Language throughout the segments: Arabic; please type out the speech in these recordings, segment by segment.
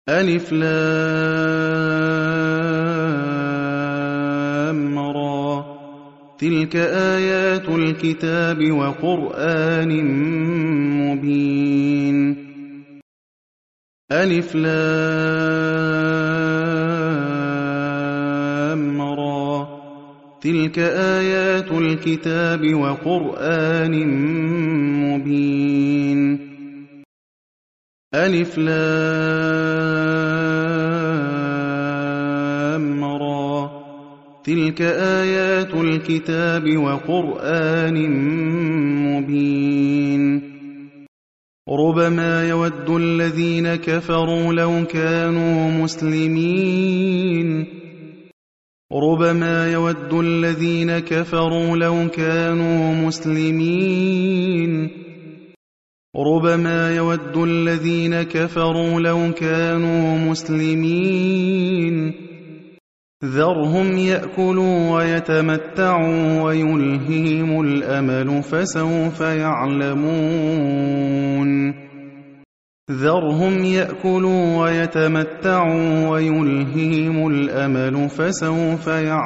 ألف لام را تلك آيات الكتاب وقرآن مبين ألف لام را تلك آيات الكتاب وقرآن مبين ألف لام را تلك آيات الكتاب وقرآن مبين ربما يود الذين كفروا لو كانوا مسلمين ربما يود الذين كفروا لو كانوا مسلمين ربما يود الذين كفروا لو كانوا مسلمين ذرهم يأكلوا ويتمتعوا ويلههم الأمل فسوف يعلمون ذرهم يأكلوا ويتمتعوا ويلههم الأمل فسوف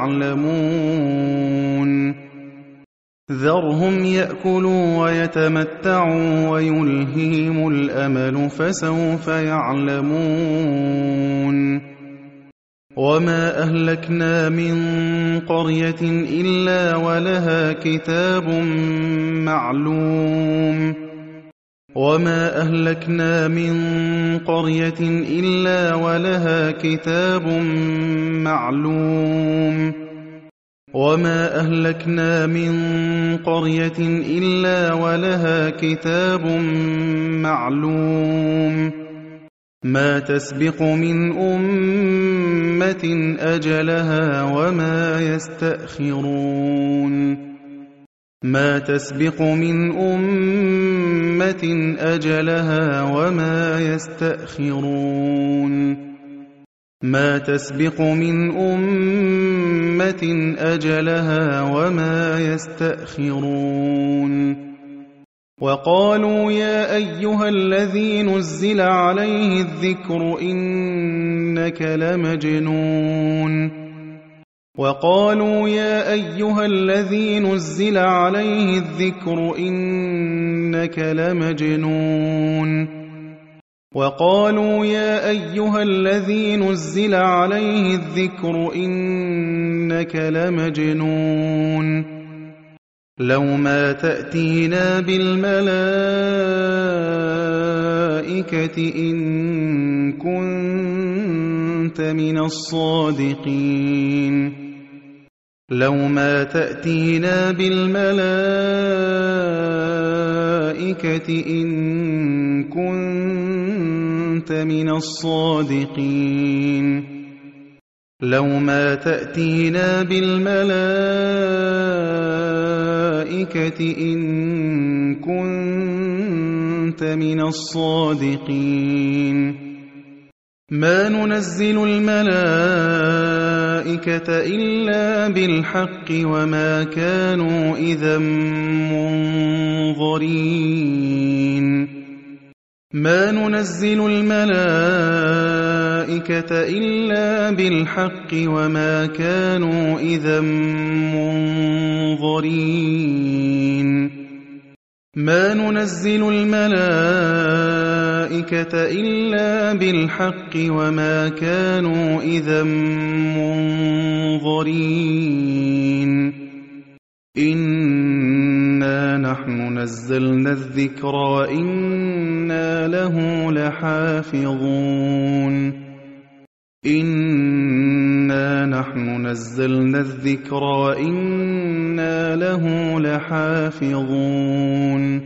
يعلمون ذرهم يأكلوا ويتمتعوا ويلههم الأمل فسوف يعلمون وما أهلكنا من قرية إلا ولها كتاب معلوم وما أهلكنا من قرية إلا ولها كتاب معلوم وما أهلكنا من قرية إلا ولها كتاب معلوم ما تسبق من أمة أجلها وما يستأخرون ما تسبق من أمة أجلها وما يستأخرون ما تسبق من أمة أجلها وما يستأخرون وقالوا يا أيها الذي نزل عليه الذكر إنك لمجنون وقالوا يا أيها الذي نزل عليه الذكر إنك لمجنون وقالوا يا أيها الذي نزل عليه الذكر إنك لمجنون لو ما تأتينا بالملائكة إن كنت من الصادقين لو ما تأتينا بالملائكة إن كنت من الصادقين لو ما تأتينا بالملائكة إن كنت من الصادقين ما ننزل الملائكة إلا بالحق وما كانوا إذا منظرين ما ننزل الملائكة إلا بالحق وما كانوا إذا منظرين ما ننزل الملائكة إلا بالحق وما كانوا إذا منظرين إنا نحن نزلنا الذكر وإنا له لحافظون إنا نحن نزلنا الذكر وإنا له لحافظون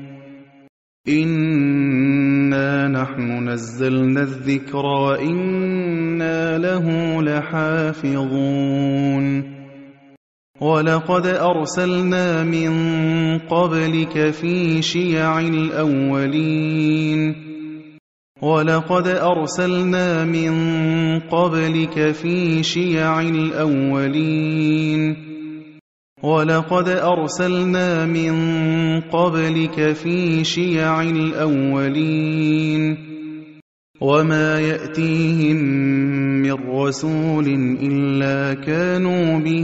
إنا نحن نزلنا الذكر وإنا له لحافظون ولقد أرسلنا من قبلك في شيع الأولين ولقد أرسلنا من قبلك في شيع الأولين ولقد أرسلنا من قبلك في شيع الأولين وما يأتيهم من رسول إلا كانوا به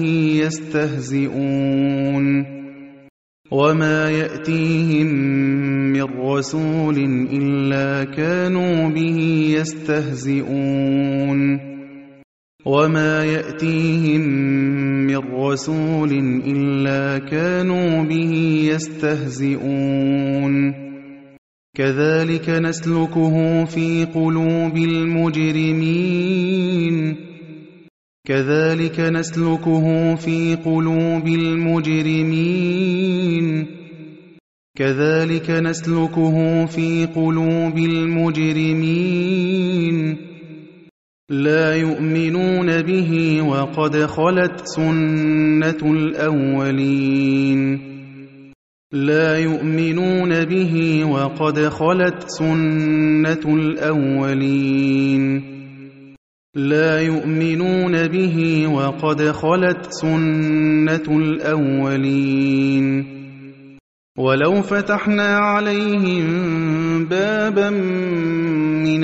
يستهزئون وما يأتيهم من رسول إلا كانوا به يستهزئون وما يأتيهم من رسول إلا كانوا به يستهزئون كذلك نسلكه في قلوب المجرمين كذلك نسلكه في قلوب المجرمين كذلك نسلكه في قلوب المجرمين لا يؤمنون به وقد خلت سنة الأولين لا يؤمنون به وقد خلت سنة الأولين لا يؤمنون به وقد خلت سنة الأولين ولو فتحنا عليهم بابا من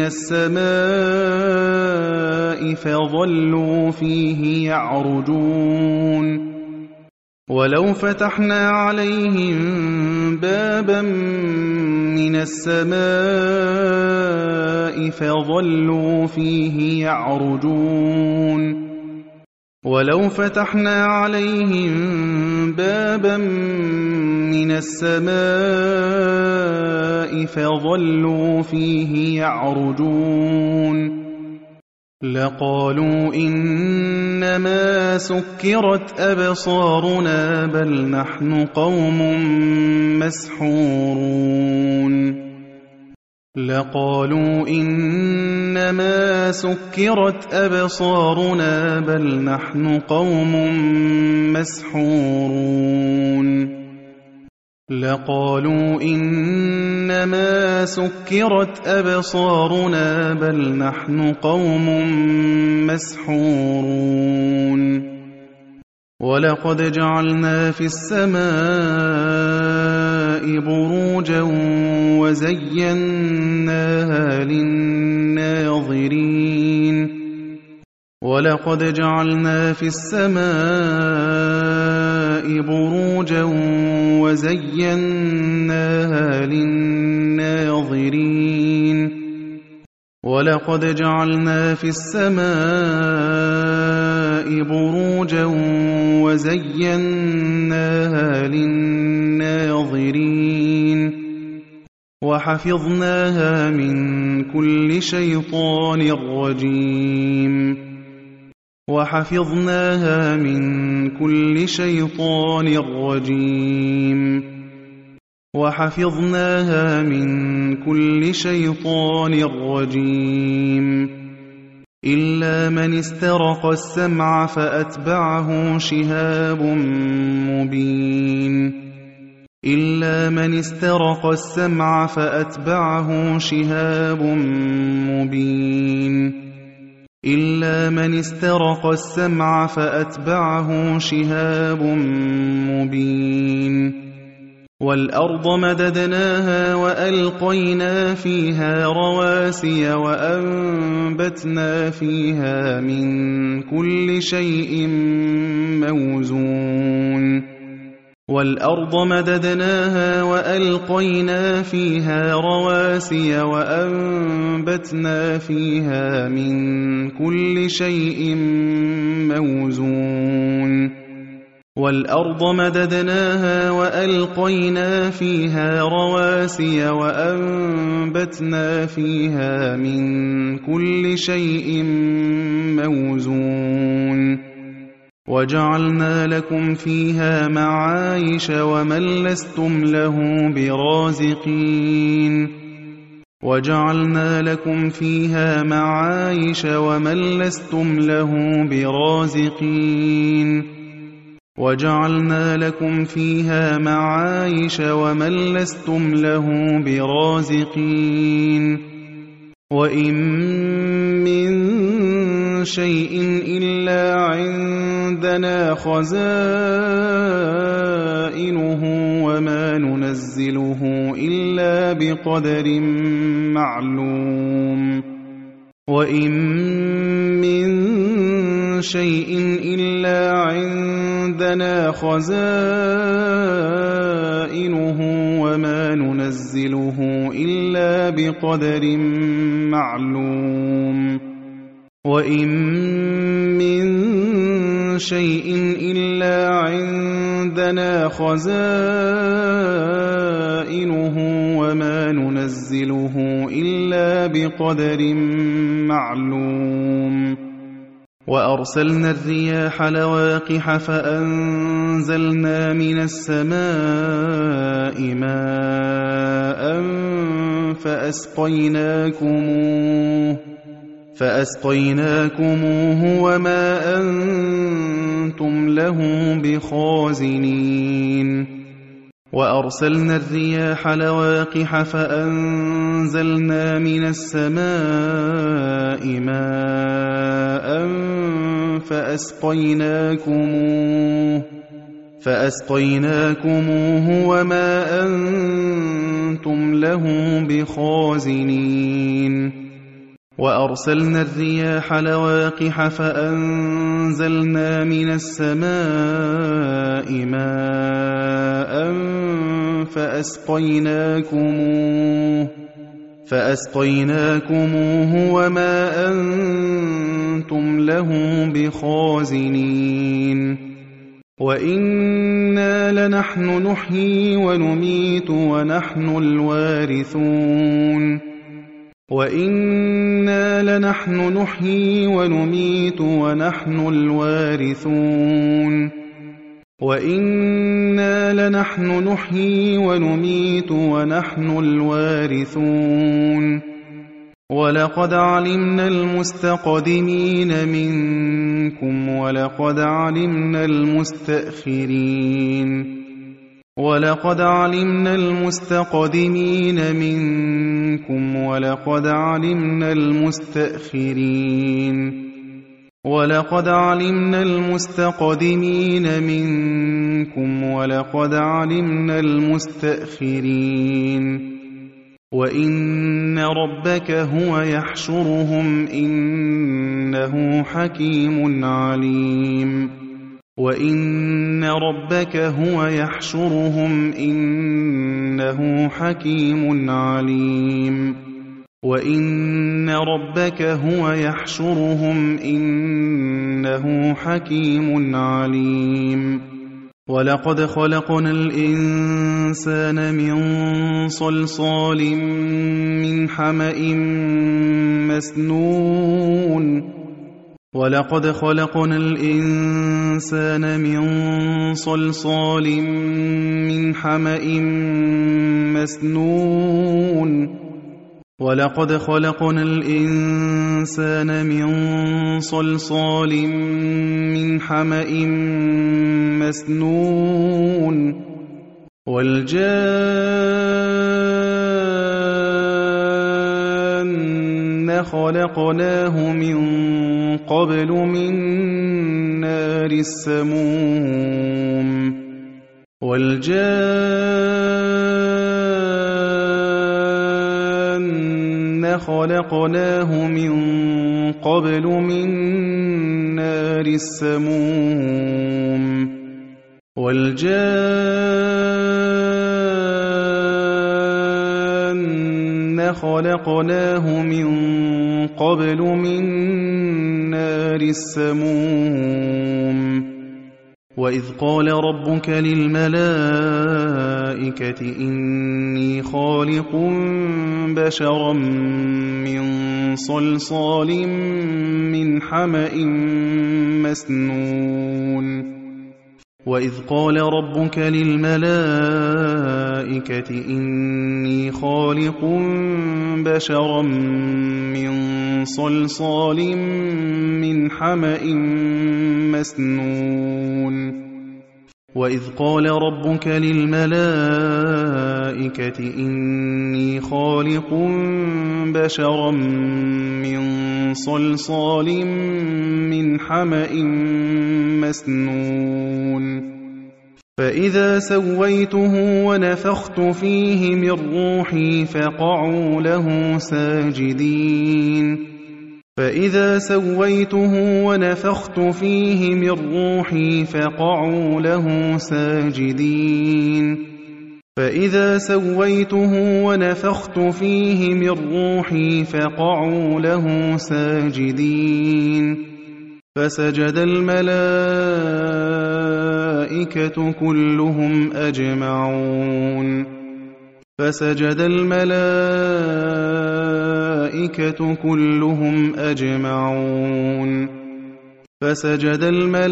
السماء فظلوا فيه يعرجون ولو فتحنا عليهم بابا من السماء فظلوا فيه يعرجون ولو فتحنا عليهم بابا من السماء فظلوا فيه يعرجون لقالوا إنما سكرت أبصارنا بل نحن قوم مسحورون لقالوا إنما سكرت أبصارنا بل نحن قوم مسحورون لقالوا إنما سكرت أبصارنا بل نحن قوم مسحورون ولقد جعلنا في السماء بروجا وزيناها للناظرين ولقد جعلنا في السماء بروجا وزيناها للناظرين ولقد جعلنا في السماء بروجا وزيناها للناظرين وحفظناها من كل شيطان رجيم وحفظناها من كل شيطان رجيم وحفظناها من كل شيطان رجيم إلا من استرق السمع فأتبعه شهاب مبين إلا من استرق السمع فأتبعه شهاب مبين إلا من استرق السمع فأتبعه شهاب مبين والأرض مددناها وألقينا فيها رواسي وأنبتنا فيها من كل شيء موزون والأرض مددناها وألقينا فيها رواسي وأنبتنا فيها من كل شيء موزون والأرض مددناها وألقينا فيها رواسي وأنبتنا فيها من كل شيء موزون وجعلنا لكم فيها معايش ومن لستم له برازقين وجعلنا لكم فيها معايش ومن لستم له برازقين وجعلنا لكم فيها معايش ومن لستم له برازقين وإن من شيء إلا عندنا خزائنه وما ننزله إلا بقدر معلوم وَإِن مِّن شَيْءٍ إِلَّا عِندَنَا خَزَائِنُهُ وَمَا نُنَزِّلُهُ إِلَّا بِقَدَرٍ مَّعْلُومٍ وَإِن مِّن شَيْءٍ إِلَّا عِندَنَا خَزَائِنُهُ وَمَا نُنَزِّلُهُ إِلَّا بِقَدَرٍ مَّعْلُومٍ وَأَرْسَلْنَا الرِّيَاحَ لَوَاقِحَ فَأَنزَلْنَا مِنَ السَّمَاءِ مَاءً فَأَسْقَيْنَاكُمُوهُ وَمَا أَنتُمْ لَهُ بِخَازِنِينَ وَأَرْسَلْنَا الرِّيَاحَ لَوَاقِحَ فَأَنزَلْنَا مِنَ السَّمَاءِ مَاءً فَأَسْقَيْنَاكُمُوهُ وَمَا أَنتُمْ لَهُ بِخَازِنِينَ وَأَرْسَلْنَا الرِّيَاحَ لَوَاقِحَ فَأَنزَلْنَا مِنَ السَّمَاءِ مَاءً فَأَسْقَيْنَاكُمُوهُ وَمَا أَنتُمْ لَهُ بِخَازِنِينَ وَإِنَّا لَنَحْنُ نُحْيِي وَنُمِيتُ وَنَحْنُ الْوَارِثُونَ وَلَقَدْ عَلِمْنَا الْمُسْتَقْدِمِينَ مِنكُمْ وَلَقَدْ عَلِمْنَا الْمُسْتَأْخِرِينَ وَإِنَّ رَبَّكَ هُوَ يَحْشُرُهُمْ إِنَّهُ حَكِيمٌ عَلِيمٌ وَلَقَدْ خَلَقْنَا الْإِنسَانَ مِن صَلْصَالٍ مِّنْ حَمَإٍ مَّسْنُونٍ وَالْجَانَّ خَلَقْنَاهُ مِن قَبْلُ مِن نَّارِ السَّمُومِ وَإِذْ قَالَ رَبُّكَ لِلْمَلَائِكَةِ إِنِّي خَالِقٌ بَشَرًا مِّن صَلْصَالٍ مِّنْ حَمَإٍ مَّسْنُونٍ فَإِذَا سَوَّيْتُهُ وَنَفَخْتُ فِيهِ مِن رُّوحِي فَقَعُوا لَهُ سَاجِدِينَ فإذا سويته ونفخت فيه من روحي فقعوا له ساجدين فإذا سويته ونفخت فيه من روحي فقعوا له ساجدين فسجد الملائكة كلهم أجمعون فسجد الملائكة كلهم أجمعون فسجد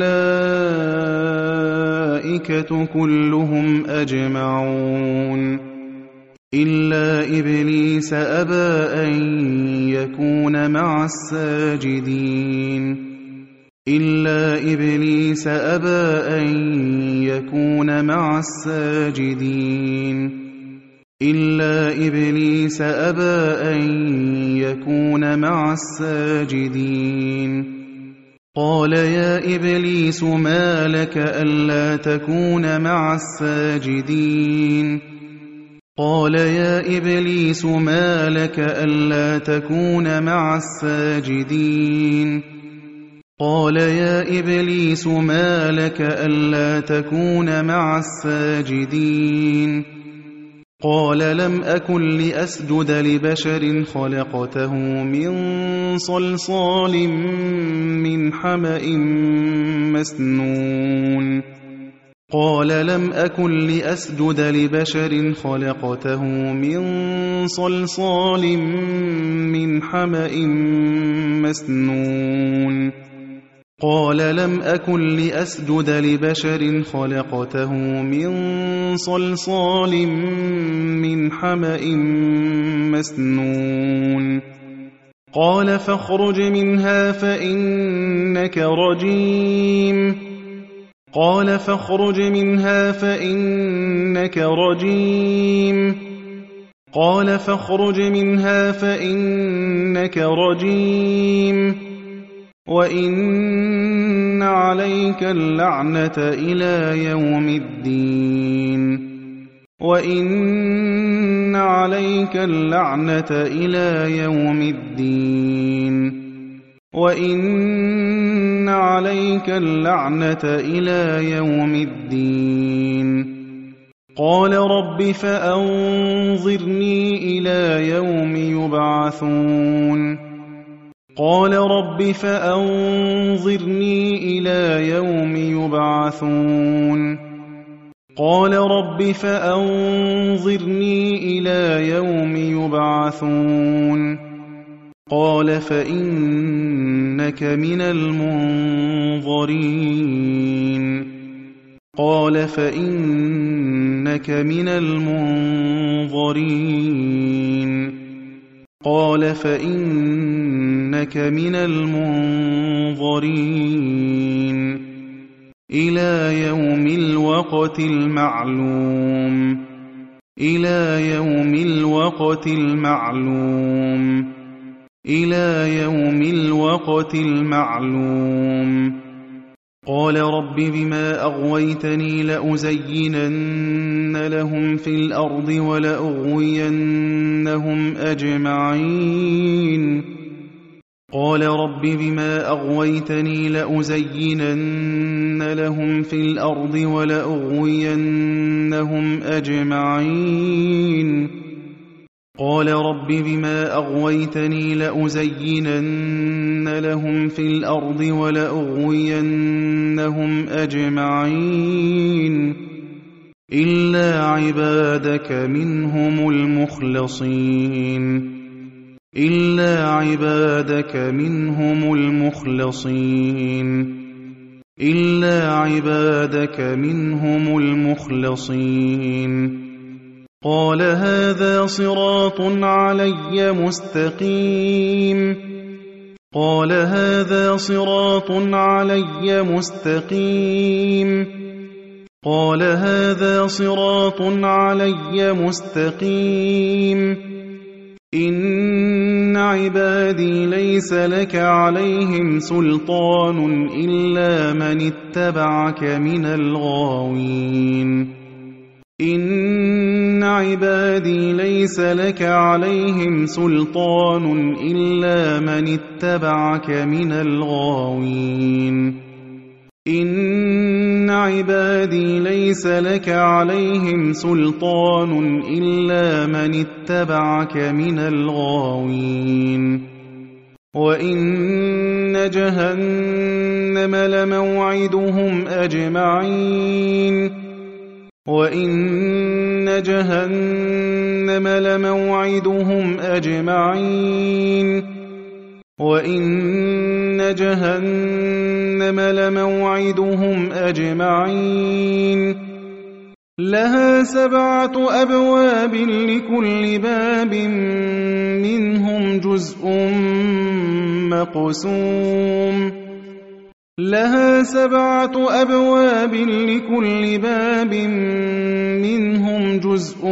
الملائكة كلهم أجمعون إلا إبليس أبى أن يكون مع الساجدين إلا إبليس أبى أن يكون مع الساجدين إلا إبليس أبى أن يكون مع الساجدين قال يا إبليس ما لك ألا تكون مع الساجدين قال يا إبليس ما لك ألا تكون مع الساجدين قال يا إبليس ما لك ألا تكون مع الساجدين قال لم أكن لأسجد لبشر خلقته من صلصال من حمأ مسنون قال لم أكن لأسجد لبشر خلقته من صلصال من حمأ مسنون قال لم أكن لأسجد لبشر خلقته من صلصال من حمأ مسنون قال فاخرج منها فإنك رجيم قال فاخرج منها فإنك رجيم قال فاخرج منها فإنك رجيم وإن عليك اللعنة إلى يوم الدين وإن عليك اللعنة إلى يوم الدين وإن عليك اللعنة إلى يوم الدين قال رب فأنظرني إلى يوم يبعثون قال رب فأنظرني إلى يوم يبعثون قال رب فأنظرني إلى يوم يبعثون قال فإنك من المنظرين قال فإنك من المنظرين قال فإنك من المنظرين إلى يوم الوقت المعلوم إلى يوم الوقت المعلوم إلى يوم الوقت المعلوم قال رب بما أغويتني لأزينن لهم في الأرض ولأغوينهم أجمعين قال رب بما أغويتني لأزينن لهم في الأرض ولأغوينهم أجمعين قال رب بما أغويتني لأزينن لهم في الأرض ولأغوينهم أجمعين إلا عبادك منهم المخلصين إلا عبادك منهم المخلصين إلا عبادك منهم المخلصين قال هذا صراط علي مستقيم قال هذا صراط علي مستقيم قال هذا صراط علي مستقيم إن عبادي ليس لك عليهم سلطان إلا من اتبعك من الغاوين إن عبادي ليس لك عليهم سلطان إلا من اتبعك من الغاوين إن عبادي ليس لك عليهم سلطان إلا من اتبعك من الغاوين وإن جهنم لموعدهم أجمعين وإن جهنم لموعدهم أجمعين وإن جهنم لموعدهم أجمعين لها 7 أبواب لكل باب منهم جزء مقسوم لها 7 أبواب لكل باب منهم جزء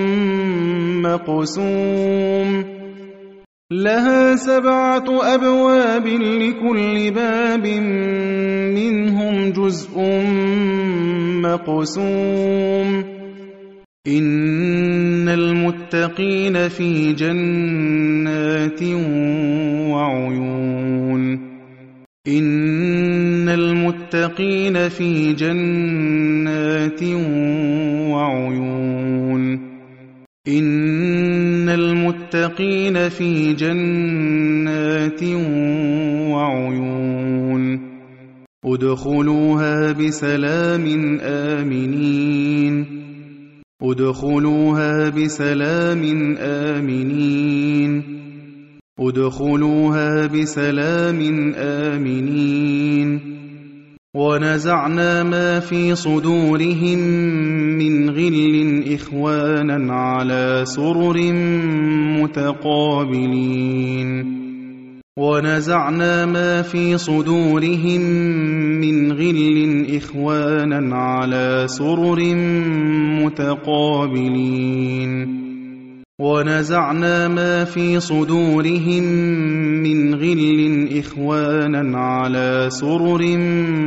مقسوم لها 7 أبواب لكل باب منهم جزء مقسوم إن المتقين في جنات وعيون إن المتقين في جنات وعيون إن المتقين في جنات وعيون ادخلوها بسلام آمنين ادخلوها بسلام آمنين ادخلوها بسلام آمنين ونزعنا ما في صدورهم من غل إخوانا على سرر متقابلين ونزعنا ما في صدورهم من غل إخوانا على سرر متقابلين ونزعنا ما في صدورهم من غل إخوانا على سرر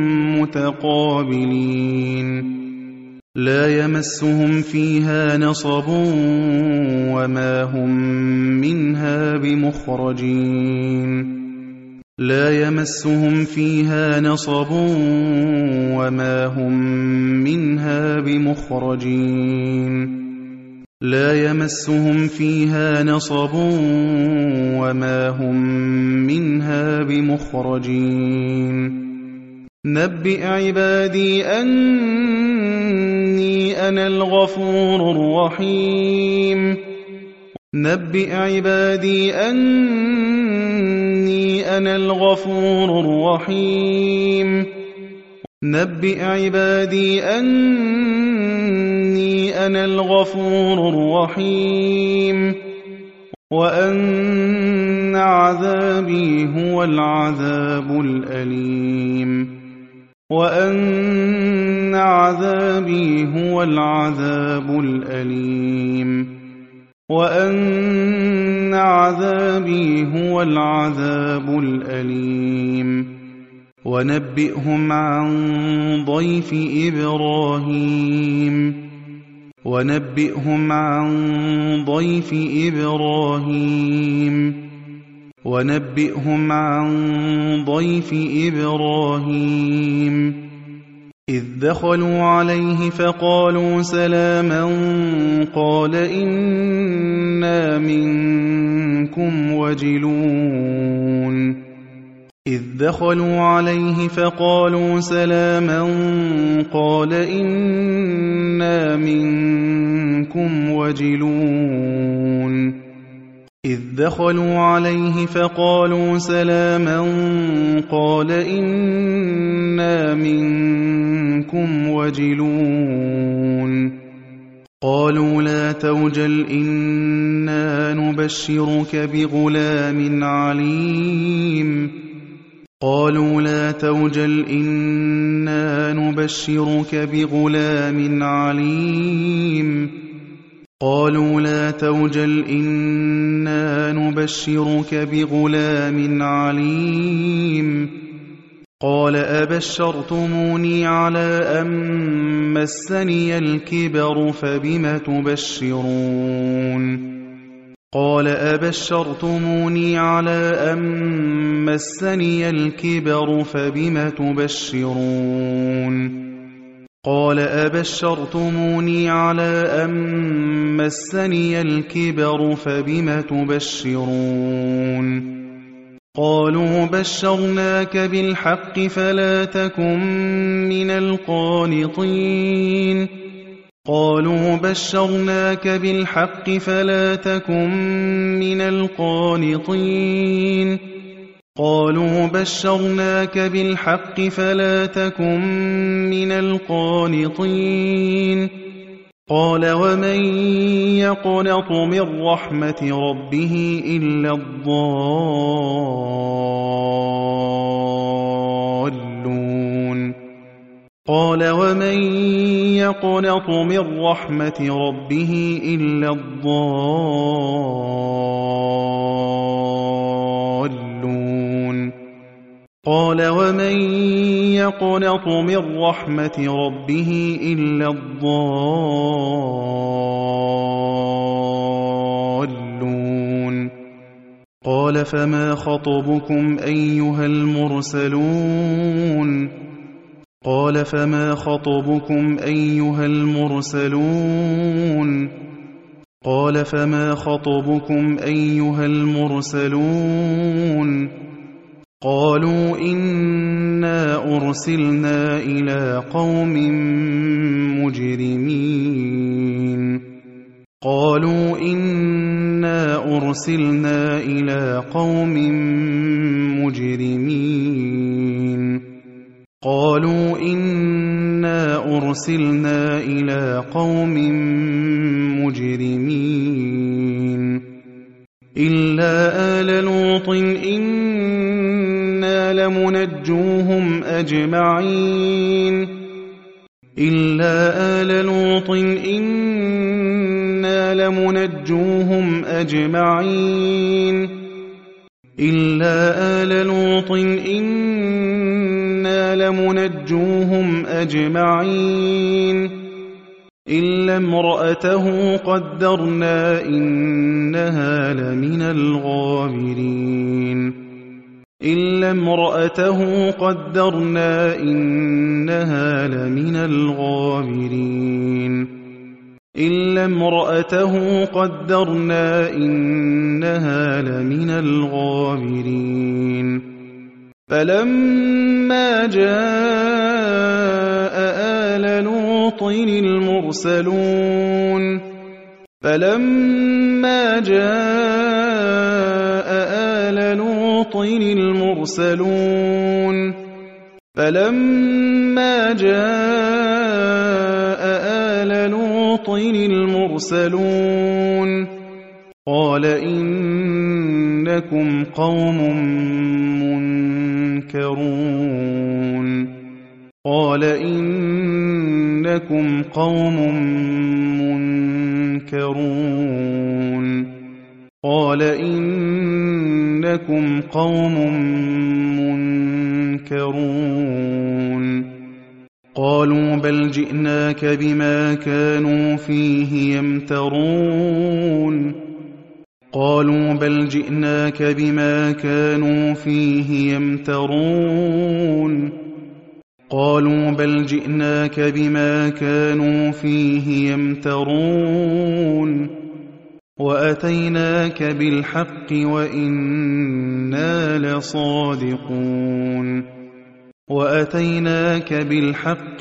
متقابلين لا يمسهم فيها نصب وما هم منها بمخرجين لا يمسهم فيها نصب وما هم منها بمخرجين لا يمسهم فيها نصب وما هم منها بمخرجين نبئ عبادي أني أنا الغفور الرحيم نبئ عبادي أني أنا الغفور الرحيم نبئ عبادي أني أنا الغفور الرحيم وأن عذابي هو العذاب الأليم وأن عذابي هو العذاب الأليم وأن عذابي هو العذاب الأليم ونبئهم عن ضيف إبراهيم ونبئهم عن ضيف إبراهيم ونبئهم عن ضيف إبراهيم إذ دخلوا عليه فقالوا سلاما قال إنا منكم وجلون إذ دخلوا عليه فقالوا سلاما قال إنا منكم وجلون إذ دخلوا عليه فقالوا سلاما قال إنا منكم وجلون قالوا لا توجل إنا نبشرك بغلام عليم قالوا لا توجل إنا نبشرك بغلام عليم قالوا لا توجل إنا نبشرك بغلام عليم قال أبشرتموني على أن مسني الكبر فبم تبشرون قال أبشرتموني على أن مسني الكبر فبم تبشرون قال أبشرتموني على أن مسني الكبر فبم تبشرون قالوا بشرناك بالحق فلا تكن من القانطين قالوا بشرناك بالحق فلا تكن من القانطين قالوا بشرناك بالحق فلا تكن من القانطين قال ومن يقنط من رحمة ربه إلا الضالون قال ومن يقنط من رحمة ربه إلا الضالون قال ومن يقنط من رحمة ربه إلا الضالون قال فما خطبكم أيها المرسلون قال فما خطبكم أيها المرسلون قال فما خطبكم أيها المرسلون قالوا إنا أرسلنا إلى قوم مجرمين قالوا إنا أرسلنا إلى قوم مجرمين قالوا إنا أرسلنا إلى قوم مجرمين إلا آل لوط إنا لمنجوهم أجمعين إلا آل لوط إنا لمنجوهم أجمعين إلا آل لوط إنا لمنجوهم أجمعين إلا امرأته قدرنا إنها لمن الغابرين إلا امرأته قدرنا إنها لمن الغابرين إلا امرأته قدرنا إنها لمن الغابرين فلما جاء آل لوط المرسلون فلما جاء آل لوط المرسلون فلما جاء آل لوط المرسلون قال إنكم قوم منكرون قال إنكم قوم منكرون قال إنكم قوم منكرون قالوا بل جئناك بما كانوا فيه يمترون قالوا بل جئناك بما كانوا فيه يمترون قالوا بل جئناك بما كانوا فيه يمترون وأتيناك بالحق وإنا لصادقون وأتيناك بالحق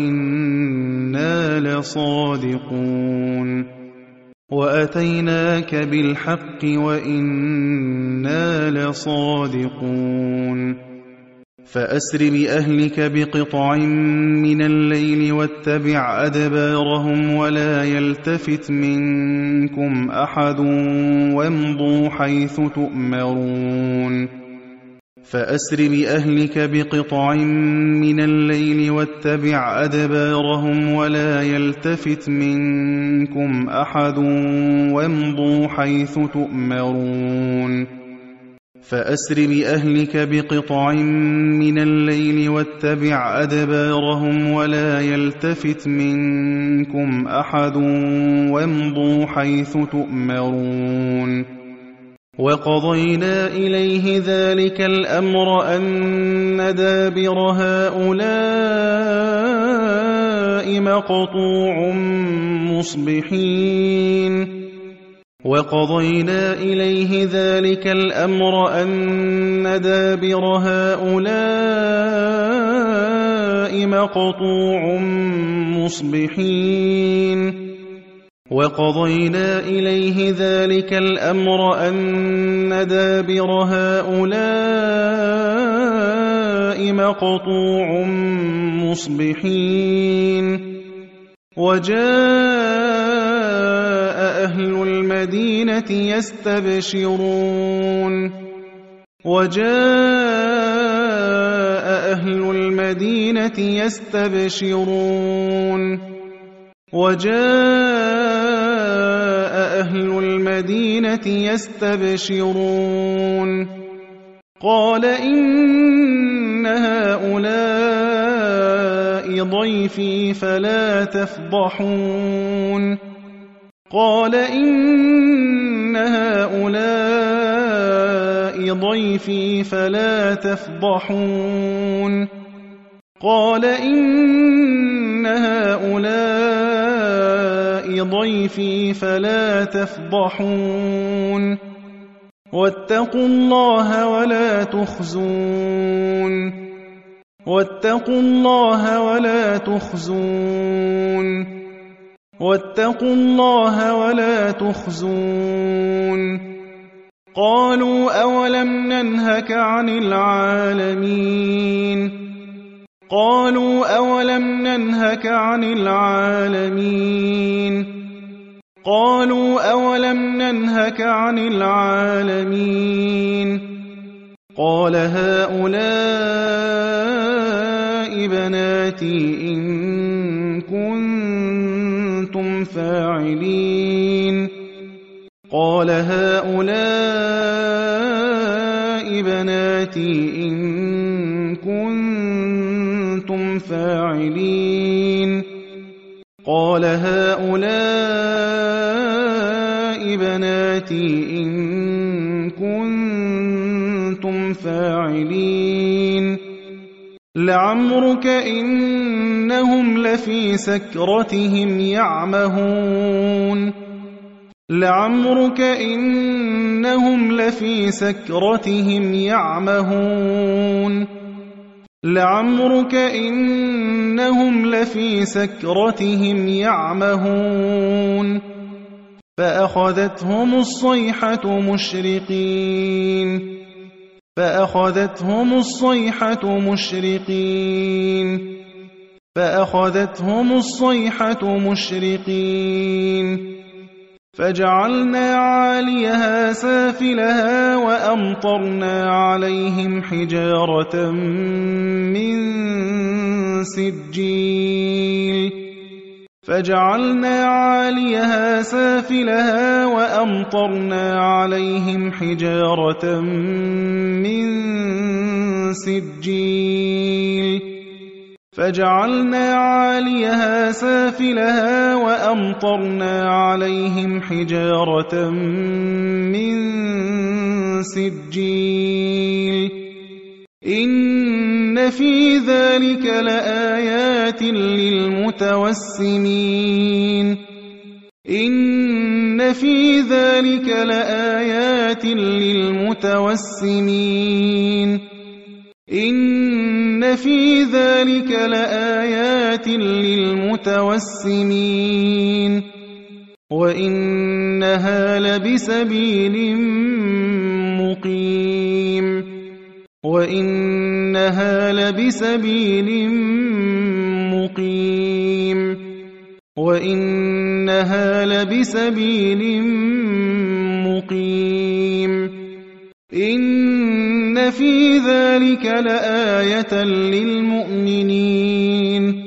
وإنا لصادقون وأتيناك بالحق وإنا لصادقون فأسر بأهلك بقطع من الليل واتبع أدبارهم ولا يلتفت منكم أحد وامضوا حيث تؤمرون فأسر بأهلك بقطع من الليل واتبع أدبارهم ولا يلتفت منكم أحد وامضوا حيث تؤمرون فأسر بأهلك بقطع من الليل واتبع أدبارهم ولا يلتفت منكم أحد وامضوا حيث تؤمرون وقضينا إليه ذلك الأمر أن دابر هؤلاء مقطوع مصبحين وقضينا إليه ذلك الأمر أن دابر هؤلاء مقطوع مصبحين وقضينا إليه ذلك الأمر أن دابر هؤلاء مقطوع مصبحين وجاء أهل المدينة يستبشرون وجاء أهل المدينة يستبشرون وجاء أهل المدينة يستبشرون قال إن هؤلاء ضيفي فلا تفضحون قال إن هؤلاء ضيفي فلا تفضحون قال إن هؤلاء ضيفي فلا تفضحون واتقوا الله ولا تخزون واتقوا الله ولا تخزون واتقوا الله ولا تخزون قالوا أولم ننهك عن العالمين قالوا أولم ننهك عن العالمين قالوا أولم ننهك عن العالمين قال هؤلاء بناتي إن كنتم فاعلين قال هؤلاء بناتي إن كنتم فاعلين قال هؤلاء بناتي إن كنتم فاعلين لعمرك إنهم لفي سكرتهم يعمهون لعمرك إنهم لفي سكرتهم يعمهون لعمرك إنهم لفي سكرتهم يعمهون فأخذتهم الصيحة مشرقين فأخذتهم الصيحة مشرقين فأخذتهم الصيحة مشرقين فجعلنا عاليها سافلها وأمطرنا عليهم حجارة من سجيل فجعلنا عاليها سافلها وأمطرنا عليهم حجارة من سجيل فجعلنا عاليها سافلها وأمطرنا عليهم حجارة من سجيل إن في ذلك لآيات للمتوسمين إن في ذلك لآيات للمتوسمين إن في ذلك لآيات للمتوسمين وإنها لبسبيل مقيم وإنها لبسبيل مقيم وإنها لبسبيل مقيم إن في ذلك لآية للمؤمنين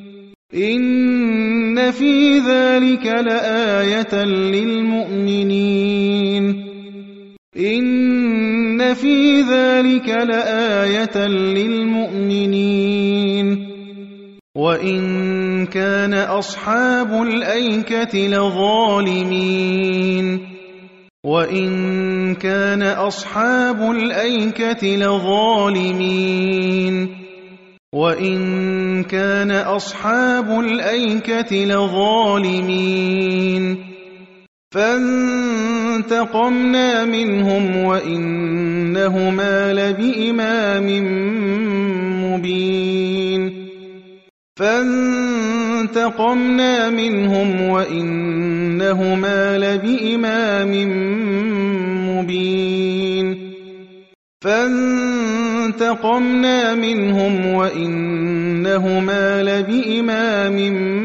إن في ذلك لآية للمؤمنين إن إِنَّ فِي ذَلِكَ لَآيَةً لِّلْمُؤْمِنِينَ وَإِن كَانَ أَصْحَابُ الْأَيْكَةِ لَظَالِمِينَ وَإِن كَانَ أَصْحَابُ الْأَيْكَةِ لَظَالِمِينَ وَإِن كَانَ أَصْحَابُ الْأَيْكَةِ لَظَالِمِينَ فَانتَقَمْنَا مِنْهُمْ وَإِنَّهُمَا لَبِإِمَامٍ مُّبِينٍ فَانتَقَمْنَا مِنْهُمْ وَإِنَّهُمَا لَبِإِمَامٍ مُّبِينٍ فَانتَقَمْنَا مِنْهُمْ وَإِنَّهُمَا لَبِإِمَامٍ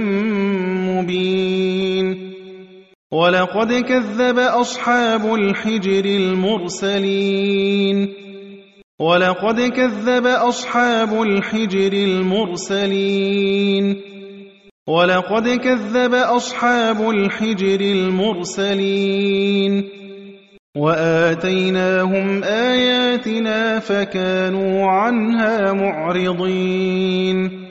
مُّبِينٍ وَلَقَدْ كَذَّبَ أَصْحَابُ الْحِجْرِ الْمُرْسَلِينَ وَلَقَدْ كَذَّبَ أَصْحَابُ الْحِجْرِ الْمُرْسَلِينَ وَلَقَدْ كَذَّبَ أَصْحَابُ الْحِجْرِ الْمُرْسَلِينَ وَآتَيْنَاهُمْ آيَاتِنَا فَكَانُوا عَنْهَا مُعْرِضِينَ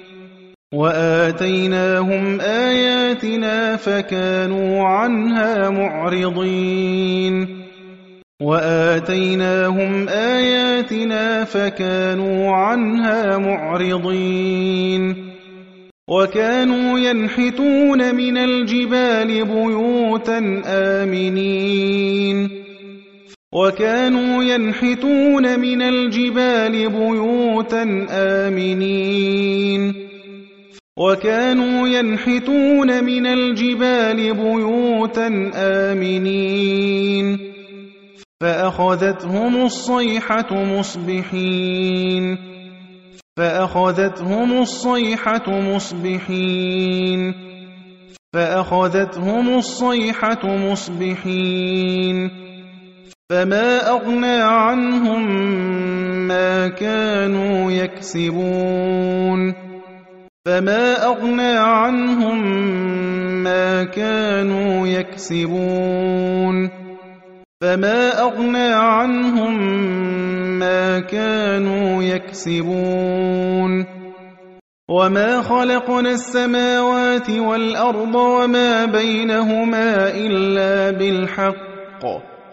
وَآتَيْنَاهُمْ آيَاتِنَا فَكَانُوا عَنْهَا مُعْرِضِينَ وَآتَيْنَاهُمْ آيَاتِنَا فَكَانُوا عَنْهَا مُعْرِضِينَ وَكَانُوا يَنْحِتُونَ مِنَ الْجِبَالِ بُيُوتًا آمِنِينَ وَكَانُوا يَنْحِتُونَ مِنَ الْجِبَالِ بُيُوتًا آمِنِينَ وَكَانُوا يَنْحِتُونَ مِنَ الْجِبَالِ بُيُوتًا آمِنِينَ فَأَخَذَتْهُمُ الصَّيْحَةُ مُصْبِحِينَ فَأَخَذَتْهُمُ الصَّيْحَةُ مُصْبِحِينَ فَأَخَذَتْهُمُ الصَّيْحَةُ مُصْبِحِينَ فَمَا أَغْنَىٰ عَنْهُم مَّا كَانُوا يَكْسِبُونَ فَمَا أَغْنَىٰ عَنْهُم مَّا كَانُوا يَكْسِبُونَ فَمَا أَغْنَىٰ عَنْهُم مَّا كَانُوا يَكْسِبُونَ وَمَا خَلَقْنَا السَّمَاوَاتِ وَالْأَرْضَ وَمَا بَيْنَهُمَا إِلَّا بِالْحَقِّ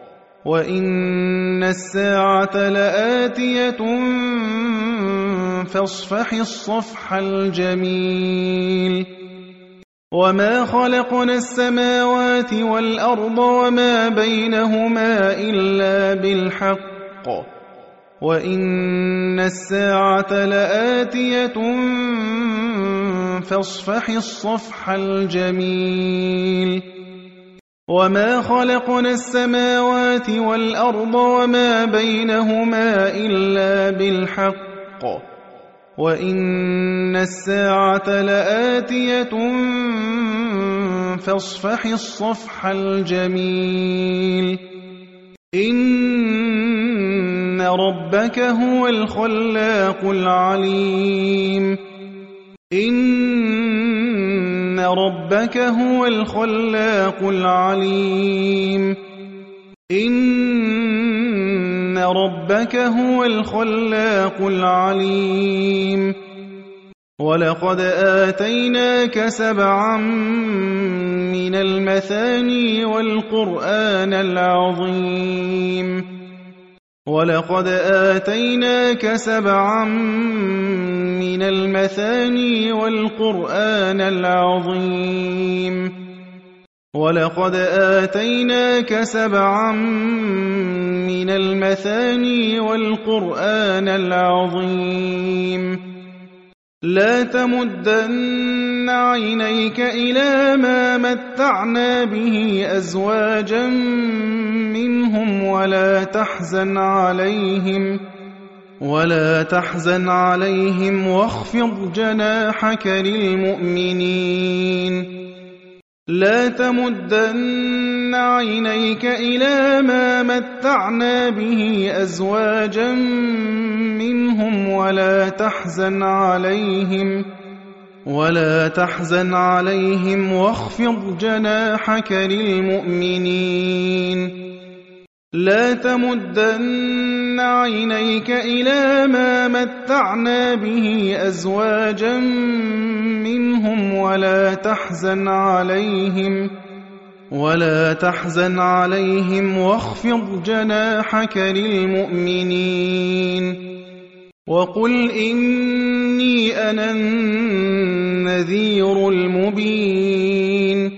وَإِنَّ السَّاعَةَ لَآتِيَةٌ فَاصْفَحِ الصَّفْحَ الْجَمِيلَ وَمَا خَلَقْنَا السَّمَاوَاتِ وَالْأَرْضَ وَمَا بَيْنَهُمَا إِلَّا بِالْحَقِّ وَإِنَّ السَّاعَةَ لَآتِيَةٌ فَاصْفَحِ الصَّفْحَ الْجَمِيلَ وَمَا خَلَقْنَا السَّمَاوَاتِ وَالْأَرْضَ وَمَا بَيْنَهُمَا إِلَّا بِالْحَقِّ وَإِنَّ السَّاعَةَ لَآتِيَةٌ فَاصْفَحِ الصَّفْحَ الْجَمِيلَ إِنَّ رَبَّكَ هُوَ الْخَلَّاقُ الْعَلِيمُ إِنَّ رَبَّكَ هُوَ الْخَلَّاقُ الْعَلِيمُ إِنَّ رَبَّكَ هُوَ الْخَلَّاقُ الْعَلِيمُ وَلَقَدْ آتَيْنَاكَ سَبْعًا مِّنَ الْمَثَانِي وَالْقُرْآنَ الْعَظِيمَ وَلَقَدْ آتَيْنَاكَ سَبْعًا مِّنَ الْمَثَانِي وَالْقُرْآنَ الْعَظِيمَ وَلَقَدْ آتَيْنَاكَ سَبْعًا مِّنَ الْمَثَانِي وَالْقُرْآنَ الْعَظِيمَ لَا تَمُدَّنَّ عَيْنَيْكَ إِلَىٰ مَا مَتَّعْنَا بِهِ أَزْوَاجًا مِّنْهُمْ وَلَا تَحْزَنْ عَلَيْهِمْ وَاخْفِضْ جَنَاحَكَ لِلْمُؤْمِنِينَ لَا تَمُدَّنَّ عَيْنَيْكَ إِلَىٰ مَا مَتَّعْنَا بِهِ أَزْوَاجًا مِّنْهُمْ وَلَا تَحْزَنْ عَلَيْهِمْ وَاخْفِضْ جَنَاحَكَ لِلْمُؤْمِنِينَ لَا تَمُدَّنَّ عينيك إلى ما متعنا به أزواجا منهم ولا تحزن عليهم واخفض جناحك للمؤمنين وقل إني أنا النذير المبين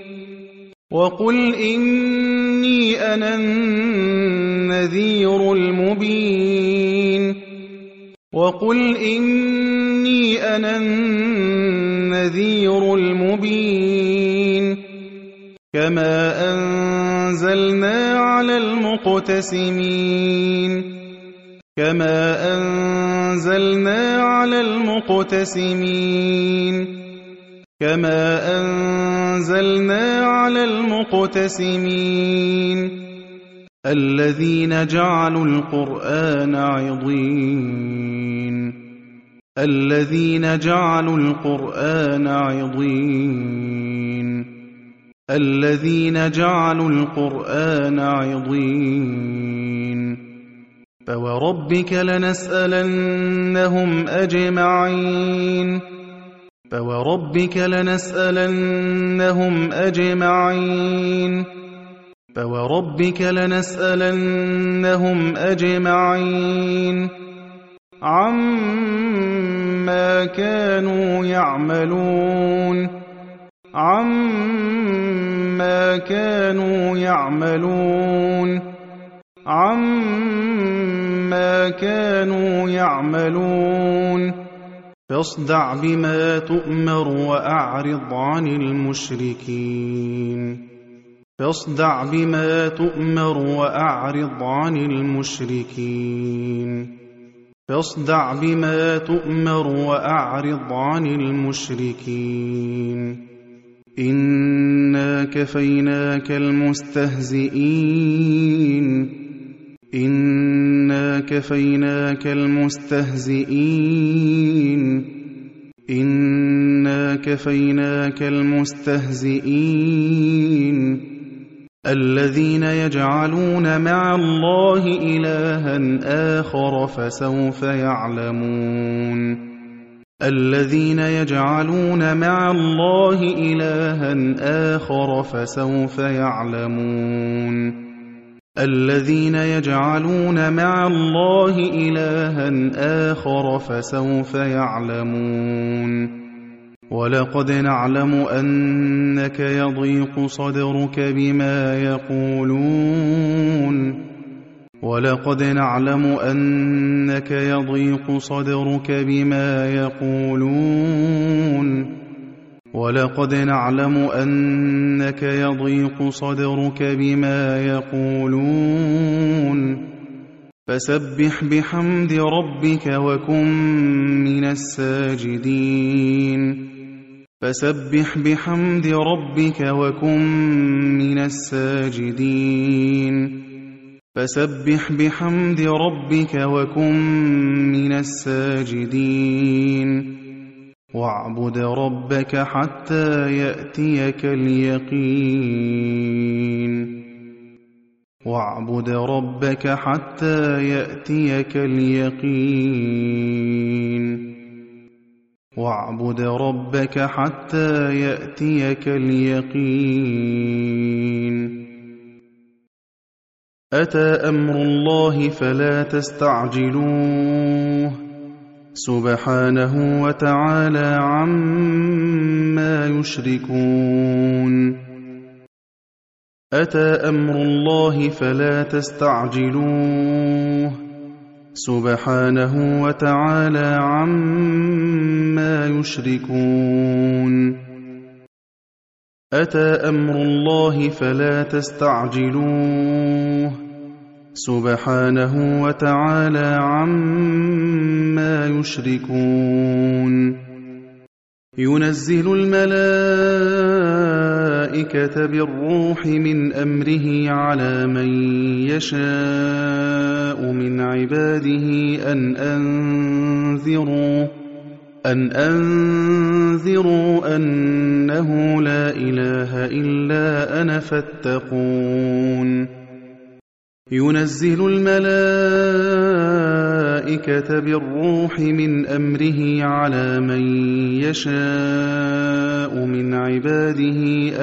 كما أنزلنا على المقتسمين الذين جعلوا القرآن عضين فوربك لنسألنهم أجمعين عما كانوا يعملون فاصدع بما تؤمر وأعرض عن المشركين إنا كفيناك المستهزئين الذين يجعلون مع الله إلها آخر فسوف يعلمون ولقد نعلم أنك يضيق صدرك بما يقولون فسبح بحمد ربك وكن من الساجدين واعبد ربك حتى يأتيك اليقين أتى أمر الله فلا تستعجلوه سبحانه وتعالى عما يشركون أتى أمر الله فلا تستعجلوه سبحانه وتعالى عما يشركون أتى أمر الله فلا تستعجلوه سبحانه وتعالى عما يشركون ينزل الملائكة بالروح من أمره على من يشاء من عباده أن أنذروا أنه لا إله إلا أنا فاتقون ينزل الملائكة بالروح من أمره على من يشاء من عباده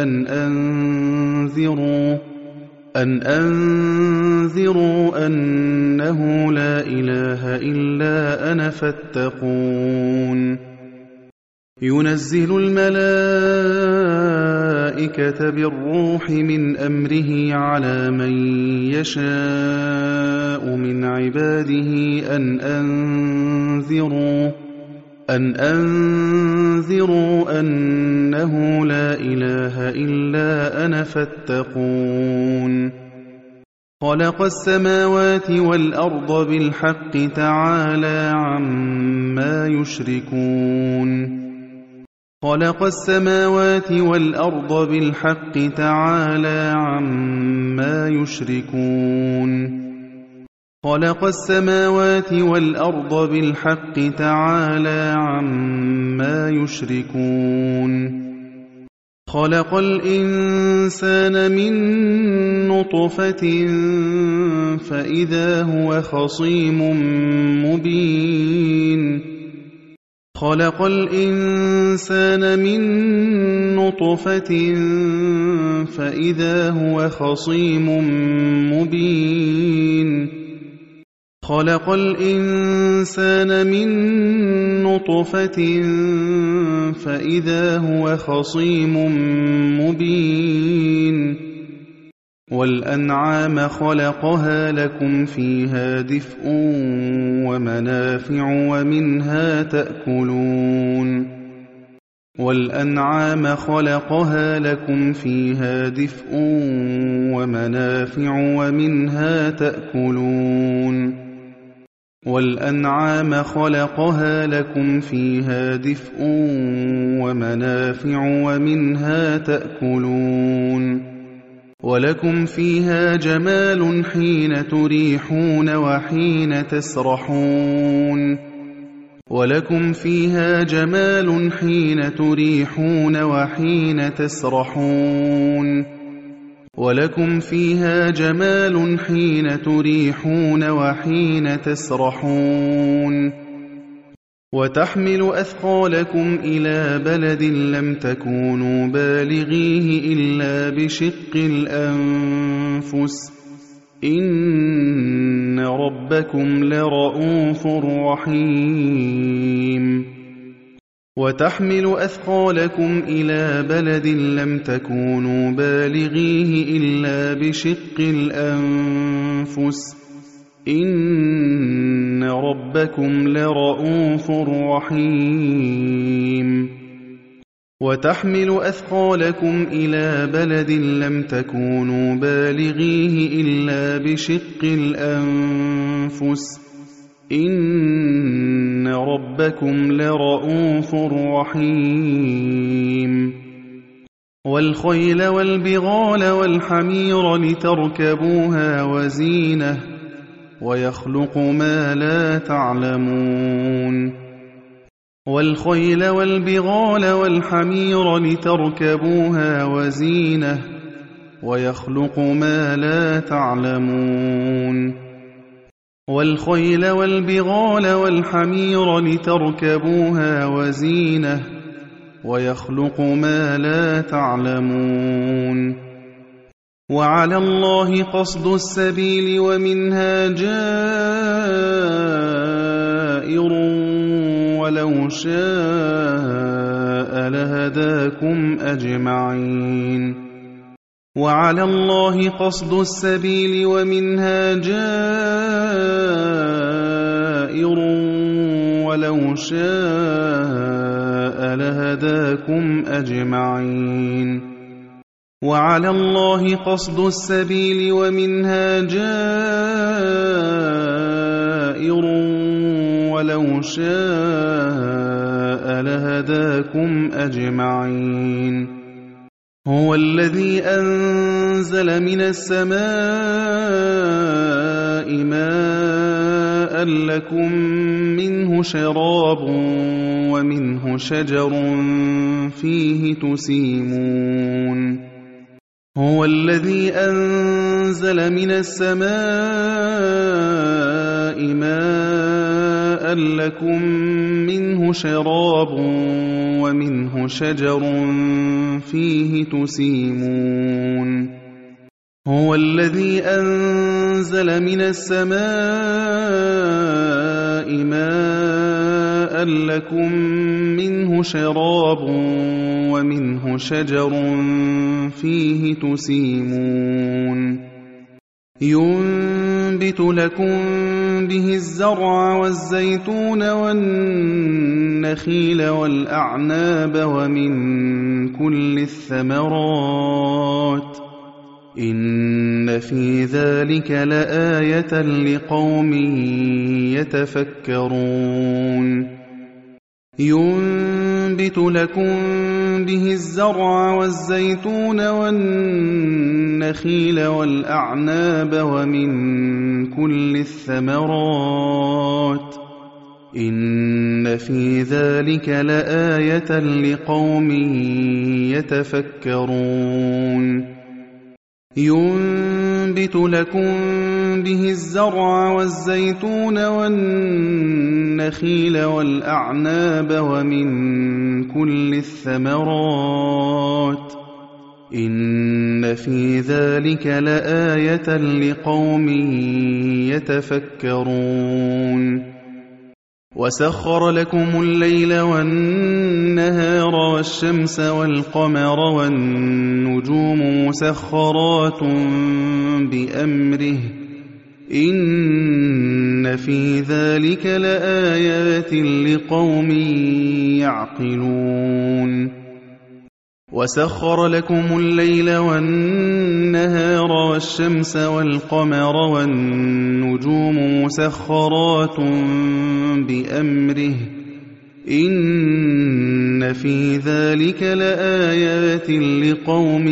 أن أنذروا أنه لا إله إلا أنا فاتقون ينزل الملائكة بالروح من أمره على من يشاء من عباده أن أنذروا أنه لا إله إلا أنا فاتقون خلق السماوات والأرض بالحق تعالى عما يشركون خلق السماوات والأرض بالحق تعالى عما يشركون خلق السماوات والأرض بالحق تعالى عما يشركون خلق الإنسان من نطفة فإذا هو خصيم مبين خلق الإنسان من نطفة فإذا هو خصيم مبين خلق الإنسان من نطفة فإذا هو خصيم مبين والأنعام خلقها لكم فيها دفء ومنافع ومنها تأكلون والأنعام خلقها لكم فيها دفء ومنافع ومنها تأكلون والأنعام خلقها لكم فيها دفء ومنافع ومنها تأكلون ولكم فيها جمال حين تريحون وحين تسرحون ولكم فيها جمال حين تريحون وحين تسرحون ولكم فيها جمال حين تريحون وحين تسرحون وتحمل أثقالكم إلى بلد لم تكونوا بالغيه إلا بشق الأنفس إن ربكم لرءوف رحيم وتحمل أثقالكم إلى بلد لم تكونوا بالغيه إلا بشق الأنفس إن ربكم لرءوف رحيم وتحمل أثقالكم إلى بلد لم تكونوا بالغيه إلا بشق الأنفس إن ربكم لرءوف رحيم والخيل والبغال والحمير لتركبوها وزينة ويخلق ما لا تعلمون والخيل والبغال والحمير لتركبوها وزينة ويخلق ما لا تعلمون والخيل والبغال والحمير لتركبوها وزينة ويخلق ما لا تعلمون وعلى الله قصد السبيل ومنها جائر ولو شاء لهداكم أجمعين وعلى الله قصد السبيل ومنها جائر ولو شاء لهداكم أجمعين وعلى الله قصد السبيل ومنها جائر ولو شاء لهداكم أجمعين هو الذي أنزل من السماء ماء لكم منه شراب ومنه شجر فيه تسيمون هو الذي أنزل من السماء ماء لكم منه شراب ومنه شجر فيه تسيمون هو الذي أنزل من السماء ماء لكم منه شراب ومنه شجر فيه تسيمون ينبت لكم به الزرع والزيتون والنخيل والأعناب ومن كل الثمرات إن في ذلك لآية لقوم يتفكرون ينبت لكم به الزرع والزيتون والنخيل والأعناب ومن كل الثمرات إن في ذلك لآية لقوم يتفكرون ينبت لكم به الزرع والزيتون والنخيل والأعناب ومن كل الثمرات إن في ذلك لآية لقوم يتفكرون وسخر لكم الليل والنهار والشمس والقمر والنجوم مسخرات بأمره إن في ذلك لآيات لقوم يعقلون وسخر لكم الليل والنهار والشمس والقمر والنجوم مسخرات بأمره إن في ذلك لآيات لقوم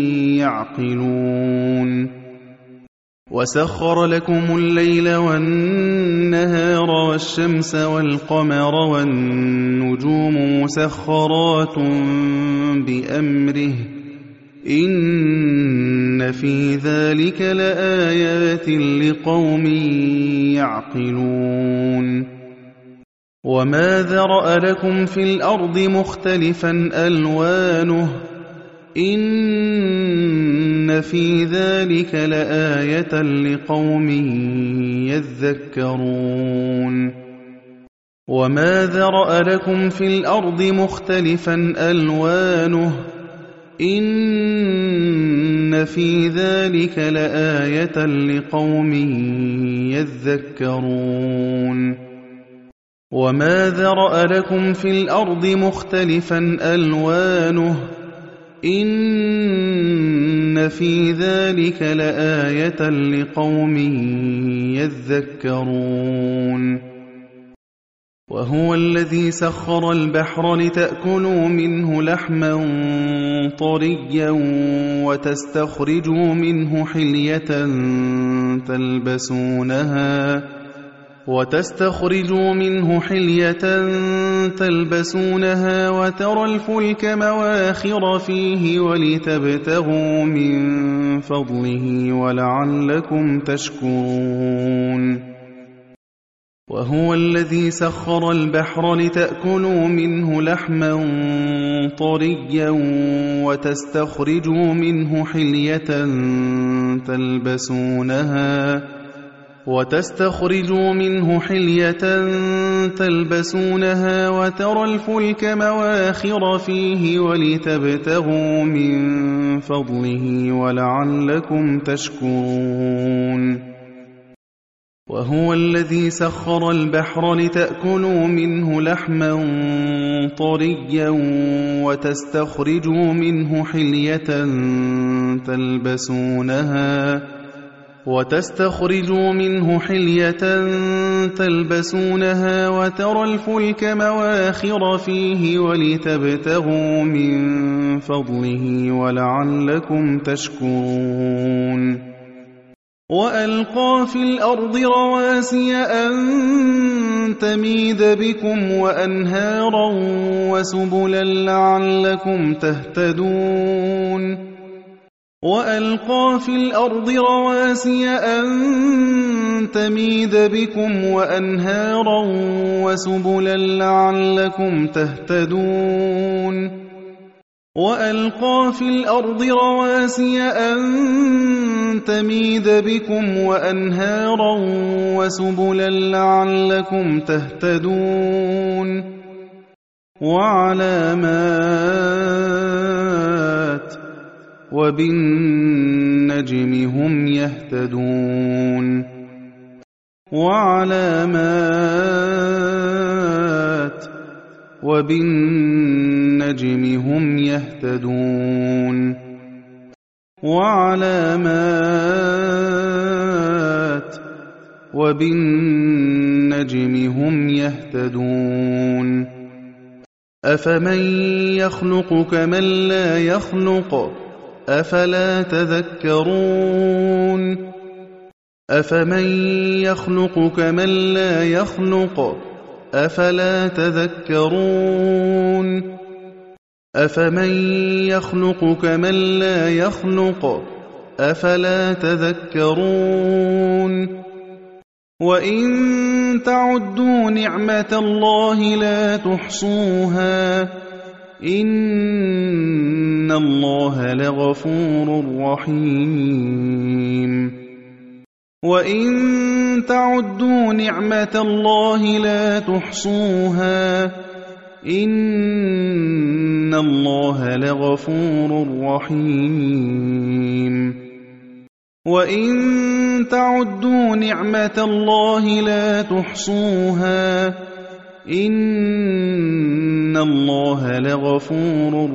يعقلون وسخر لكم الليل والنهار والشمس والقمر والنجوم مسخرات بأمره إن في ذلك لآيات لقوم يعقلون وما ذرأ لكم في الأرض مختلفا ألوانه إن في ذلك لآية لقوم يذكرون وما ذرأ لكم في الأرض مختلفا ألوانه إن في ذلك لآية لقوم يذكرون وما ذرأ لكم في الأرض مختلفا ألوانه إن في ذلك لآية لقوم يذكرون وهو الذي سخر البحر لتأكلوا منه لحما طريا وتستخرجوا منه حلية تلبسونها وترى الفلك مواخر فيه ولتبتغوا من فضله ولعلكم تشكرون وهو الذي سخر البحر لتأكلوا منه لحما طريا وتستخرجوا منه حلية تلبسونها وترى الفلك مواخر فيه ولتبتغوا من فضله ولعلكم تشكرون وهو الذي سخر البحر لتأكلوا منه لحما طريا وتستخرجوا منه حلية تلبسونها وترى الفلك مواخر فيه ولتبتغوا من فضله ولعلكم تشكرون وألقى في الأرض رواسي أن تميد بكم وأنهارا وسبلا لعلكم تهتدون وألقى في الأرض رواسي أن تميد بكم وأنهارا وسبلا لعلكم تهتدون وألقى في الأرض رواسي أن تميد بكم وأنهارا وسبلا لعلكم تهتدون وعلامات وبالنجم هم يهتدون وعلامات وبالنجم هم يهتدون وعلامات وبالنجم هم يهتدون أفمن يخلق كمن لا يخلق أفلا تذكرون أفمن يخلق كمن لا يخلق أفلا تذكرون أفمن يخلق كمن لا يخلق أفلا تذكرون وإن تعدوا نعمة الله لا تحصوها إن الله لغفور رحيم وإن تعدوا نعمة الله لا تحصوها إن الله لغفور رحيم وإن تعدوا نعمة الله لا تحصوها إن الله لغفور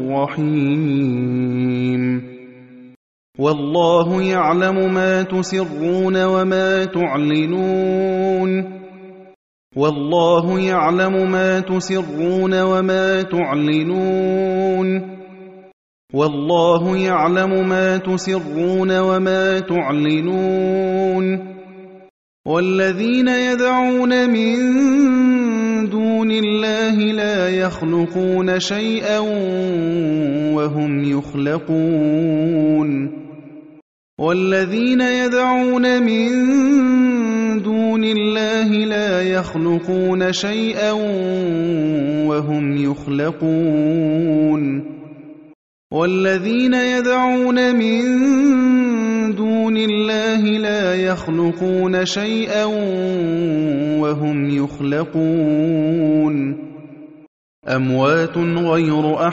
رحيم والله يعلم ما تسرون وما تعلنون والله يعلم ما تسرون وما تعلنون والله يعلم ما تسرون وما تعلنون والذين يدعون من دون الله لا يخلقون شيئا وهم يخلقون والذين يدعون من دون الله لا يخلقون شيئا وهم يخلقون والذين يدعون من دون الله لا يخلقون شيئا وهم يخلقون أموات غير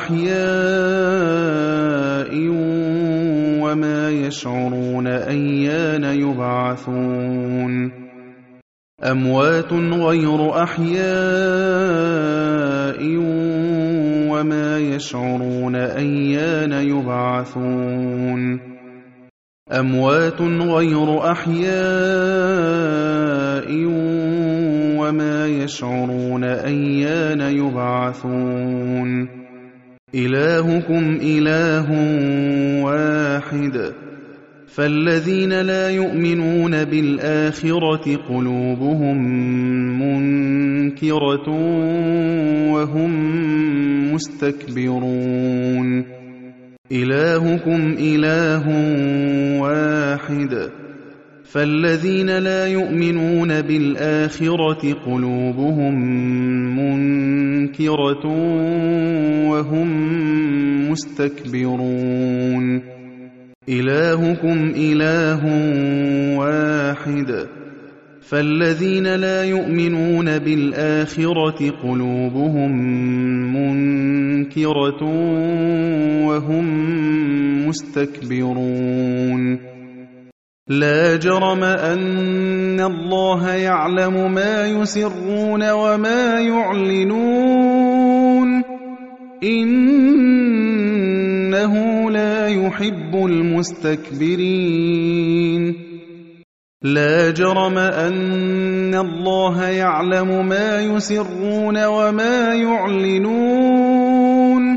أحياء وما يشعرون أيان يبعثون أموات غير أحياء وما يشعرون أيان يبعثون أموات غير أحياء وما يشعرون أيان يبعثون إلهكم إله واحد فالذين لا يؤمنون بالآخرة قلوبهم منكرة وهم مستكبرون إلهكم إله واحد فالذين لا يؤمنون بالآخرة قلوبهم منكرة وهم مستكبرون إلهكم إله واحد فالذين لا يؤمنون بالآخرة قلوبهم منكرة وهم مستكبرون لا جرم أن الله يعلم ما يسرون وما يعلنون إنه لا يحب المستكبرين لا جرم أن الله يعلم ما يسرون وما يعلنون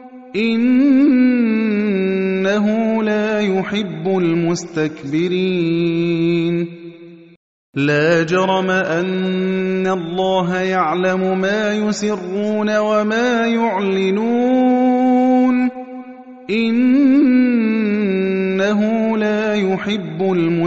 إنه لا يحب المستكبرين لا جرم أن الله يعلم ما يسرون وما يعلنون إنه إنه لا يحب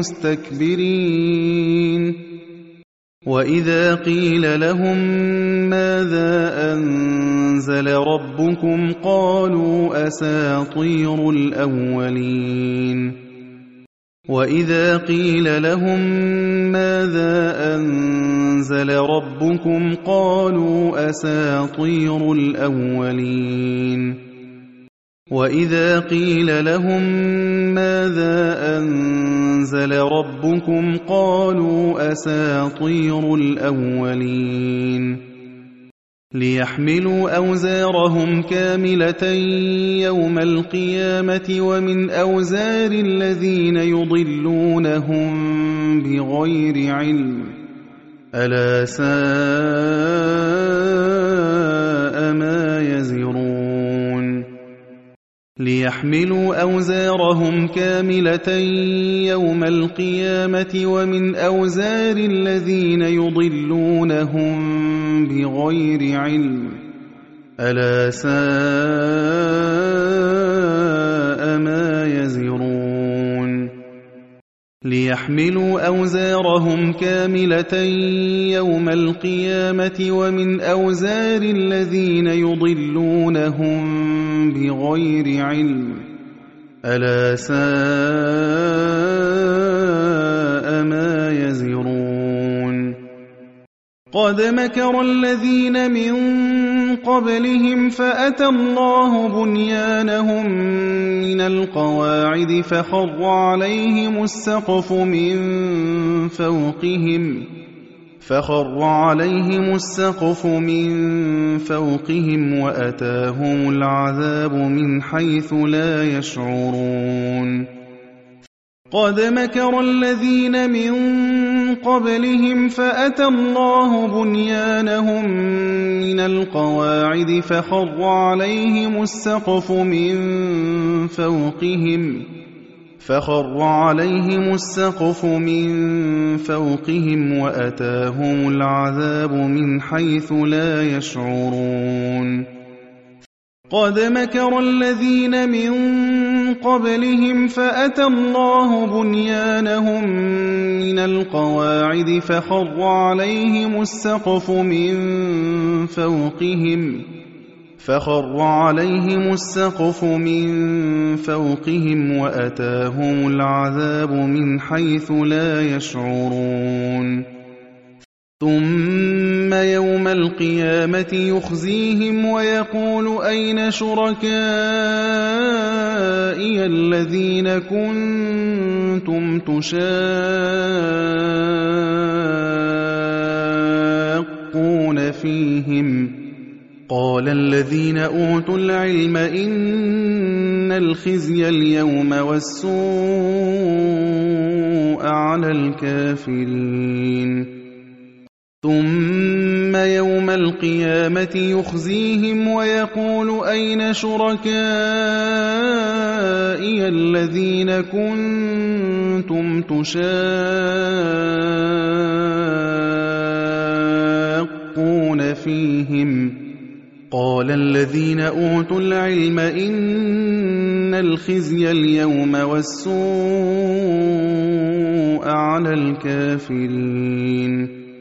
المستكبرين وإذا قيل لهم ماذا أنزل ربكم قالوا أساطير الأولين وإذا قيل لهم ماذا أنزل ربكم قالوا أساطير الأولين وإذا قيل لهم ماذا أنزل ربكم قالوا أساطير الأولين ليحملوا أوزارهم كاملة يوم القيامة ومن أوزار الذين يضلونهم بغير علم ألا ساء ما يزرون ليحملوا أوزارهم كاملة يوم القيامة ومن أوزار الذين يضلونهم بغير علم ألا ساء ما يزرون ليحملوا أوزارهم كاملة يوم القيامة ومن أوزار الذين يضلونهم بغير علم ألا ساء ما يزرون قد مكر الذين من قبلهم فأتى الله بنيانهم من القواعد فخر عليهم السقف من فوقهم وأتاهم العذاب من حيث لا يشعرون قد مكر الذين من قبلهم فأتى الله بنيانهم من القواعد فخر عليهم السقف من فوقهم وأتاهم العذاب من حيث لا يشعرون قد مكر الذين من قبلهم فأتى الله بنيانهم من القواعد فخر عليهم السقف من فوقهم وأتاهم العذاب من حيث لا يشعرون ثم يوم القيامة يخزيهم ويقول أين شركائي الذين كنتم تشاقون فيهم قال الذين أوتوا العلم إن الخزي اليوم والسوء على الكافرين ثم يوم القيامة يخزيهم ويقول أين شركائي الذين كنتم تشاقون فيهم قال الذين أوتوا العلم إن الخزي اليوم والسوء على الكافرين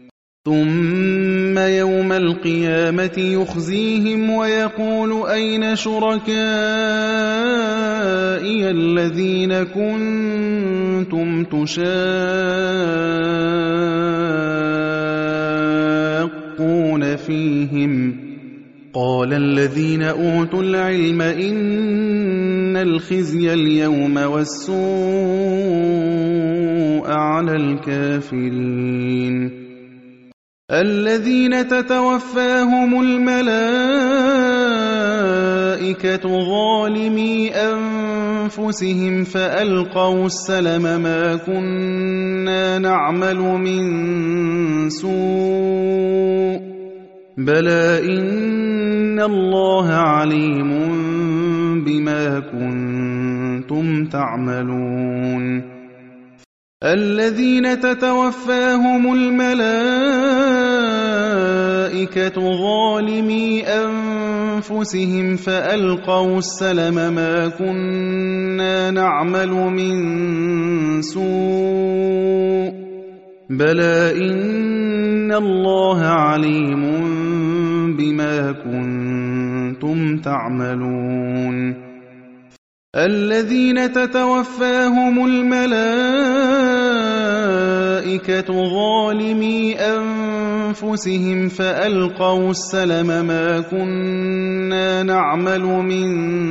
ثم يوم القيامة يخزيهم ويقول أين شركائي الذين كنتم تشاقون فيهم قال الذين أوتوا العلم إن الخزي اليوم والسوء على الكافرين الذين تتوفاهم الملائكة ظالمي أنفسهم فألقوا السلم ما كنا نعمل من سوء بلى إن الله عليم بما كنتم تعملون الذين تتوفاهم الملائكة ظالمي أنفسهم فألقوا السلم ما كنا نعمل من سوء بلى إن الله عليم بما كنتم تعملون الذين تتوفاهم الملائكة ظالمي أنفسهم فألقوا السلم ما كنا نعمل من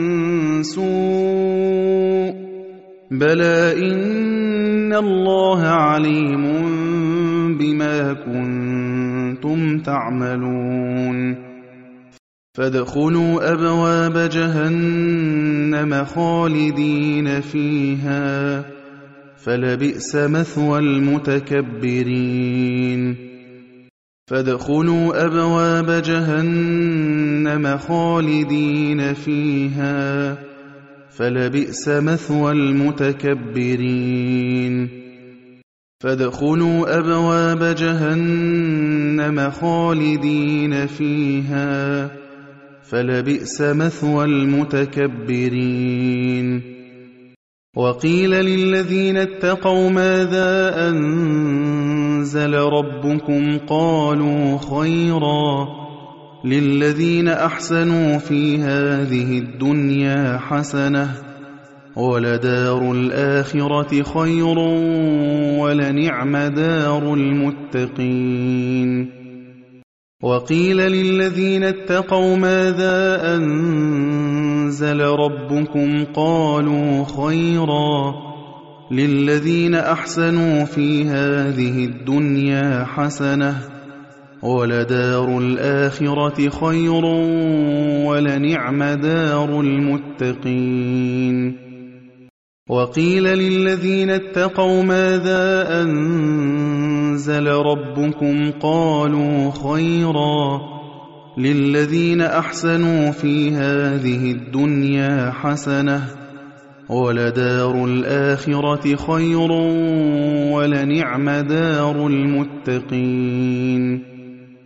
سوء بلى إن الله عليم بما كنتم تعملون فادخلوا أبواب جهنم خالدين فيها فلبئس مثوى المتكبرين فادخلوا أبواب جهنم خالدين فيها فلبئس مثوى المتكبرين فادخلوا أبواب جهنم خالدين فيها فلبئس مثوى المتكبرين وقيل للذين اتقوا ماذا أنزل ربكم قالوا خيرا للذين أحسنوا في هذه الدنيا حسنة ولدار الآخرة خير ولنعم دار المتقين وقيل للذين اتقوا ماذا أنزل ربكم قالوا خيرا للذين أحسنوا في هذه الدنيا حسنة ولدار الآخرة خير ولنعم دار المتقين وقيل للذين اتقوا ماذا أنزل ربكم قالوا خيرا للذين أحسنوا في هذه الدنيا حسنة ولدار الآخرة خير ولنعم دار المتقين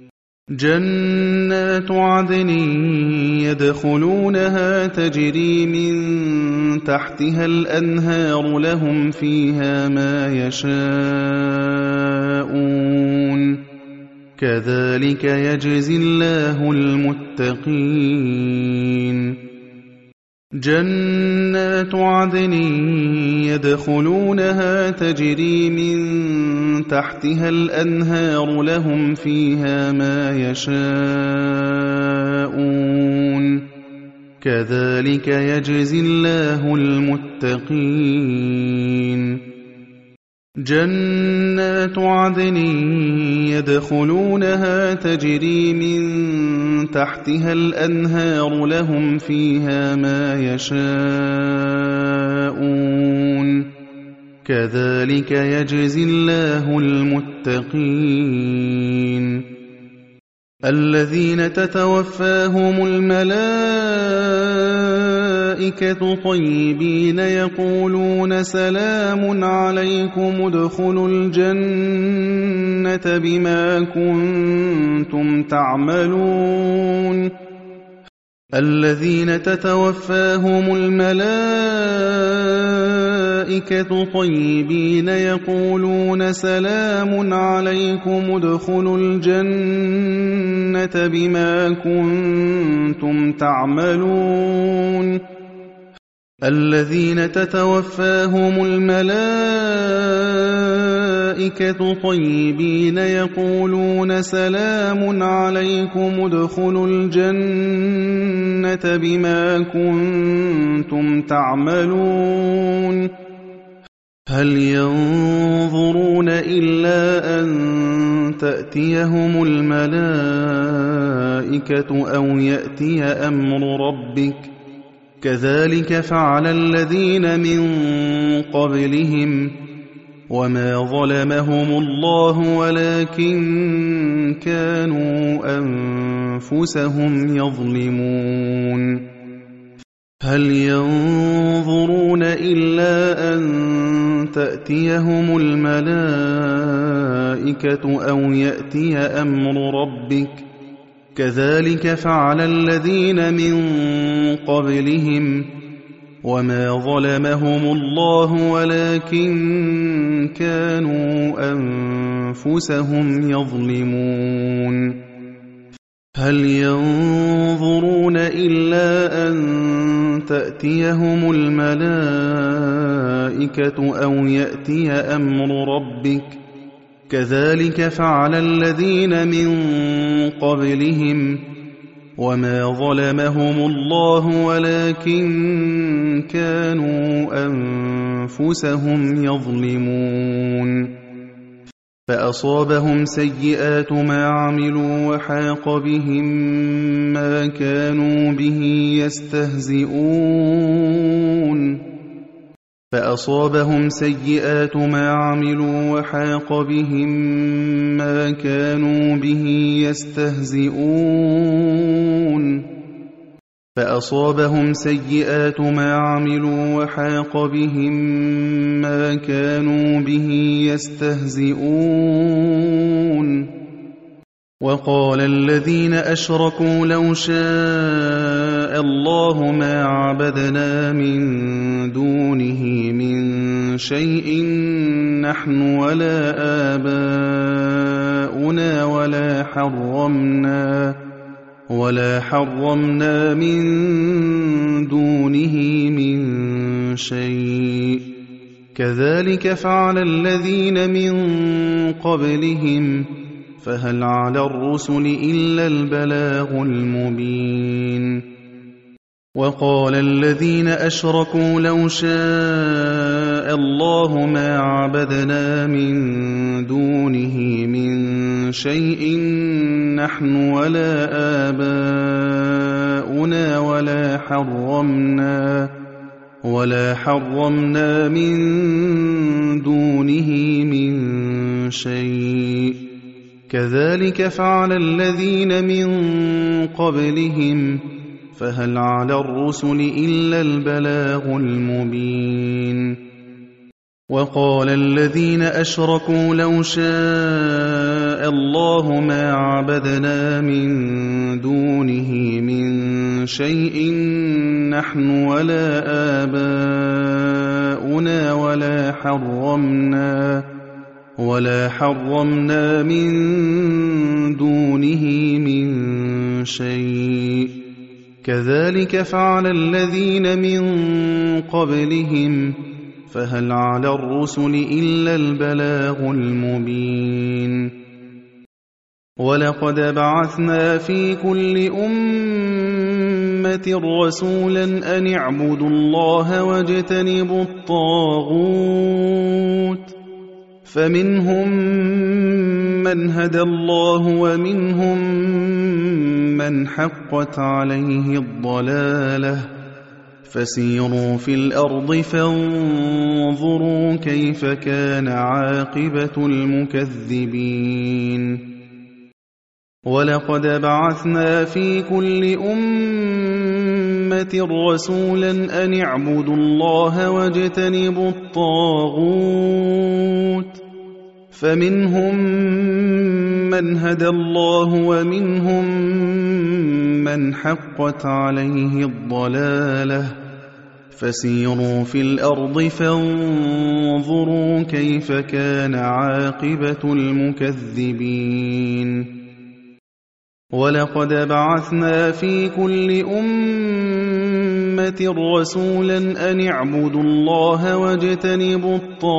جنات عدن يدخلونها تجري من تحتها الأنهار لهم فيها ما يشاءون كذلك يجزي الله المتقين جنات عدن يدخلونها تجري من تحتها الأنهار لهم فيها ما يشاءون كذلك يجزي الله المتقين جنات عدن يدخلونها تجري من تحتها الأنهار لهم فيها ما يشاءون كذلك يجزي الله المتقين الذين تتوفاهم الملائكة طيبين يقولون سلام عليكم ادخلوا الجنة بما كنتم تعملون الذين تتوفاهم الملائكة طيبين يقولون سلام عليكم ادخلوا الجنة بما كنتم تعملون الذين تتوفاهم الملائكة طيبين يقولون سلام عليكم ادخلوا الجنة بما كنتم تعملون هل ينظرون إلا أن تأتيهم الملائكة أو يأتي أمر ربك كذلك فعل الذين من قبلهم وما ظلمهم الله ولكن كانوا أنفسهم يظلمون هل ينظرون إلا أن تأتيهم الملائكة أو يأتي أمر ربك كذلك فعل الذين من قبلهم وما ظلمهم الله ولكن كانوا أنفسهم يظلمون هل ينظرون إلا أن تأتيهم الملائكة أو يأتي أمر ربك كذلك فعل الذين من قبلهم وما ظلمهم الله ولكن كانوا أنفسهم يظلمون فأصابهم سيئات ما عملوا وحاق بهم ما كانوا به يستهزئون فأصابهم سيئات ما عملوا وحاق بهم ما كانوا به يستهزئون فأصابهم سيئات ما عملوا وحاق بهم ما كانوا به يستهزئون وقال الذين أشركوا لو شاء الله ما عبدنا من دونه من شيء نحن ولا آباؤنا ولا حرمنا من دونه من شيء كذلك فعل الذين من قبلهم فهل على الرسل إلا البلاغ المبين وقال الذين أشركوا لو شاء الله ما عبدنا من دونه من شيء نحن ولا آباؤنا ولا حرمنا من دونه من شيء كذلك فعل الذين من قبلهم فهل على الرسل إلا البلاغ المبين وقال الذين أشركوا لو شاء الله ما عبدنا من دونه من شيء نحن ولا آباؤنا ولا حرمنا من دونه من شيء كذلك فعل الذين من قبلهم فهل على الرسل إلا البلاغ المبين ولقد بعثنا في كل أمة رسولا أن اعبدوا الله واجتنبوا الطاغوت فمنهم من هدى الله ومنهم من حقت عليه الضلالة فسيروا في الأرض فانظروا كيف كان عاقبة المكذبين ولقد بعثنا في كل أمة رسولا أن اعبدوا الله واجتنبوا الطاغوت فمنهم من هدى الله ومنهم من حقت عليه الضلالة فسيروا في الأرض فانظروا كيف كان عاقبة المكذبين ولقد بعثنا في كل أمة رسولا أن اعبدوا الله واجتنبوا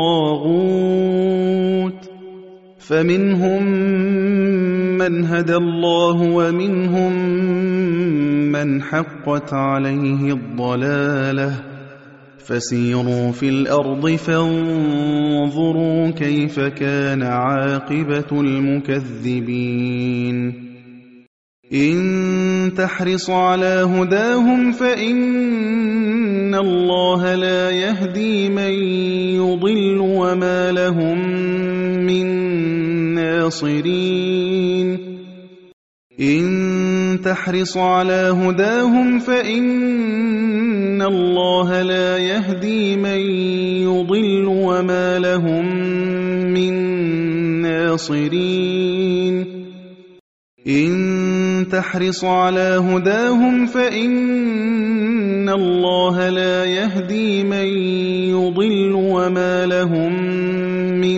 الطاغوت فمنهم من هدى الله ومنهم من حقت عليه الضلالة فسيروا في الأرض فانظروا كيف كان عاقبة المكذبين إن تحرص على هداهم فإن الله لا يهدي من يضل وما لهم من ناصرين إن تحرص على هداهم فإن الله لا يهدي من يضل وما لهم من ناصرين إن تحرص على هداهم فإن الله لا يهدي من يضل وما لهم من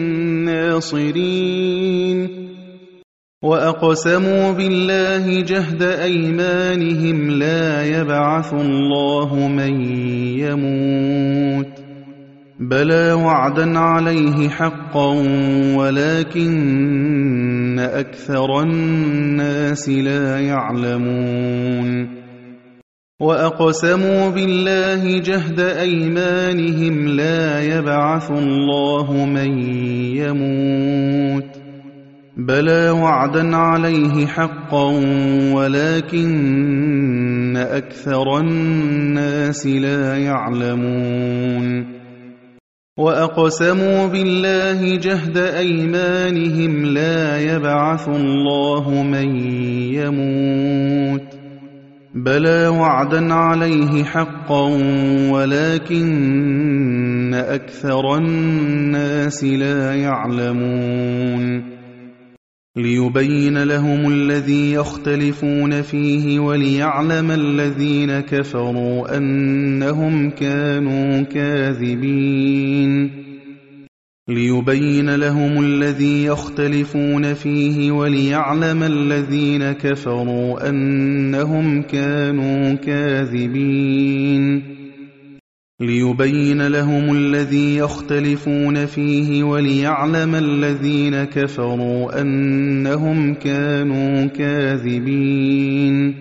ناصرين وأقسموا بالله جهد أيمانهم لا يبعث الله من يموت بلى وعدا عليه حقا ولكن أكثر الناس لا يعلمون وأقسموا بالله جهد أيمانهم لا يبعث الله من يموت بلى وعدا عليه حقا ولكن أكثر الناس لا يعلمون وأقسموا بالله جهد أيمانهم لا يبعث الله من يموت بلى وعدا عليه حقا ولكن أكثر الناس لا يعلمون ليبين لهم الذي يختلفون فيه وليعلم الذين كفروا أنهم كانوا كاذبين ليبين لهم الذي يختلفون فيه وليعلم الذين كفروا أنهم كانوا كاذبين ليبين لهم الذي يختلفون فيه وليعلم الذين كفروا أنهم كانوا كاذبين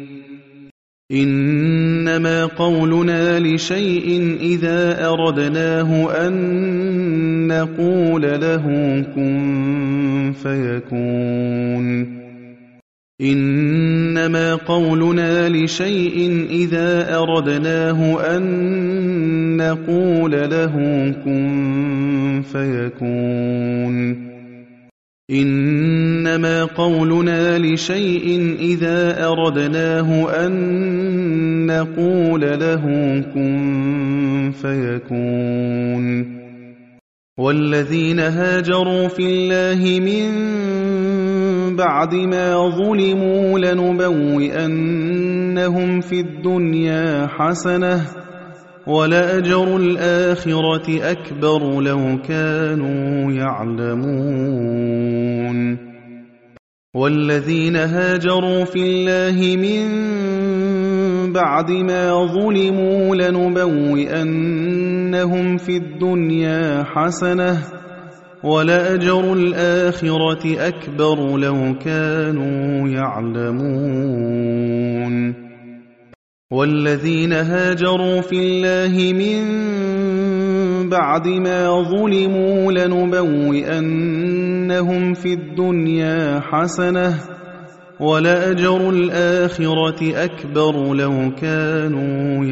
إنما قولنا لشيء إذا أردناه أن نقول له كن فيكون إنما قولنا لشيء إذا أردناه أن نقول له كن فيكون إنما قولنا لشيء إذا أردناه أن نقول له كن فيكون والذين هاجروا في الله من بعد ما ظلموا لنبوئنهم في الدنيا حسنة ولأجر الآخرة أكبر لو كانوا يعلمون والذين هاجروا في الله من بعد ما ظلموا لنبوئنهم في الدنيا حسنة ولأجر الآخرة أكبر لو كانوا يعلمون والذين هاجروا في الله من بعد ما ظلموا لنبوئنهم في الدنيا حسنة ولأجر الآخرة أكبر لو كانوا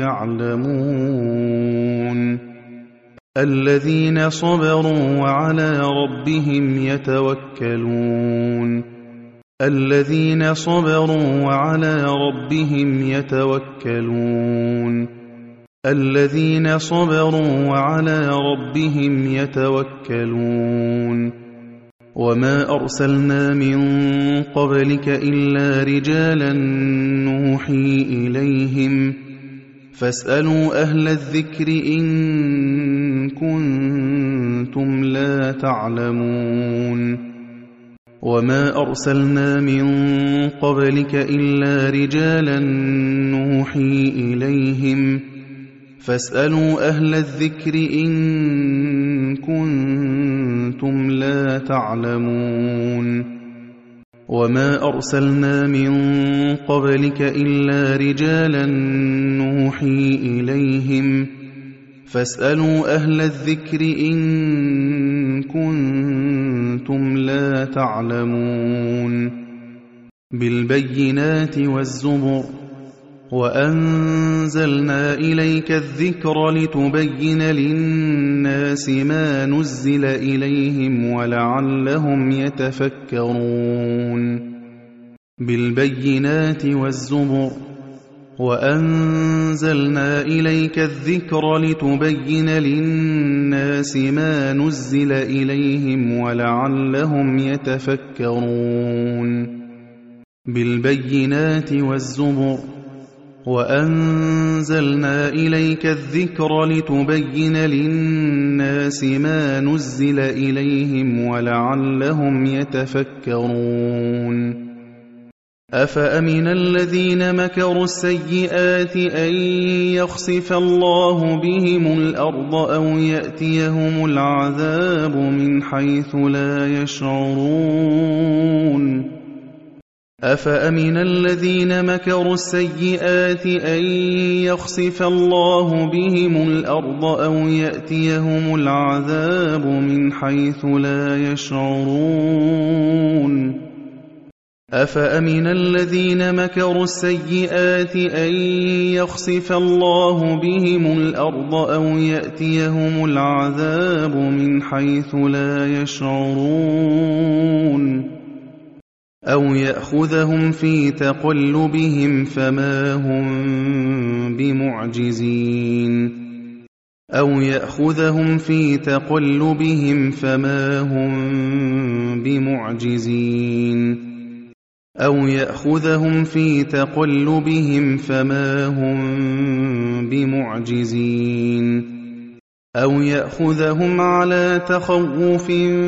يعلمون الذين صبروا وعلى ربهم يتوكلون الذين صبروا وعلى ربهم يتوكلون الذين صبروا وعلى ربهم يتوكلون وما أرسلنا من قبلك إلا رجالا نوحي إليهم فاسألوا أهل الذكر إن كنتم لا تعلمون وما أرسلنا من قبلك إلا رجالا نوحي إليهم فاسألوا أهل الذكر إن كنتم لا تعلمون وما أرسلنا من قبلك إلا رجالا نوحي إليهم فاسألوا أهل الذكر إن كنتم لا تعلمون بالبينات والزبر وأنزلنا إليك الذكر لتبين للناس ما نزل إليهم ولعلهم يتفكرون بالبينات والزبر وأنزلنا إليك الذكر لتبين للناس ما نزل إليهم ولعلهم يتفكرون بالبينات والزبر وأنزلنا إليك الذكر لتبين للناس ما نزل إليهم ولعلهم يتفكرون أفأمن الذين مكروا السيئات أن يخسف الله بهم الأرض أو يأتيهم العذاب من حيث لا يشعرون أفأمن الذين مكروا السيئات أن يخسف الله بهم الأرض أو يأتيهم العذاب من حيث لا يشعرون أفأمن الذين مكروا السيئات أن يخسف الله بهم الأرض أو يأتيهم العذاب من حيث لا يشعرون أو يأخذهم في تقلبهم فما هم بمعجزين أو يأخذهم في تقلبهم فما هم بمعجزين أو يأخذهم في تقلبهم فما هم بمعجزين أو يأخذهم على تخوف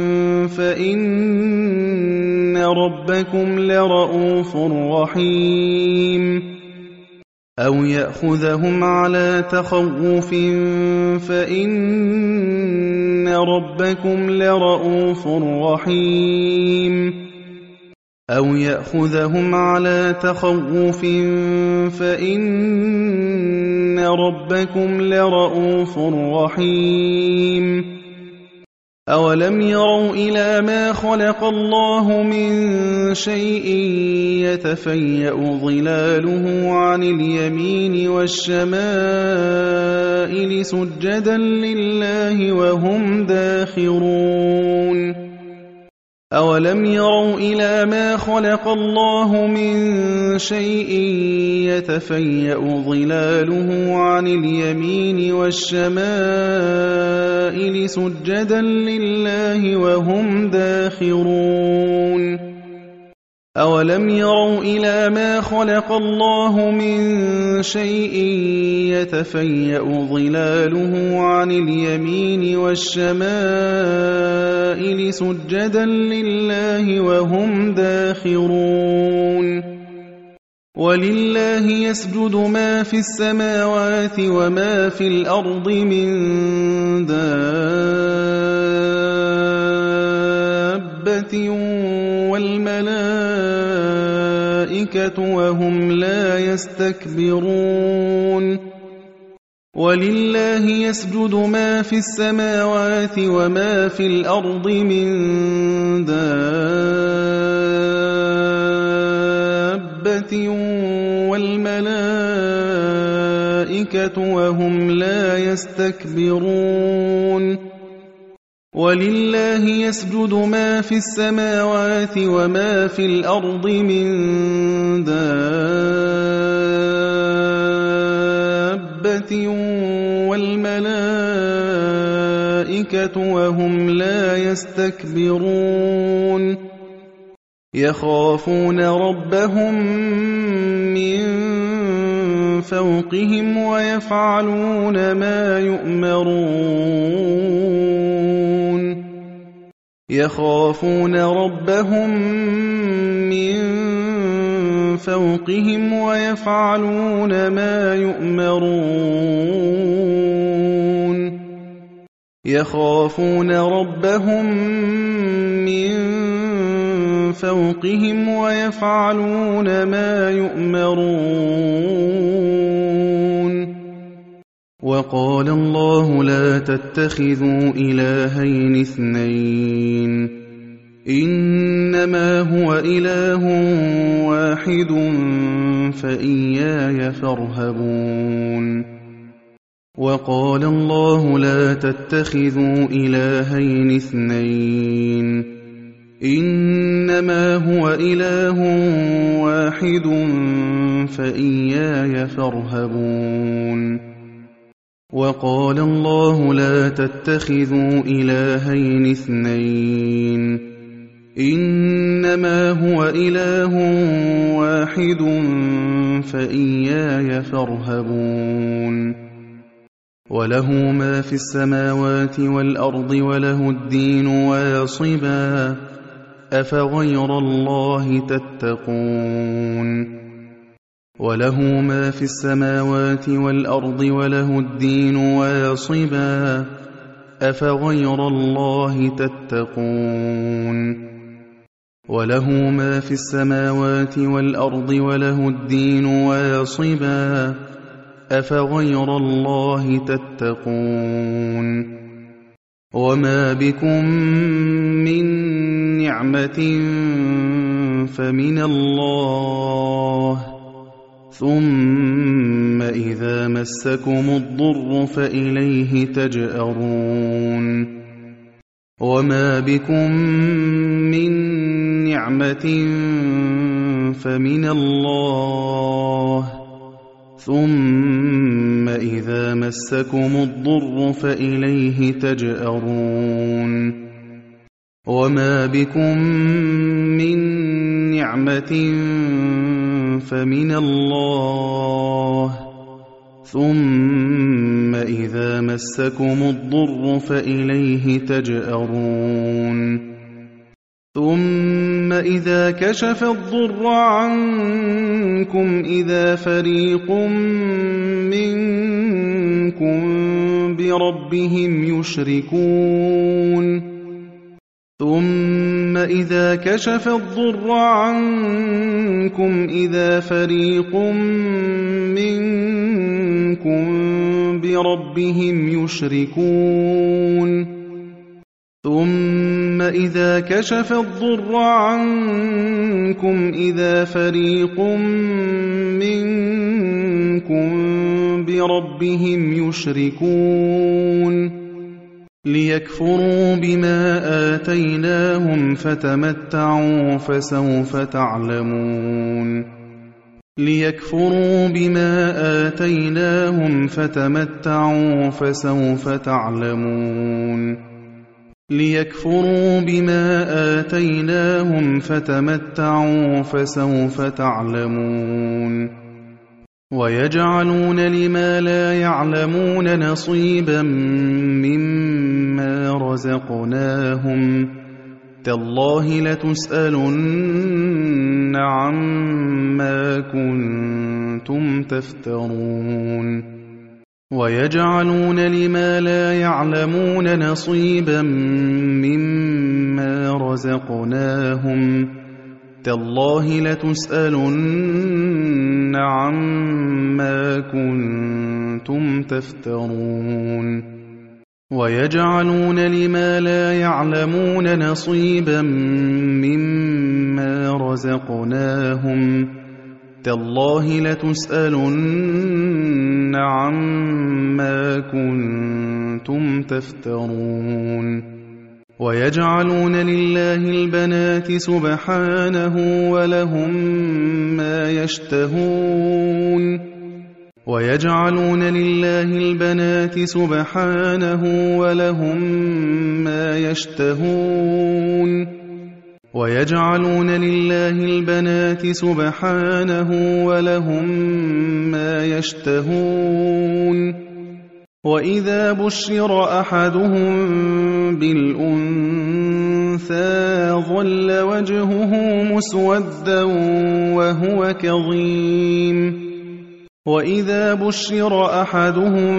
فإن ربكم لرؤوف رحيم أو يأخذهم على تخوف فإن ربكم لرؤوف رحيم أو يأخذهم على تخوف فإن ربكم لرؤوف رحيم أولم يروا إلى ما خلق الله من شيء يتفيأ ظلاله عن اليمين والشمائل سجدا لله وهم داخرون أولم يروا إلى ما خلق الله من شيء يتفيأ ظلاله عن اليمين والشمائل سجدا لله وهم داخرون أولم يروا إلى ما خلق الله من شيء يتفيأ ظلاله عن اليمين والشمائل سجدا لله وهم داخرون ولله يسجد ما في السماوات وما في الأرض من دابة والملائكة وهم لا يستكبرون ولله يسجد ما في السماوات وما في الأرض من دابة والملائكة وهم لا يستكبرون ولله يسجد ما في السماوات وما في الأرض من دابة والملائكة وهم لا يستكبرون يخافون ربهم من فوقهم ويفعلون ما يؤمرون يخافون ربهم من فوقهم ويفعلون ما يؤمرون يخافون ربهم من فوقهم ويفعلون ما يؤمرون وقال الله لا تتخذوا إلهين اثنين إنما هو إله واحد فإياي فارهبون وقال الله لا تتخذوا إلهين اثنين إنما هو إله واحد فإياي فارهبون وقال الله لا تتخذوا إلهين اثنين إنما هو إله واحد فإياي فارهبون وله ما في السماوات والأرض وله الدين واصبا أفغير الله تتقون وله ما في السماوات والأرض وله الدين واصبا أفغير الله تتقون وله ما في السماوات والأرض وله الدين واصبا أفغير الله تتقون وما بكم من نعمة فمن الله ثم إذا مسكم الضر فإليه تجأرون وما بكم من نعمة فمن الله ثم إذا مسكم الضر فإليه تجأرون وما بكم من نعمة فمن الله ثم إذا مسكم الضر فإليه تجأرون ثم إذا كشف الضر عنكم إذا فريق منكم بربهم يشركون ثم إذا كشف الضر عنكم إذا فريق منكم بربهم يشركون ثم إذا كشف الضر عنكم إذا فريق منكم بربهم يشركون ليكفروا بما آتيناهم فتمتعوا فسوف تعلمون ليكفروا بما آتيناهم فتمتعوا فسوف تعلمون ليكفروا بما آتيناهم فتمتعوا فسوف تعلمون ويجعلون لما لا يعلمون نصيبا مما رزقناهم تالله لتسألن عما كنتم تفترون ويجعلون لما لا يعلمون نصيبا مما رزقناهم تالله لتسألن عما كنتم تفترون ويجعلون لما لا يعلمون نصيبا مما رزقناهم تالله لتسألن عما كنتم تفترون ويجعلون لله البنات سبحانه ولهم ما يشتهون ويجعلون لله البنات سبحانه ولهم ما يشتهون ويجعلون لله البنات سبحانه ولهم ما يشتهون وإذا بشر أحدهم بالأنثى ظل وجهه مسودا وهو كظيم وإذا بشر أحدهم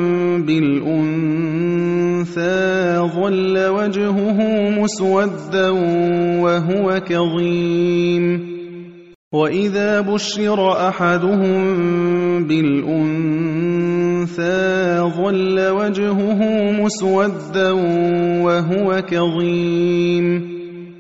بالأنثى ظل وجهه مسودا وهو كظيم وإذا بشر أحدهم بالأنثى ظل وجهه مسودا وهو كظيم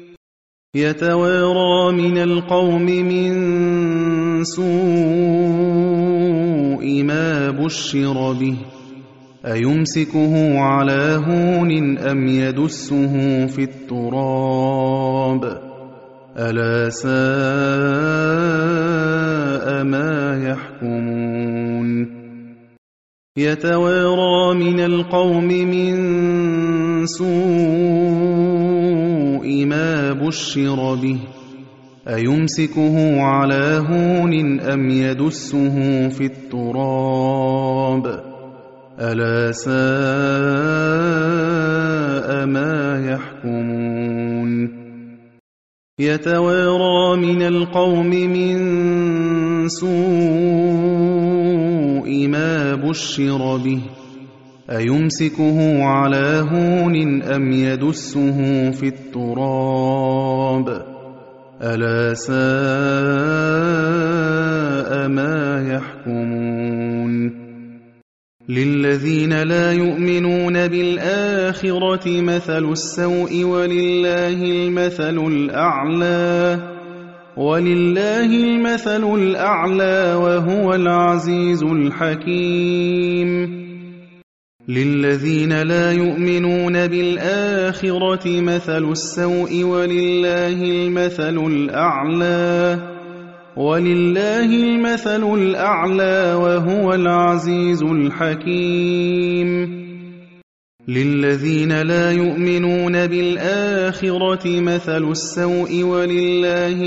يتوارى من القوم من سوء ما بشر به أيمسكه على هون أم يدسه في التراب ألا ساء ما يحكمون يتوارى من القوم من سوء ما بشر به أيمسكه على هون أم يدسه في التراب ألا ساء ما يحكمون يتوارى من القوم من سوء ما بشر به أيمسكه على هون أم يدسه في التراب ألا ساء ما يحكمون للذين لا يؤمنون بالآخرة مثل السوء ولله المثل الأعلى وهو العزيز الحكيم للذين لا يؤمنون بالآخرة مثل السوء ولله المثل الأعلى وهو العزيز الحكيم للذين لا يؤمنون بالآخرة مثل السوء ولله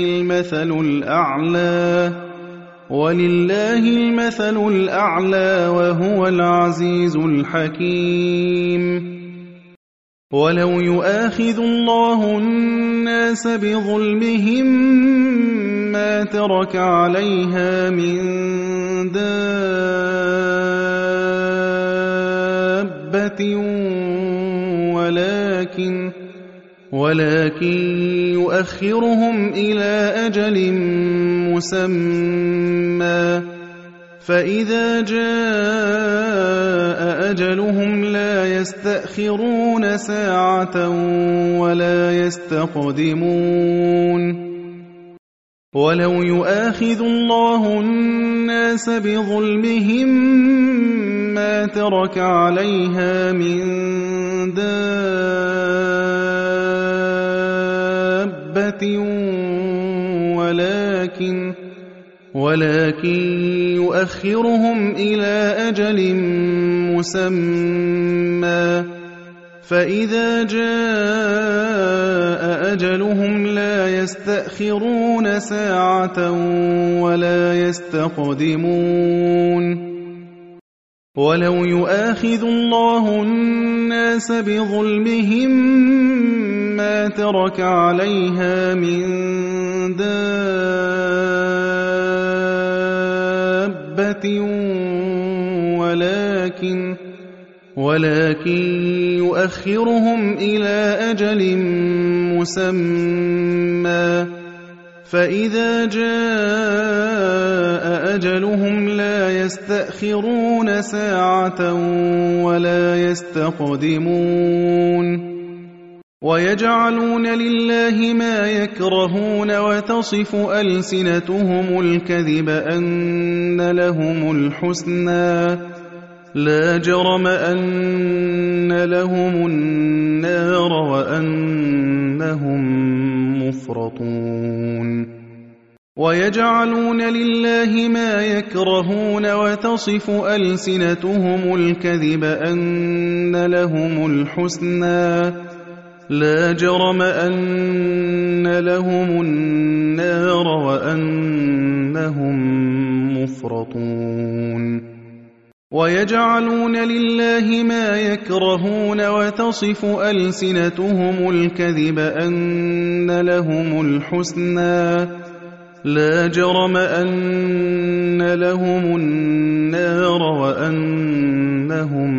المثل الأعلى وهو العزيز الحكيم ولو يؤاخذ الله الناس بظلمهم ما ترك عليها من دابة ولكن يؤخرهم إلى أجل مسمى فإذا جاء أجلهم لا يستأخرون ساعة ولا يستقدمون ولو يؤاخذ الله الناس بظلمهم ما ترك عليها من دابة ولكن يؤخرهم إلى أجل مسمى فإذا جاء أجلهم لا يستأخرون ساعة ولا يستقدمون ولو يؤاخذ الله الناس بظلمهم ما ترك عليها من دابة ولكن يؤخرهم إلى أجل مسمى فإذا جاء أجلهم لا يستأخرون ساعة ولا يستقدمون ويجعلون لله ما يكرهون وتصف ألسنتهم الكذب أن لهم الحسنى لا جرم أن لهم النار وأنهم مفرطون ويجعلون لله ما يكرهون وتصف ألسنتهم الكذب أن لهم الحسنى لا جرم أن لهم النار وأنهم مفرطون ويجعلون لله ما يكرهون وتصف ألسنتهم الكذب أن لهم الحسنى لا جرم أن لهم النار وأنهم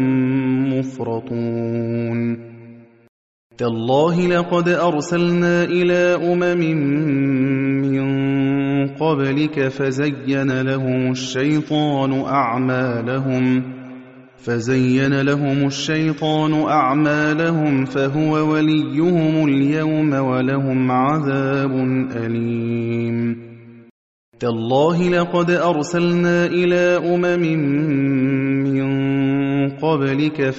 مفرطون تالله لقد أرسلنا إلى من قبلك فزين لهم الشيطان أعمالهم فهو وليهم اليوم ولهم عذاب أليم تالله لقد أرسلنا إلى من قبلك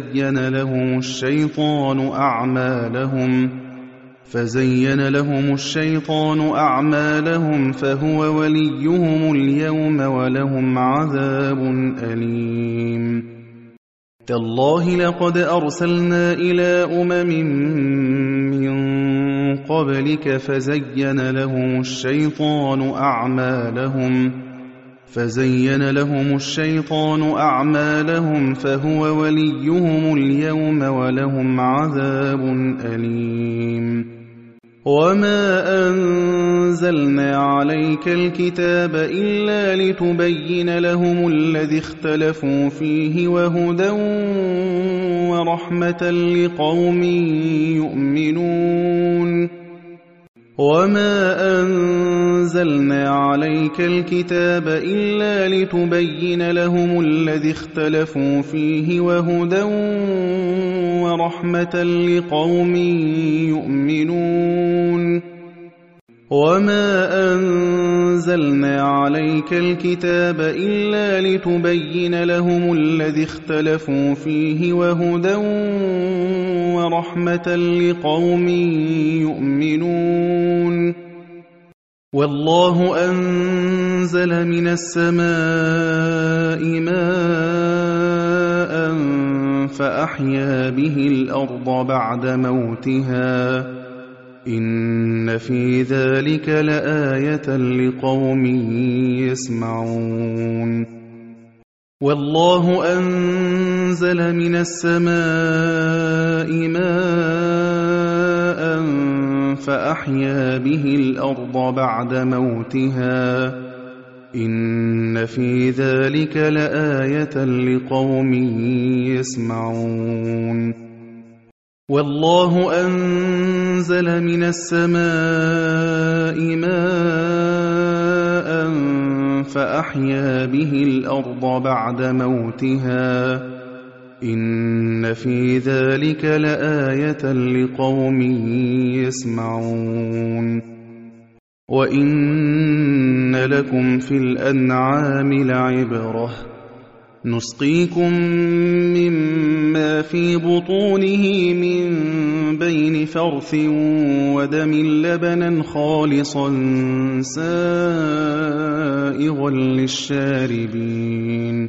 فزين لهم الشيطان أعمالهم فهو وليهم اليوم ولهم عذاب أليم. تالله لقد أرسلنا إلى أمم من قبلك فزين لهم الشيطان أعمالهم فهو وليهم اليوم ولهم عذاب أليم. وما أنزلنا عليك الكتاب إلا لتبين لهم الذي اختلفوا فيه وهدى ورحمة لقوم يؤمنون. وما أنزلنا عليك الكتاب إلا لتبين لهم الذي اختلفوا فيه وهدى ورحمة لقوم يؤمنون. وما أنزلنا عليك الكتاب إلا لتبين لهم الذي اختلفوا فيه وهدى ورحمة لقوم يؤمنون. والله أنزل من السماء ماء فأحيا به الأرض بعد موتها إن في ذلك لآية لقوم يسمعون. والله أنزل من السماء ماء فأحيا به الأرض بعد موتها إن في ذلك لآية لقوم يسمعون. والله أنزل من السماء ماء فأحيا به الأرض بعد موتها إن في ذلك لآية لقوم يسمعون. وإن لكم في الأنعام لعبرة نسقيكم مما في بطونه من بين فرث ودم لبنا خالصا سائغا للشاربين.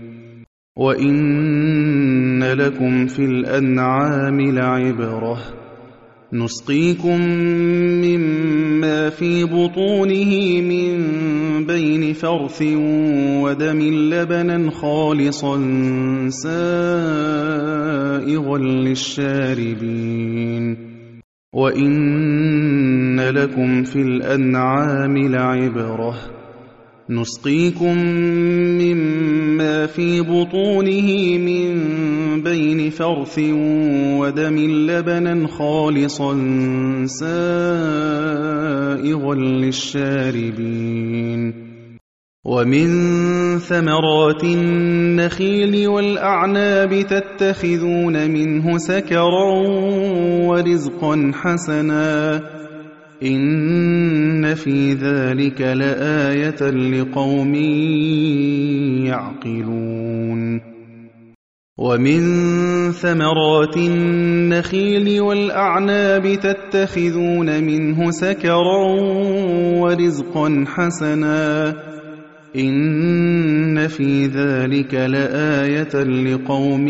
وإن لكم في الأنعام لعبرة نسقيكم مما في بطونه من بين فرث ودم لبنا خالصا سائغا للشاربين. وإن لكم في الأنعام لعبرة نسقيكم مما في بطونه من بين فرث ودم لبنا خالصا سائغا للشاربين. ومن ثمرات النخيل والأعناب تتخذون منه سكرا ورزقا حسنا إن في ذلك لآية لقوم يعقلون. ومن ثمرات النخيل والأعناب تتخذون منه سكرا ورزقا حسنا إن في ذلك لآية لقوم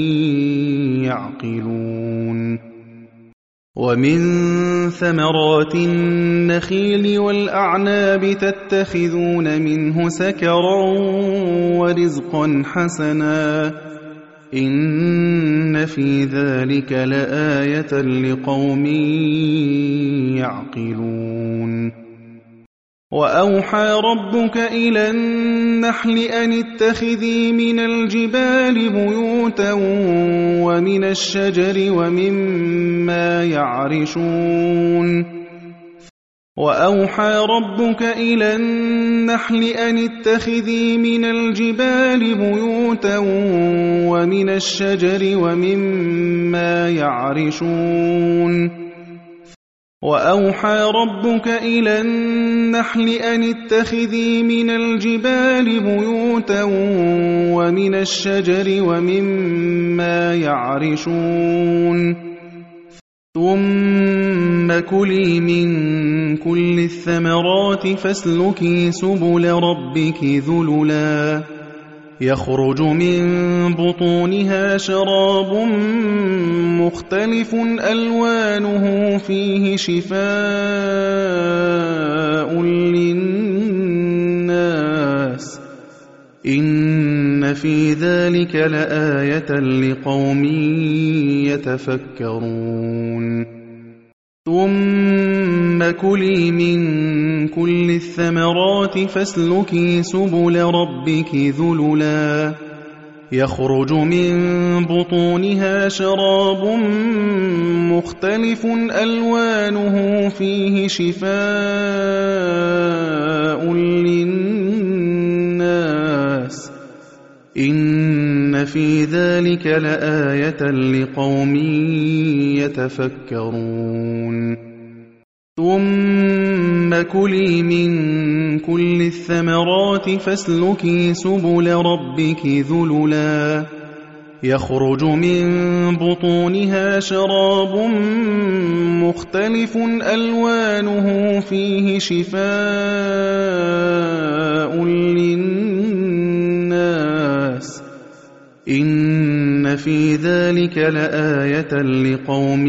يعقلون. ومن ثمرات النخيل والأعناب تتخذون منه سكرا ورزقا حسنا إن في ذلك لآية لقوم يعقلون. وأوحى ربك إلى النحل أن اتخذي من الجبال بيوتا ومن الشجر ومما يعرشون. وأوحى ربك إلى النحل أن اتخذي من الجبال بيوتا ومن الشجر ومما يعرشون. وأوحى ربك إلى النحل أن اتخذي من الجبال بيوتا ومن الشجر ومما يعرشون ثم كلي من كل الثمرات فاسلكي سبل ربك ذللا يخرج من بطونها شراب مختلف ألوانه فيه شفاء للناس إن في ذلك لآية لقوم يتفكرون ثم كلي من كل الثمرات فاسلكي سبل ربك ذللا يخرج من بطونها شراب مختلف ألوانه فيه شفاء للناس إن في ذلك لآية لقوم يتفكرون ثم كلي من كل الثمرات فاسلكي سبل ربك ذللا يخرج من بطونها شراب مختلف ألوانه فيه شفاء للناس إن في ذلك لآية لقوم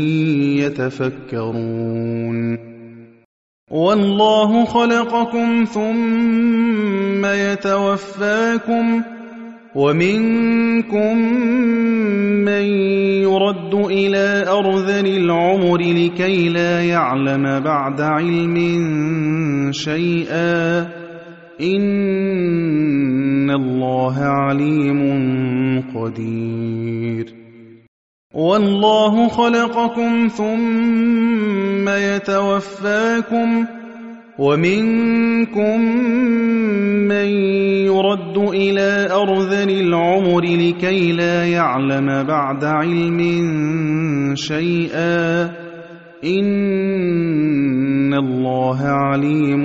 يتفكرون والله خلقكم ثم يتوفاكم ومنكم من يرد إلى أرذل العمر لكي لا يعلم بعد علم شيئا إن الله عليم قدير والله خلقكم ثم يتوفاكم ومنكم من يرد إلى أرذل العمر لكي لا يعلم بعد علم شيئا إن الله عليم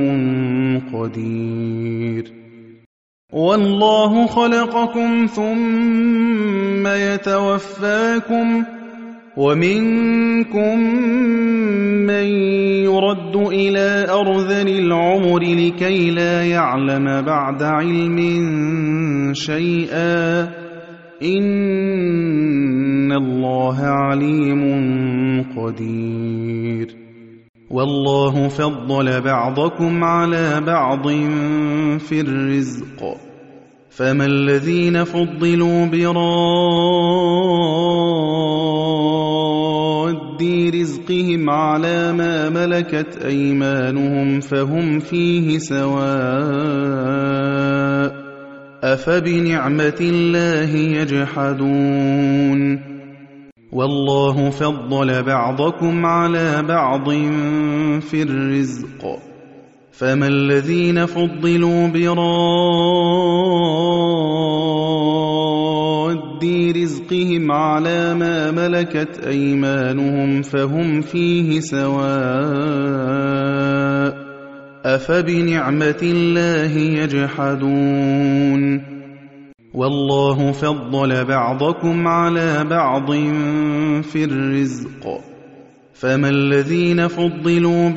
قدير والله خلقكم ثم يتوفاكم ومنكم من يرد إلى أرذل العمر لكي لا يعلم بعد علم شيئا إن الله عليم قدير والله فضل بعضكم على بعض في الرزق فما الذين فضلوا براد رزقهم على ما ملكت أيمانهم فهم فيه سواء أفبنعمة الله يجحدون والله فضل بعضكم على بعض في الرزق فما الذين فضلوا براد رزقهم على ما ملكت أيمانهم فهم فيه سواء أفبنعمة الله يجحدون والله فضل بعضكم على بعض في الرزق فما الذين فضلوا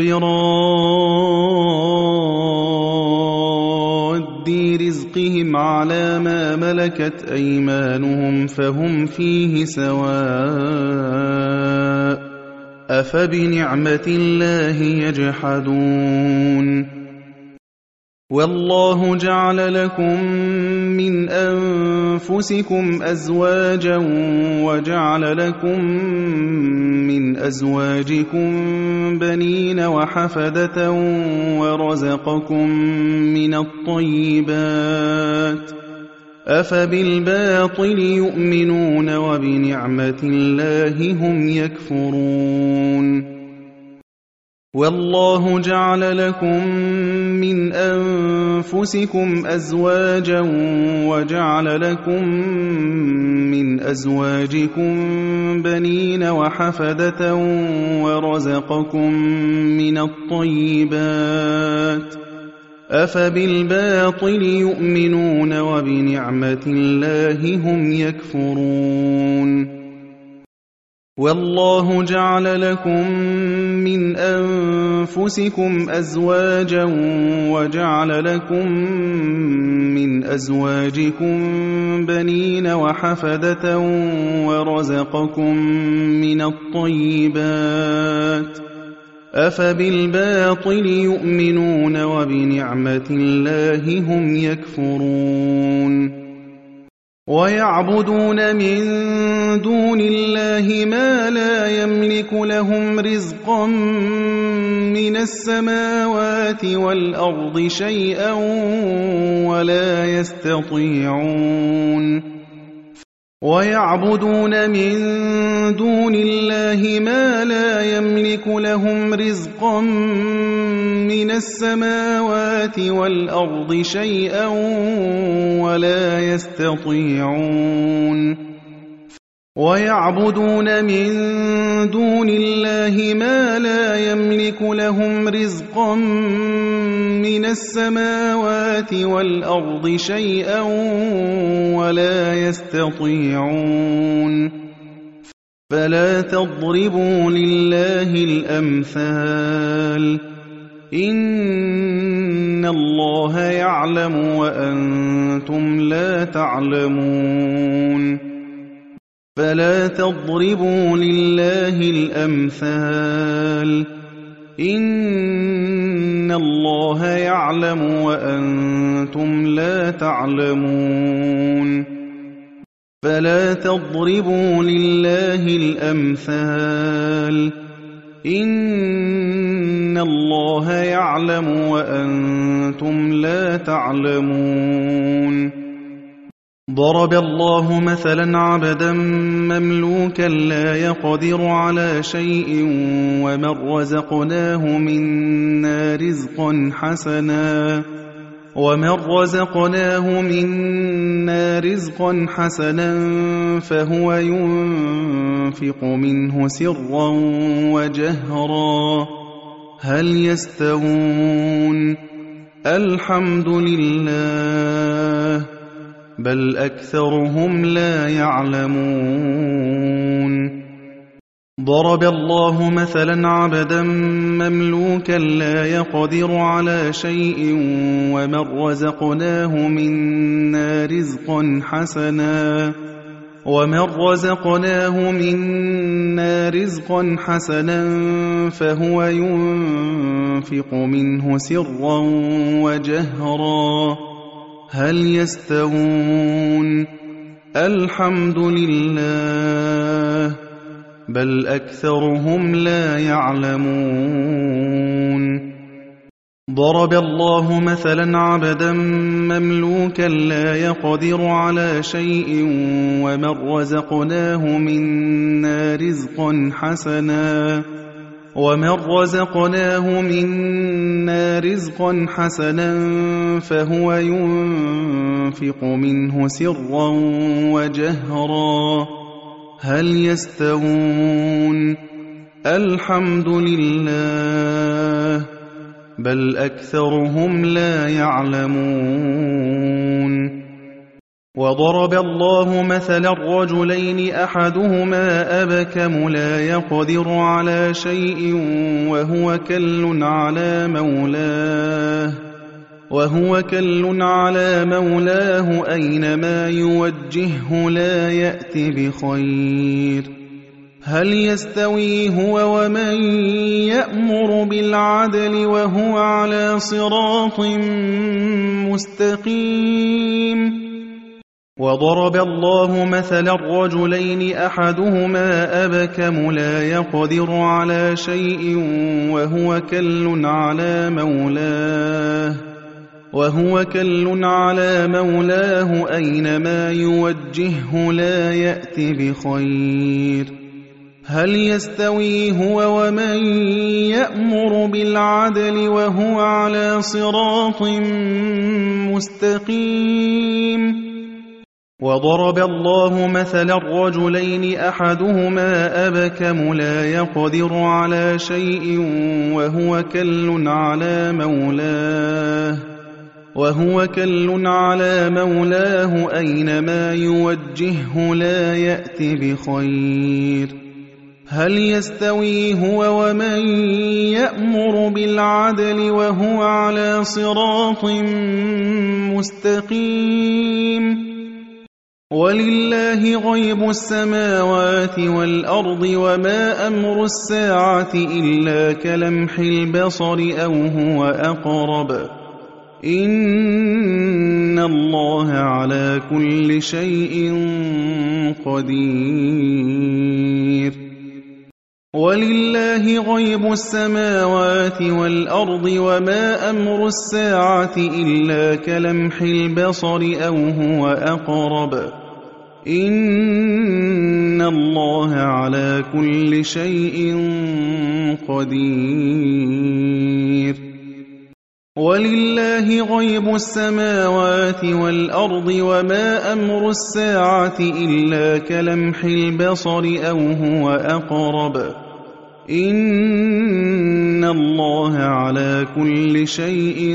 براد رزقهم على ما ملكت أيمانهم فهم فيه سواء أفبنعمة الله يجحدون والله جعل لكم من أنفسكم أزواجا وجعل لكم من أزواجكم بنين وحفدة ورزقكم من الطيبات أفبالباطل يؤمنون وبنعمة الله هم يكفرون والله جعل لكم من أنفسكم أزواجا وجعل لكم من أزواجكم بنين وحفدة ورزقكم من الطيبات أفبالباطل يؤمنون وبنعمة الله هم يكفرون والله جعل لكم من أنفسكم أزواجا وجعل لكم من أزواجكم بنين وحفدة ورزقكم من الطيبات أفبالباطل يؤمنون وبنعمة الله هم يكفرون ويعبدون من دون الله ما لا يملك لهم رزقا من السماوات والأرض شيئا ولا يستطيعون ويعبدون من دون الله ما لا يملك لهم رزقا من السماوات والأرض شيئا ولا يستطيعون ويعبدون من دون الله ما لا يملك لهم رزقا من السماوات والأرض شيئا ولا يستطيعون فلا تضربوا لله الأمثال إن الله يعلم وأنتم لا تعلمون فلا تضربوا لله الأمثال إن الله يعلم وأنتم لا تعلمون فلا تضربوا لله الأمثال إن الله يعلم وأنتم لا تعلمون ضرب الله مثلا عبدا مملوكا لا يقدر على شيء ومن رزقناه منا رزقا حسنا فهو ينفق منه سرا وجهرا هل يستوون الحمد لله بل أكثرهم لا يعلمون ضرب الله مثلا عبدا مملوكا لا يقدر على شيء ومن رزقناه منا رزقا حسنا فهو ينفق منه سرا وجهرا هل يستوون الحمد لله بل أكثرهم لا يعلمون ضرب الله مثلا عبدا مملوكا لا يقدر على شيء ومن رزقناه منا رزقا حسنا فهو ينفق منه سرا وجهرا هل يستوون الحمد لله بل أكثرهم لا يعلمون وضرب الله مثلا رجلين أحدهما أبكم لا يقدر على شيء وهو كل على مولاه أينما يوجهه لا يأت بخير هل يستوي هو ومن يأمر بالعدل وهو على صراط مستقيم وضرب الله مثلا رجلين أحدهما أبكم لا يقدر على شيء وهو كل على مولاه أينما يوجهه لا يأت بخير هل يستوي هو ومن يأمر بالعدل وهو على صراط مستقيم وضرب الله مثلا الرجلين أحدهما أبكم لا يقدر على شيء وهو كل على مولاه أينما يوجهه لا يأت بخير هل يستوي هو ومن يأمر بالعدل وهو على صراط مستقيم ولله غيب السماوات والأرض وما أمر الساعة إلا كلمح البصر أو هو أقرب إن الله على كل شيء قدير ولله غيب السماوات والأرض وما أمر الساعة إلا كلمح البصر أو هو أقرب إن الله على كل شيء قدير ولله غيب السماوات والأرض وما أمر الساعة إلا كلمح البصر أو هو أقرب إن الله على كل شيء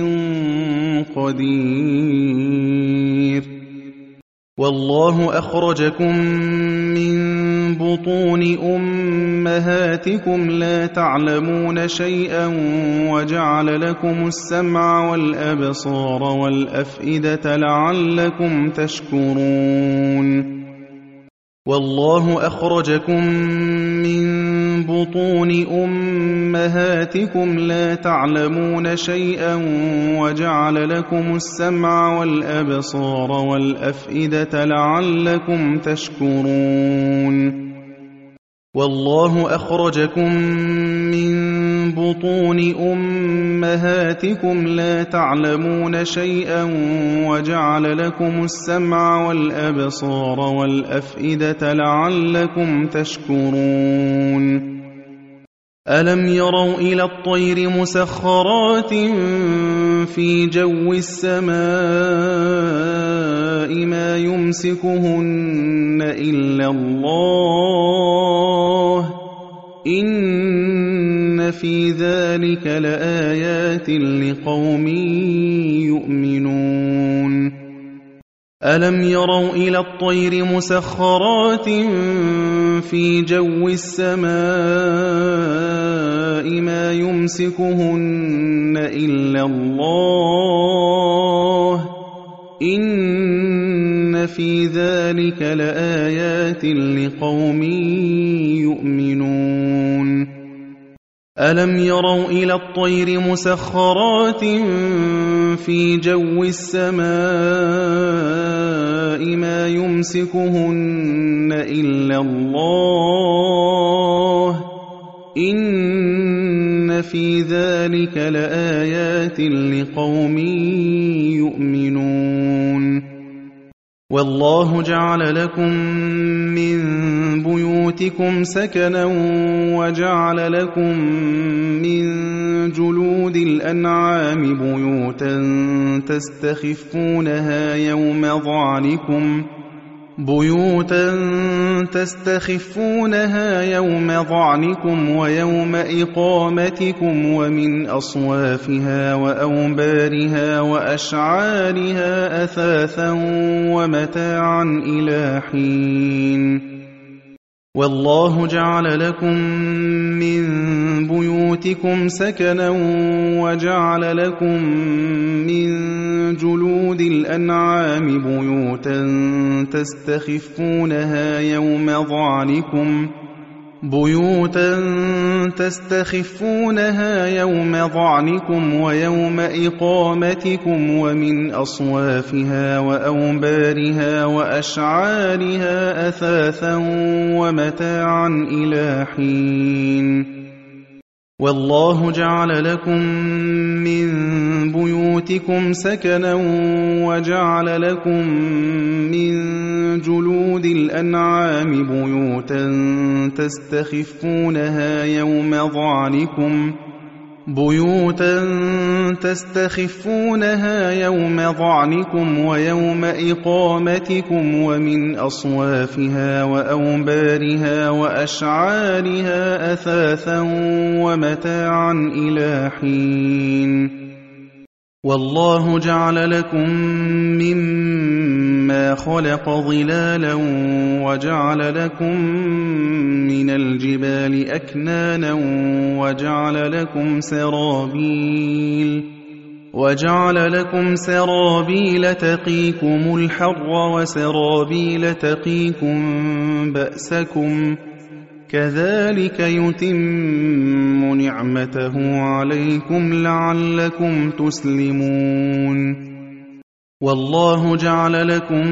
قدير والله أخرجكم من بطون أمهاتكم لا تعلمون شيئا وجعل لكم السمع والأبصار والأفئدة لعلكم تشكرون والله أخرجكم من بطون أمهاتكم لا تعلمون شيئا وجعل لكم السمع والأبصار والأفئدة لعلكم تشكرون والله أخرجكم من بطون أمهاتكم لا تعلمون شيئا وجعل لكم السمع والأبصار والأفئدة لعلكم تشكرون ألم يروا إلى الطير مسخرات في جو السماء ما يمسكهن إلا الله إن في ذلك لآيات لقوم يؤمنون ألم يروا إلى الطير مسخرات في جو السماء ما يمسكهن إلا الله إن في ذلك لآيات لقوم يؤمنون ألم يروا إلى الطير مسخرات في جو السماء ما يمسكهن إلا الله إن في ذلك لآيات لقوم يؤمنون والله جعل لكم من بيوتكم سكنا وجعل لكم من جلود الأنعام بيوتا تستخفونها يوم ظعنكم ويوم إقامتكم ومن أصوافها وأوبارها وأشعارها أثاثا ومتاعا إلى حين والله جعل لكم من بيوتكم سكنا وجعل لكم من جلود الأنعام بيوتا تستخفونها يوم ظعنكم ويوم إقامتكم ومن أصوافها وأوبارها وأشعارها أثاثا ومتاعا إلى حين والله جعل لكم من بيوتكم سكنا وجعل لكم من جلود الأنعام بيوتا تستخفونها يوم ظعنكم ويوم إقامتكم ومن أصوافها وأوبارها وأشعارها أثاثا ومتاعا إلى حين والله جعل لكم مما خلق ظلالا وجعل لكم من الجبال أكنانا وجعل لكم سرابيل تقيكم الحر وسرابيل تقيكم بأسكم كذلك يتم نعمته عليكم لعلكم تسلمون والله جعل لكم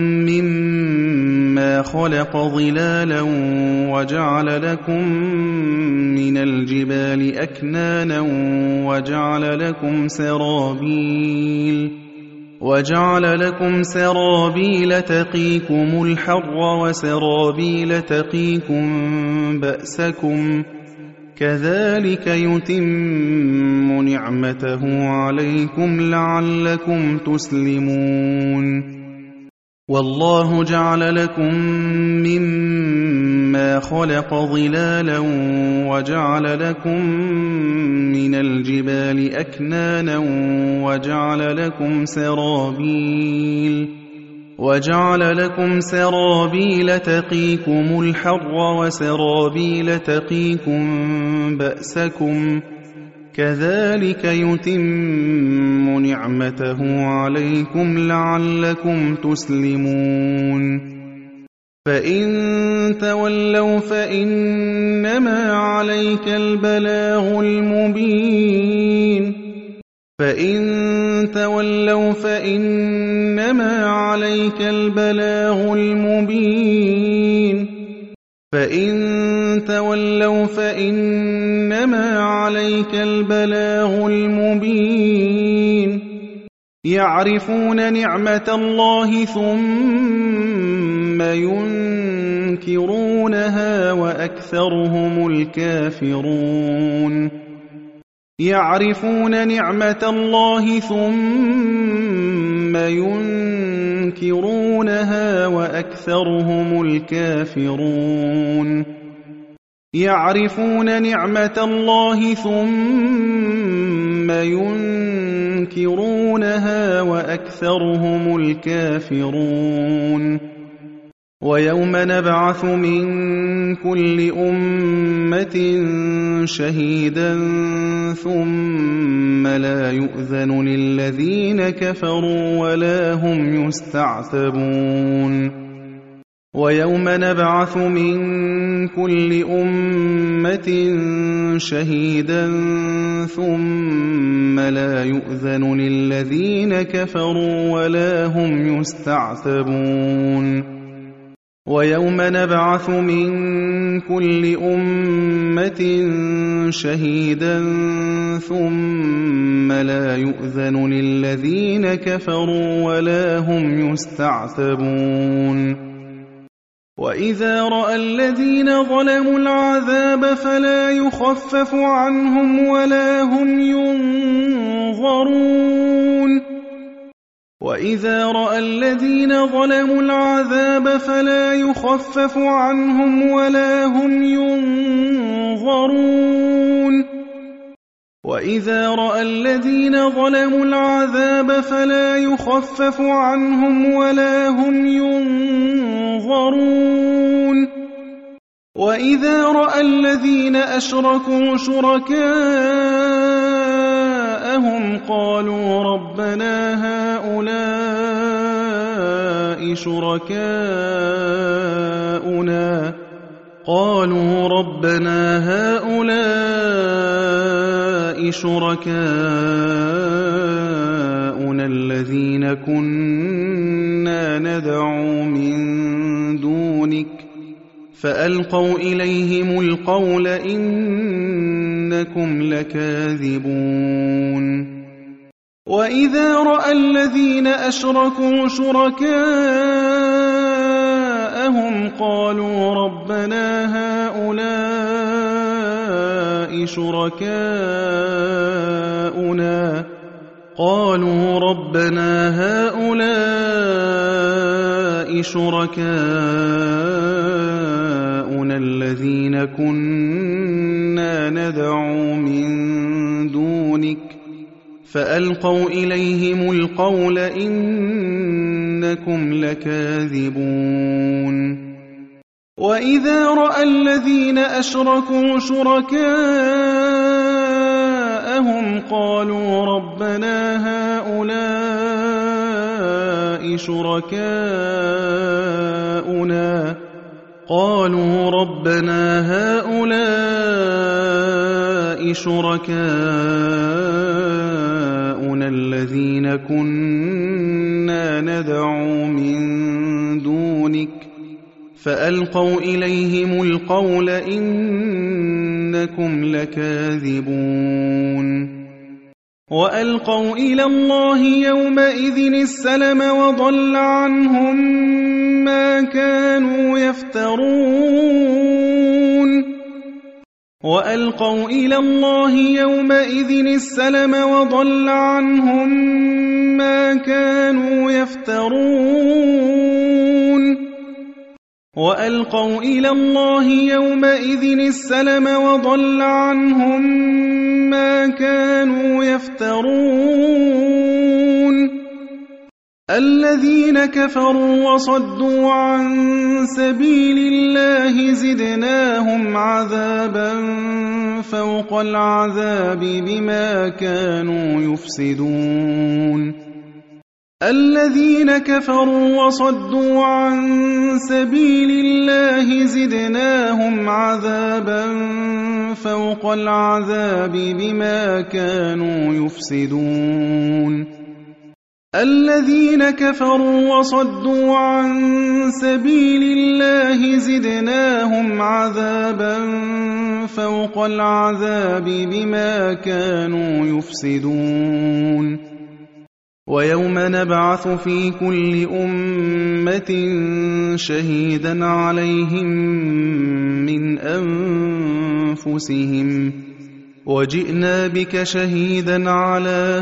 مما خلق ظلالا وجعل لكم من الجبال أكنانا وجعل لكم سرابيل تقيكم الحر وسرابيل تقيكم بأسكم كذلك يتم نعمته عليكم لعلكم تسلمون والله جعل لكم مما خلق ظلالا وجعل لكم من الجبال أكنانا وجعل لكم سرابيل تقيكم الحر وسرابيل تقيكم بأسكم كذلك يتم نعمته عليكم لعلكم تسلمون فإن تولوا فإنما عليك البلاغ المبين يعرفون نعمة الله ثم ينكرونها وأكثرهم الكافرون ويوم نبعث من كل أمة شهيدا ثم لا يؤذن للذين كفروا ولا هم يستعتبون ويوم نبعث من كل أمة شهيدا ثم لا يؤذن للذين كفروا ولا هم يستعتبون ويوم نبعث من كل أمة شهيدا ثم لا يؤذن للذين كفروا ولا هم يستعتبون وإذا رأى الذين ظلموا العذاب فلا يخفف عنهم ولا هم ينظرون وإذا رأى الذين ظلموا العذاب فلا يخفف عنهم ولا هم ينظرون وإذا رأى الذين ظلموا العذاب فلا يخفف عنهم ولا هم ينظرون وإذا رأى الذين أشركوا شركاءهم قالوا ربنا هؤلاء شركاؤنا الذين كنا ندعو من دونك فألقوا إليهم القول إنكم إنكم لكاذبون وإذا رأى الذين أشركوا شركاءهم قالوا ربنا هؤلاء شركاؤنا الذين كنا ندعو من دونك فألقوا إليهم القول إنكم لكاذبون وإذا رأى الذين أشركوا شركاءهم قالوا ربنا هؤلاء شركاؤنا الذين كنا ندعو من دونك فألقوا إليهم القول إنكم لكاذبون وألقوا إلى الله يومئذ السلم وضل عنهم ما كانوا يفترون الذين كفروا وصدوا عن سبيل الله زدناهم عذابا فوق العذاب بما كانوا يفسدون الذين كفروا وصدوا عن سبيل الله زدناهم عذابا فوق العذاب بما كانوا يفسدون الذين كفروا وصدوا عن سبيل الله زدناهم عذابا فوق العذاب بما كانوا يفسدون ويوم نبعث في كل أمة شهيدا عليهم من أنفسهم وجئنا بك شهيدا على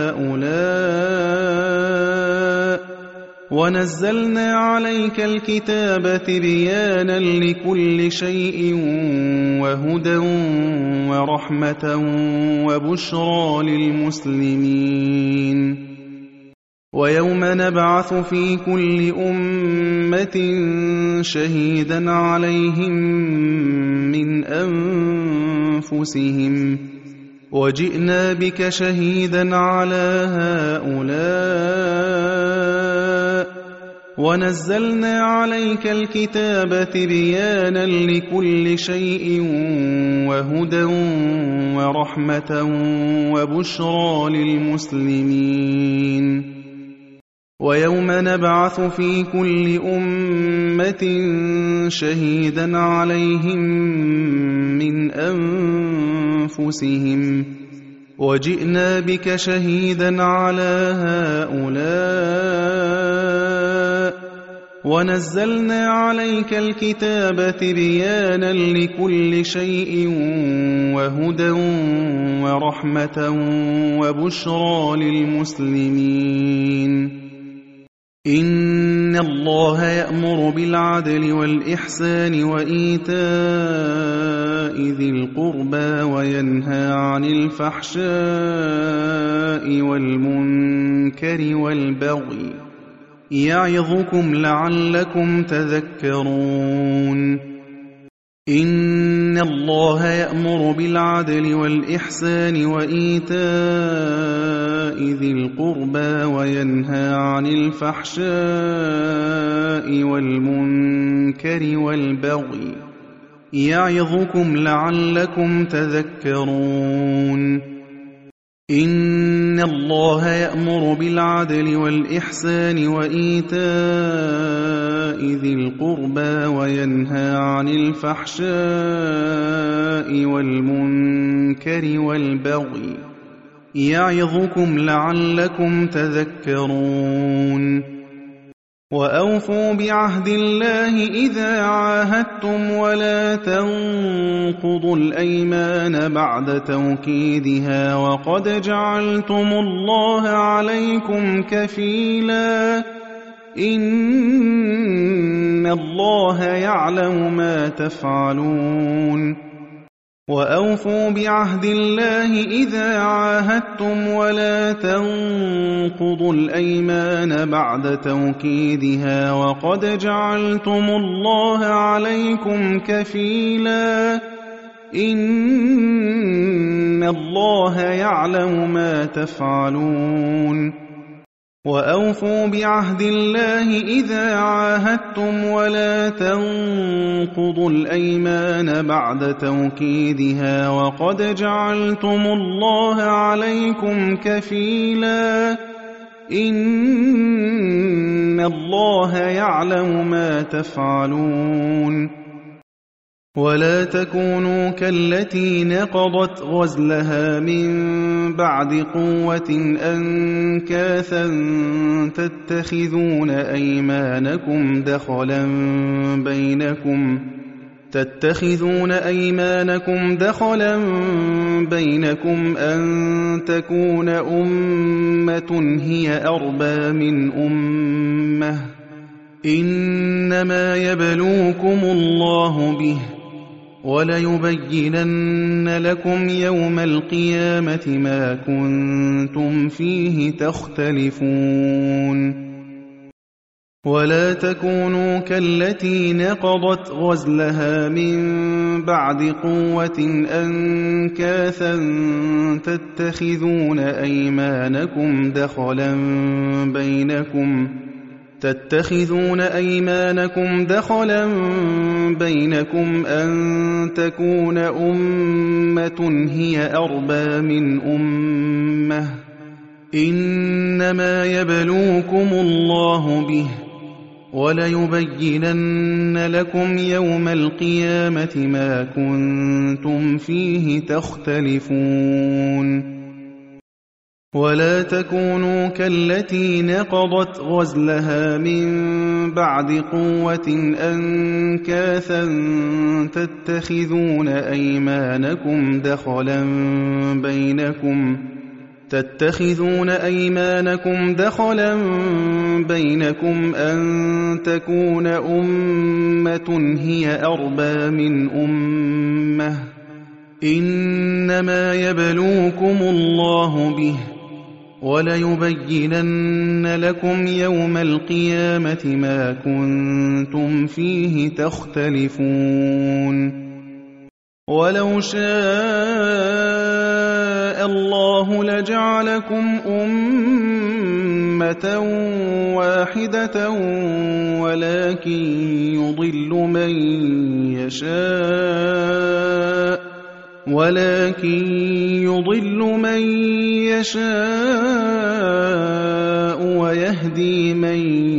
هؤلاء ونزلنا عليك الكتاب تبيانا لكل شيء وهدى ورحمة وبشرى للمسلمين ويوم نبعث في كل أمة شهيدا عليهم من أنفسهم وجئنا بك شهيدا على هؤلاء ونزلنا عليك الكتاب تبيانا لكل شيء وهدى ورحمة وبشرى للمسلمين ويوم نبعث في كل أمة شهيدا عليهم من أنفسهم وجئنا بك شهيدا على هؤلاء ونزلنا عليك الكتاب تبيانا لكل شيء وهدى ورحمة وبشرى للمسلمين إن الله يأمر بالعدل والإحسان وإيتاء ذي القربى وينهى عن الفحشاء والمنكر والبغي يعظكم لعلكم تذكرون إن الله يأمر بالعدل والإحسان وإيتاء ذي القربى وينهى عن الفحشاء والمنكر والبغي يعظكم لعلكم تذكرون إن الله يأمر بالعدل والإحسان وإيتاء ذي القربى وينهى عن الفحشاء والمنكر الْمُنكَرِ وَالْبَغْيِ يَعِظُكُمْ لَعَلَّكُمْ تَذَكَّرُونَ وَأَوْفُوا بِعَهْدِ اللَّهِ إِذَا عَاهَدتُّمْ وَلَا تَنقُضُوا الْأَيْمَانَ بَعْدَ تَوْكِيدِهَا وَقَدْ جَعَلْتُمُ اللَّهَ عَلَيْكُمْ كَفِيلًا إِنَّ اللَّهَ يَعْلَمُ مَا تَفْعَلُونَ وَأَوْفُوا بِعَهْدِ اللَّهِ إِذَا عَاهَدتُّمْ وَلَا تَنقُضُوا الْأَيْمَانَ بَعْدَ تَوْكِيدِهَا وَقَدْ جَعَلْتُمُ اللَّهَ عَلَيْكُمْ كَفِيلًا إِنَّ اللَّهَ يَعْلَمُ مَا تَفْعَلُونَ وَأَوْفُوا بِعَهْدِ اللَّهِ إِذَا عَاهَدتُّمْ وَلَا تَنقُضُوا الْأَيْمَانَ بَعْدَ تَوْكِيدِهَا وَقَدْ جَعَلْتُمُ اللَّهَ عَلَيْكُمْ كَفِيلًا إِنَّ اللَّهَ يَعْلَمُ مَا تَفْعَلُونَ وَلَا تَكُونُوا كَالَّتِي نَقَضَتْ غَزْلَهَا مِن بَعْدِ قُوَّةٍ أَنكَاثًا تَتَّخِذُونَ أَيْمَانَكُمْ دَخَلًا بَيْنَكُمْ أَن تَكُونَ أُمَّةٌ هِيَ أَرْبَىٰ مِنْ أُمَّةٍ ۚ إِنَّمَا يَبْلُوكُمُ اللَّهُ بِهِ ۚ وَلَيُبَيِّنَنَّ لَكُمْ يَوْمَ الْقِيَامَةِ مَا كُنتُمْ فِيهِ تَخْتَلِفُونَ وَلَا تَكُونُوا كَالَّتِي نَقَضَتْ غَزْلَهَا مِن بَعْدِ قُوَّةٍ أَنكَاثًا تَتَّخِذُونَ أَيْمَانَكُمْ دَخَلًا بَيْنَكُمْ أَن تَكُونَ أُمَّةٌ هِيَ أَرْبَىٰ مِنْ أُمَّةٍ ۚ إِنَّمَا يَبْلُوكُمُ اللَّهُ بِهِ ۚ وَلَيُبَيِّنَنَّ لَكُمْ يَوْمَ الْقِيَامَةِ مَا كُنتُمْ فِيهِ تَخْتَلِفُونَ وَلَا تَكُونُوا كَالَّتِي نَقَضَتْ غَزْلَهَا مِن بَعْدِ قُوَّةٍ أَنكَاثًا تَتَّخِذُونَ أَيْمَانَكُمْ دَخَلًا بَيْنَكُمْ أَن تَكُونَ أُمَّةٌ هِيَ أَرْبَىٰ مِنْ أُمَّةٍ ۚ إِنَّمَا يَبْلُوكُمُ اللَّهُ بِهِ ۚ وَلَيُبَيِّنَنَّ لَكُمْ يَوْمَ الْقِيَامَةِ مَا كُنتُمْ فِيهِ تَخْتَلِفُونَ وَلَوْ شَاءَ اللَّهُ لَجَعَلَكُمْ أُمَّةً وَاحِدَةً وَلَٰكِن يُضِلُّ مَن يَشَاءُ وَيَهْدِي مَن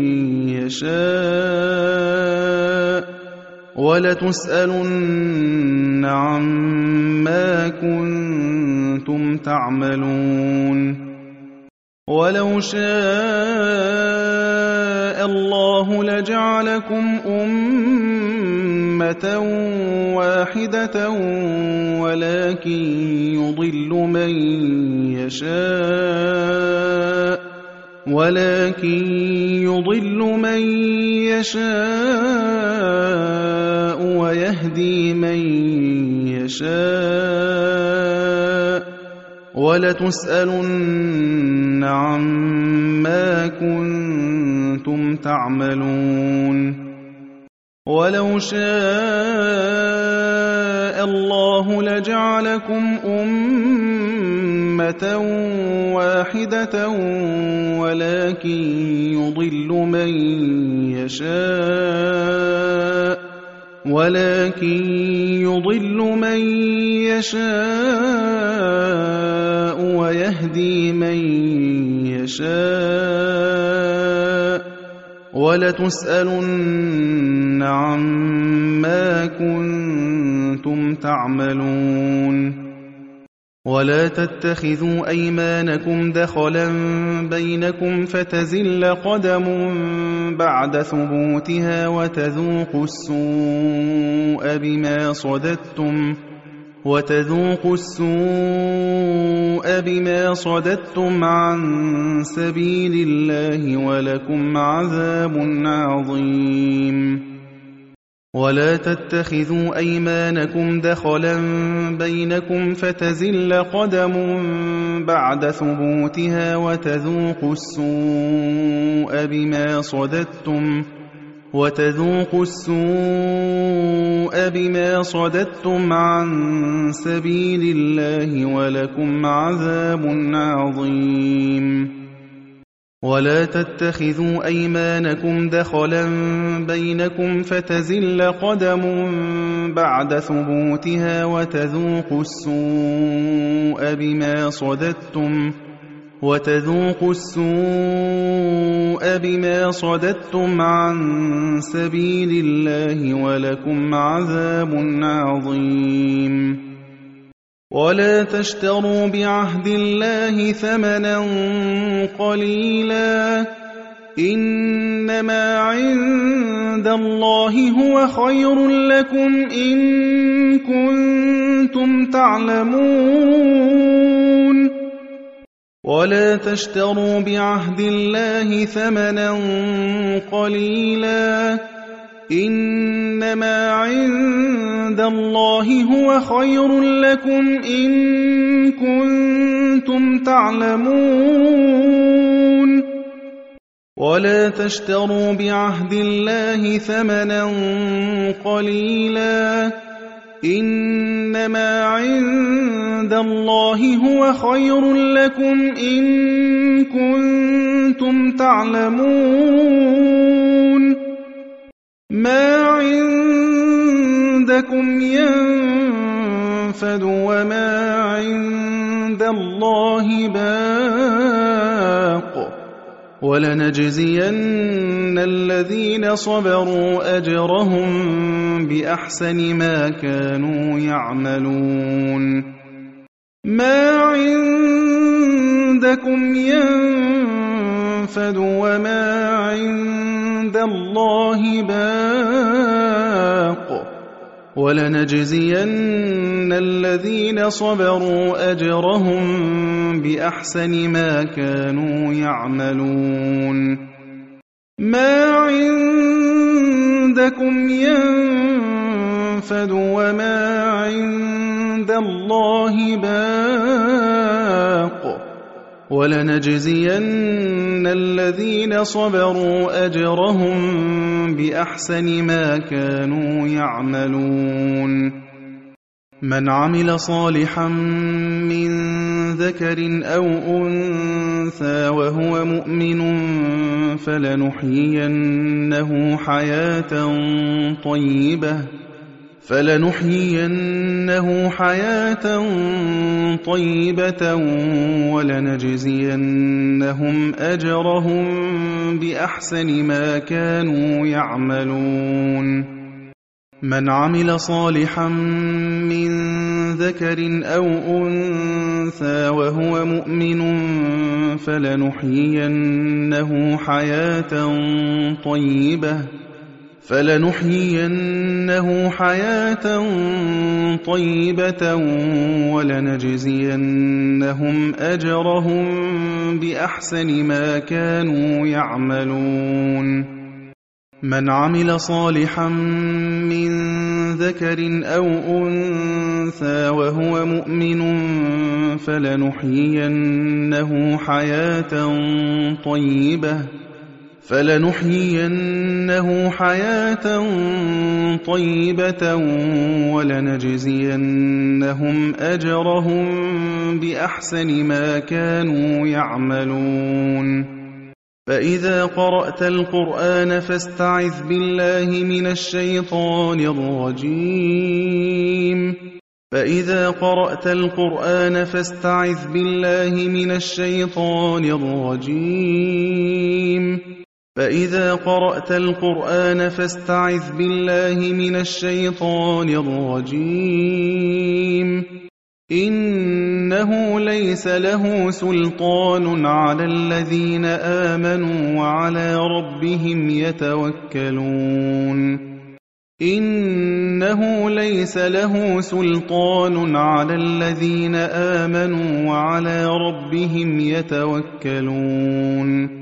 يَشَاءُ ۚ وَلَتُسْأَلُنَّ عَمَّا كُنتُمْ تَعْمَلُونَ وَلَوْ شَاءَ اللَّهُ لَجَعَلَكُمْ أُمَّةً وَاحِدَةً وَلَٰكِن يُضِلُّ مَن يَشَاءُ وَيَهْدِي مَن يَشَاءُ ۚ وَلَتُسْأَلُنَّ عَمَّا كُنتُمْ تَعْمَلُونَ وَلَوْ شَاءَ اللَّهُ لَجَعَلَكُمْ أُمَّةً وَاحِدَةً وَلَٰكِن يُضِلُّ مَن يَشَاءُ وَيَهْدِي مَن يَشَاءُ ۚ وَلَتُسْأَلُنَّ عَمَّا كُنتُمْ تَعْمَلُونَ ولا تتخذوا أيمانكم دخلا بينكم فتزل قدم بعد ثبوتها وتذوقوا السوء بما صددتم عن سبيل الله ولكم عذاب عظيم. ولا تتخذوا أيمانكم دخلا بينكم فتزل قدم بعد ثبوتها وتذوقوا السوء بما صددتم عن سبيل الله ولكم عذاب عظيم. ولا تتخذوا أيمانكم دخلا بينكم فتزل قدم بعد ثبوتها وتذوقوا السوء بما صددتم عن سبيل الله ولكم عذاب عظيم. ولا تشتروا بعهد الله ثمنا قليلا إنما عند الله هو خير لكم إن كنتم تعلمون. ولا تشتروا بعهد الله ثمنا قليلا إنما عند الله هو خير لكم إن كنتم تعلمون. ولا تشتروا بعهد الله ثمنا قليلا إنما عند الله هو خير لكم إن كنتم تعلمون. ما عندكم ينفد وما عند الله باق ولنجزين الذين صبروا أجرهم بأحسن ما كانوا يعملون. ما عندكم ينفد وما عند الله باق ولنجزين الذين صبروا أجرهم بأحسن ما كانوا يعملون. ما عندكم ينفد وما عند الله باق ولنجزين الذين صبروا أجرهم بأحسن ما كانوا يعملون. من عمل صالحا من ذكر أو أنثى وهو مؤمن فلنحيينه حياة طيبة ولنجزينهم أجرهم بأحسن ما كانوا يعملون. من عمل صالحا من ذكر أو أنثى وهو مؤمن فلنحيينه حياة طيبة ولنجزينهم أجرهم بأحسن ما كانوا يعملون. من عمل صالحا من ذكر أو أنثى وهو مؤمن فلنحيينه حياة طيبة ولنجزينهم أجرهم بأحسن ما كانوا يعملون. فإذا قرأت القرآن فاستعذ بالله من الشيطان الرجيم. فإذا قرأت القرآن فاستعذ بالله من الشيطان الرجيم. فإذا قرأت القرآن فاستعذ بالله من الشيطان الرجيم. إنه ليس له سلطان على الذين آمنوا وعلى ربهم يتوكلون إنه ليس له سلطان على الذين آمنوا وعلى ربهم يتوكلون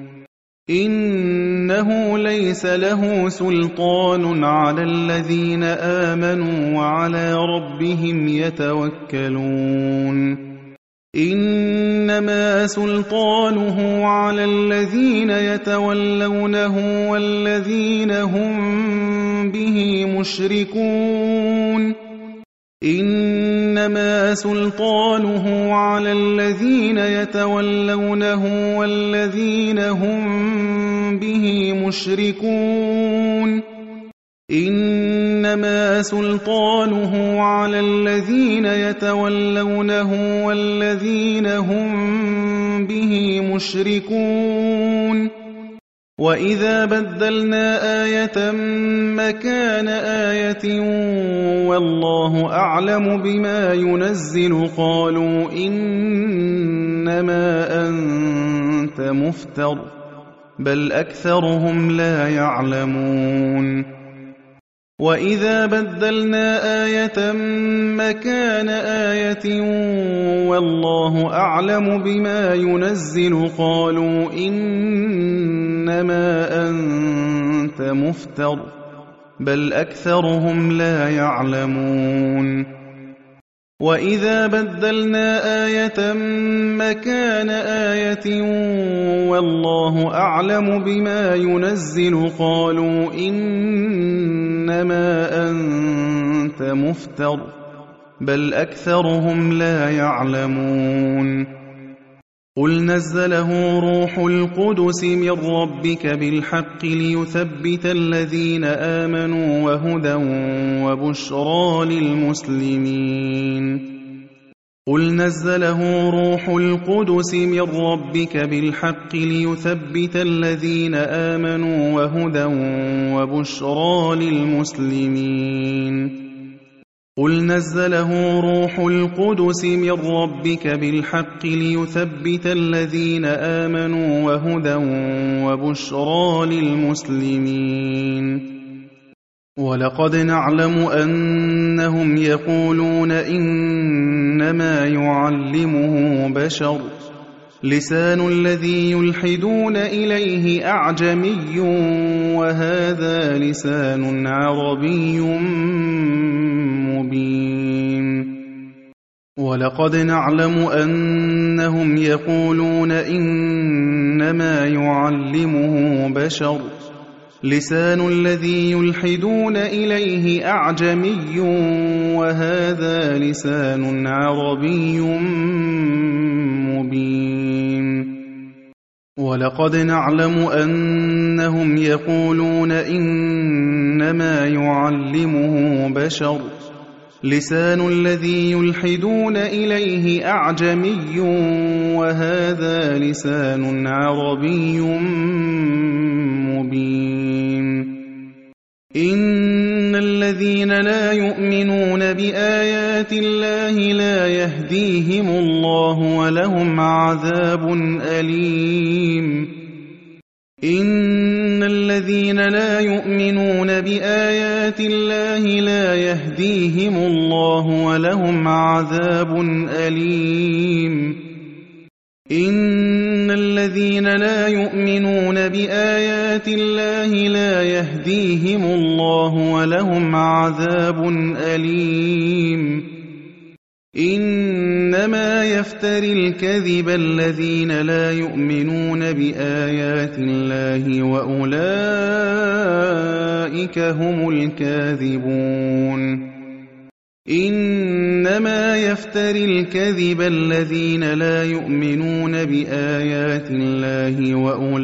إنه ليس له سلطان على الذين آمنوا وعلى ربهم يتوكلون إنما سلطانه على الذين يتولونه والذين هم به مشركون إنما سلطانه على الذين يتولونه والذين هم به مشركون إنما سلطانه على الذين يتولونه والذين هم به مشركون وإذا بدلنا آية مكان آية والله أعلم بما ينزل قالوا إنما أنت مفتر بل أكثرهم لا يعلمون وإذا بدلنا آية مكان آية والله أعلم بما ينزل قالوا إنما أنت مفتر بل أكثرهم لا يعلمون وإذا بدلنا آية مكان آية والله أعلم بما ينزل قالوا إنما أنت مفتر بل أكثرهم لا يعلمون قل نزله روح القدس من ربك بالحق ليثبت الذين آمنوا وهدى وبشرى للمسلمين قل نزله روح القدس من ربك بالحق ليثبت الذين آمنوا وهدى وبشرى للمسلمين قل نزله روح القدس من ربك بالحق ليثبت الذين آمنوا وهدى وبشرى للمسلمين ولقد نعلم أنهم يقولون إنما يعلمه بشر لسان الذي يلحدون إليه أعجمي وهذا لسان عربي مبين ولقد نعلم أنهم يقولون إنما يعلمه بشر لسان الذي يلحدون إليه أعجمي وهذا لسان عربي مبين ولقد نعلم أنهم يقولون إنما يعلمه بشر لسان الذي يلحدون إليه أعجمي وهذا لسان عربي مبين إن الذين لا يؤمنون بآيات الله لا يهديهم الله ولهم عذاب أليم إن الذين لا يؤمنون بآيات الله لا يهديهم الله ولهم عذاب أليم إن الذين لا يؤمنون بآيات الله لا يهديهم الله ولهم عذاب أليم إنما يفتري الكذب الذين لا يؤمنون بآيات الله وأولئك هم الكاذبون إنما يفتري الكذب الذين لا يؤمنون بآيات الله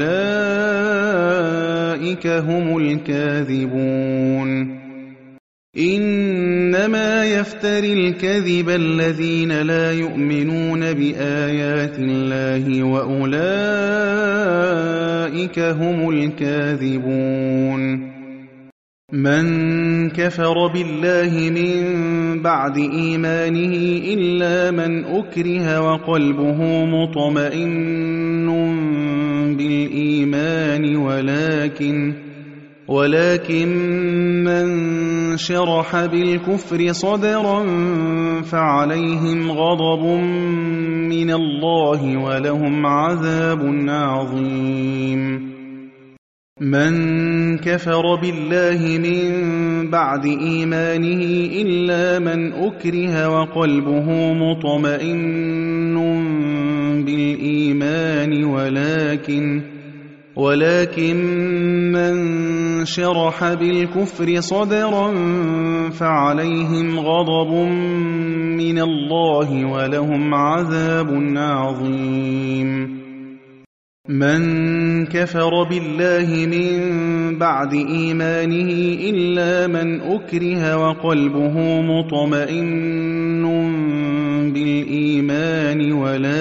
وأولئك هم الكاذبون إنما يفتري الكذب الذين لا يؤمنون بآيات الله وأولئك هم الكاذبون مَن كَفَرَ بِاللَّهِ مِن بَعْدِ إِيمَانِهِ إِلَّا مَنْ أُكْرِهَ وَقَلْبُهُ مُطْمَئِنٌّ بِالْإِيمَانِ ولكن مَّن شَرَحَ بِالْكُفْرِ صَدْرًا فَعَلَيْهِمْ غَضَبٌ مِّنَ اللَّهِ وَلَهُمْ عَذَابٌ عَظِيمٌ مَن كَفَرَ بِاللَّهِ مِن بَعْدِ إِيمَانِهِ إِلَّا مَنْ أُكْرِهَ وَقَلْبُهُ مُطْمَئِنٌّ بِالْإِيمَانِ ولكن مَّن شَرَحَ بِالْكُفْرِ صَدْرًا فَعَلَيْهِمْ غَضَبٌ مِّنَ اللَّهِ وَلَهُمْ عَذَابٌ عَظِيمٌ مَن كَفَرَ بِاللَّهِ مِن بَعْدِ إِيمَانِهِ إِلَّا مَنْ أُكْرِهَ وَقَلْبُهُ مُطْمَئِنٌّ بِالْإِيمَانِ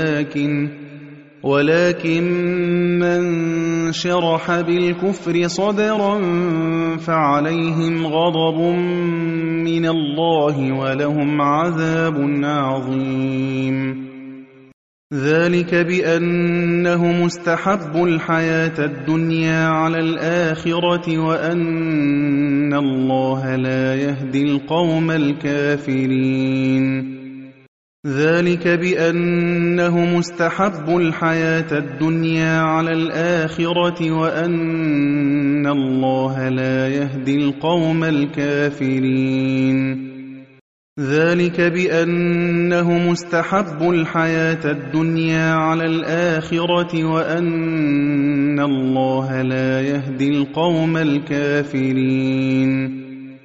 ولكن مَّن شَرَحَ بِالْكُفْرِ صَدْرًا فَعَلَيْهِمْ غَضَبٌ مِّنَ اللَّهِ وَلَهُمْ عَذَابٌ عَظِيمٌ ذَلِكَ بِأَنَّهُمُ اسْتَحَبُّوا الْحَيَاةَ الدُّنْيَا عَلَى الْآخِرَةِ وَأَنَّ اللَّهَ لَا يَهْدِي الْقَوْمَ الْكَافِرِينَ ذَلِكَ بِأَنَّهُمُ اسْتَحَبُّوا الْحَيَاةَ الدُّنْيَا عَلَى الْآخِرَةِ وَأَنَّ اللَّهَ لَا يَهْدِي الْقَوْمَ الْكَافِرِينَ ذَلِكَ بِأَنَّهُمُ اسْتَحَبُّوا الْحَيَاةَ الدُّنْيَا عَلَى الْآخِرَةِ وَأَنَّ اللَّهَ لَا يَهْدِي الْقَوْمَ الْكَافِرِينَ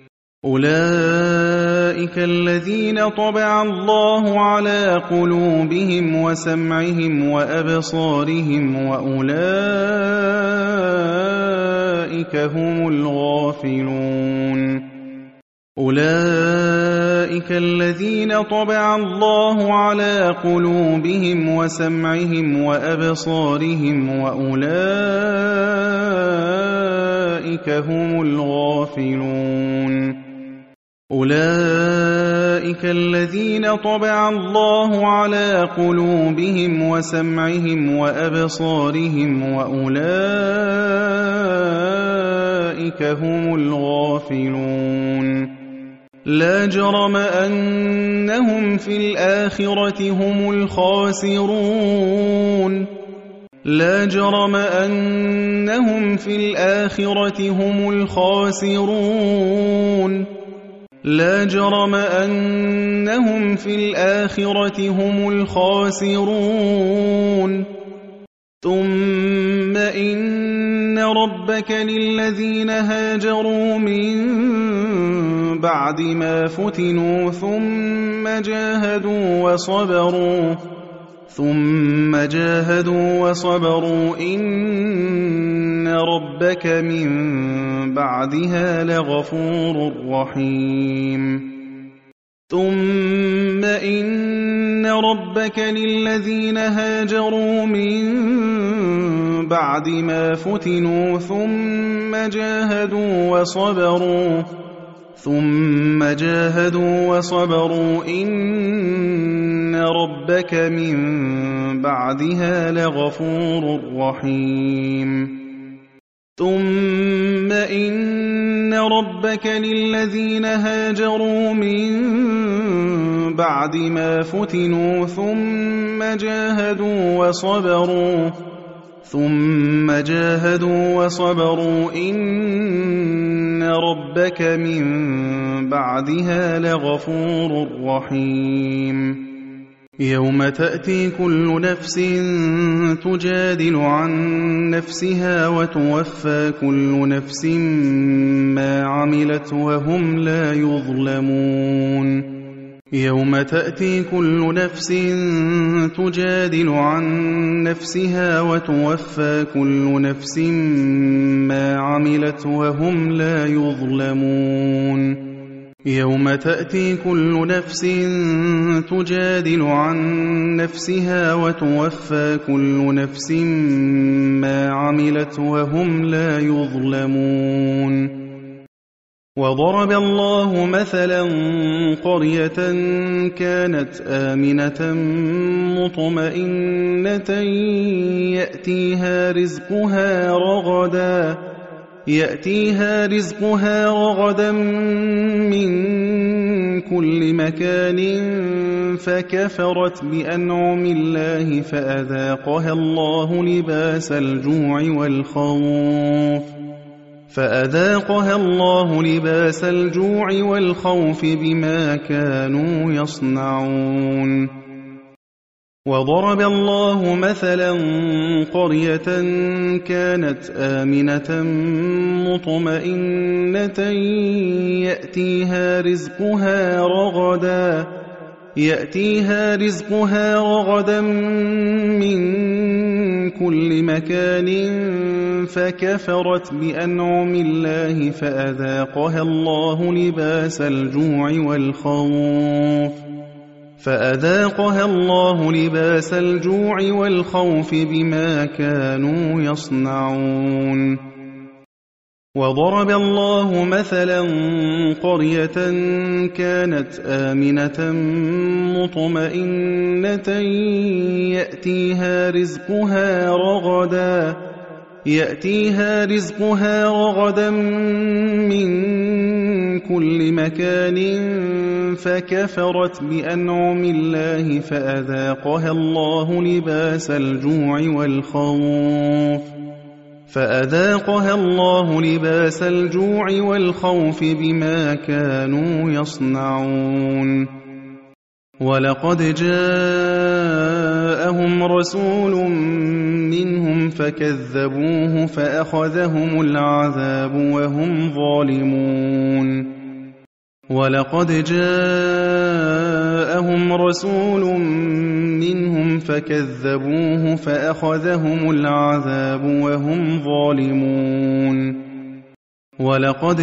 أُولَئِكَ الَّذِينَ طَبَعَ اللَّهُ عَلَىٰ قُلُوبِهِمْ وَسَمْعِهِمْ وَأَبْصَارِهِمْ وَأُولَٰئِكَ هُمُ الْغَافِلُونَ أُولَئِكَ الَّذِينَ طَبَعَ اللَّهُ عَلَىٰ قُلُوبِهِمْ وَسَمْعِهِمْ وَأَبْصَارِهِمْ وَأُولَٰئِكَ هُمُ الْغَافِلُونَ أُولَئِكَ الَّذِينَ طَبَعَ اللَّهُ عَلَىٰ قُلُوبِهِمْ وَسَمْعِهِمْ وَأَبْصَارِهِمْ وَأُولَٰئِكَ هُمُ الْغَافِلُونَ لَا جَرَمَ أَنَّهُمْ فِي الْآخِرَةِ هُمُ الْخَاسِرُونَ لَا جَرَمَ أَنَّهُمْ فِي الْآخِرَةِ هُمُ الْخَاسِرُونَ لَا جَرَمَ أَنَّهُمْ فِي الْآخِرَةِ هُمُ الْخَاسِرُونَ ثُمَّ إِنَّ رَبَّكَ لِلَّذِينَ هَاجَرُوا مِن بَعْدِ مَا فُتِنُوا ثُمَّ جَاهَدُوا وَصَبَرُوا إِنَّ رَبَّكَ مِن بَعْدِهَا لَغَفُورٌ رَّحِيمٌ ثُمَّ إِنَّ رَبَّكَ لِلَّذِينَ هَاجَرُوا مِن بَعْدِ مَا فُتِنُوا ثُمَّ جَاهَدُوا وَصَبَرُوا إِنَّ رَبَّكَ مِن بَعْدِهَا لَغَفُورٌ رَّحِيمٌ ثُمَّ إِنَّ رَبَّكَ لِلَّذِينَ هَاجَرُوا مِن بَعْدِ مَا فُتِنُوا ثُمَّ جَاهَدُوا وَصَبَرُوا إِنَّ رَبَّكَ مِن بَعْدِهَا لَغَفُورٌ رَّحِيمٌ يَوْمَ تَأْتِي كُلُّ نَفْسٍ تُجَادِلُ عَن نَّفْسِهَا وَتُوَفَّىٰ كُلُّ نَفْسٍ مَّا عَمِلَتْ وَهُمْ لَا يُظْلَمُونَ يَوْمَ تَأْتِي كُلُّ نَفْسٍ تُجَادِلُ عَن نَّفْسِهَا وَتُوَفَّىٰ كُلُّ نَفْسٍ مَّا عَمِلَتْ وَهُمْ لَا يُظْلَمُونَ يَوْمَ تَأْتِي كُلُّ نَفْسٍ تُجَادِلُ عَن نَّفْسِهَا وَتُوَفَّىٰ كُلُّ نَفْسٍ مَّا عَمِلَتْ وَهُمْ لَا يُظْلَمُونَ وضرب الله مثلا قرية كانت آمنة مطمئنة يأتيها رزقها رغدا من كل مكان فكفرت بأنعم الله فأذاقها الله لباس الجوع والخوف بما كانوا يصنعون. وضرب الله مثلا قرية كانت آمنة مطمئنة يأتيها رزقها رغدا من كل مكان فكفرت بأنعم الله فأذاقها الله لباس الجوع والخوف بما كانوا يصنعون. وضرب الله مثلا قرية كانت آمنة مطمئنة يأتيها رزقها رغدا من كل مكان فكفرت بأنعم الله فأذاقها الله لباس الجوع والخوف بما كانوا يصنعون. ولقد جاءهم رسول منهم فكذبوه فأخذهم العذاب وهم ظالمون. ولقد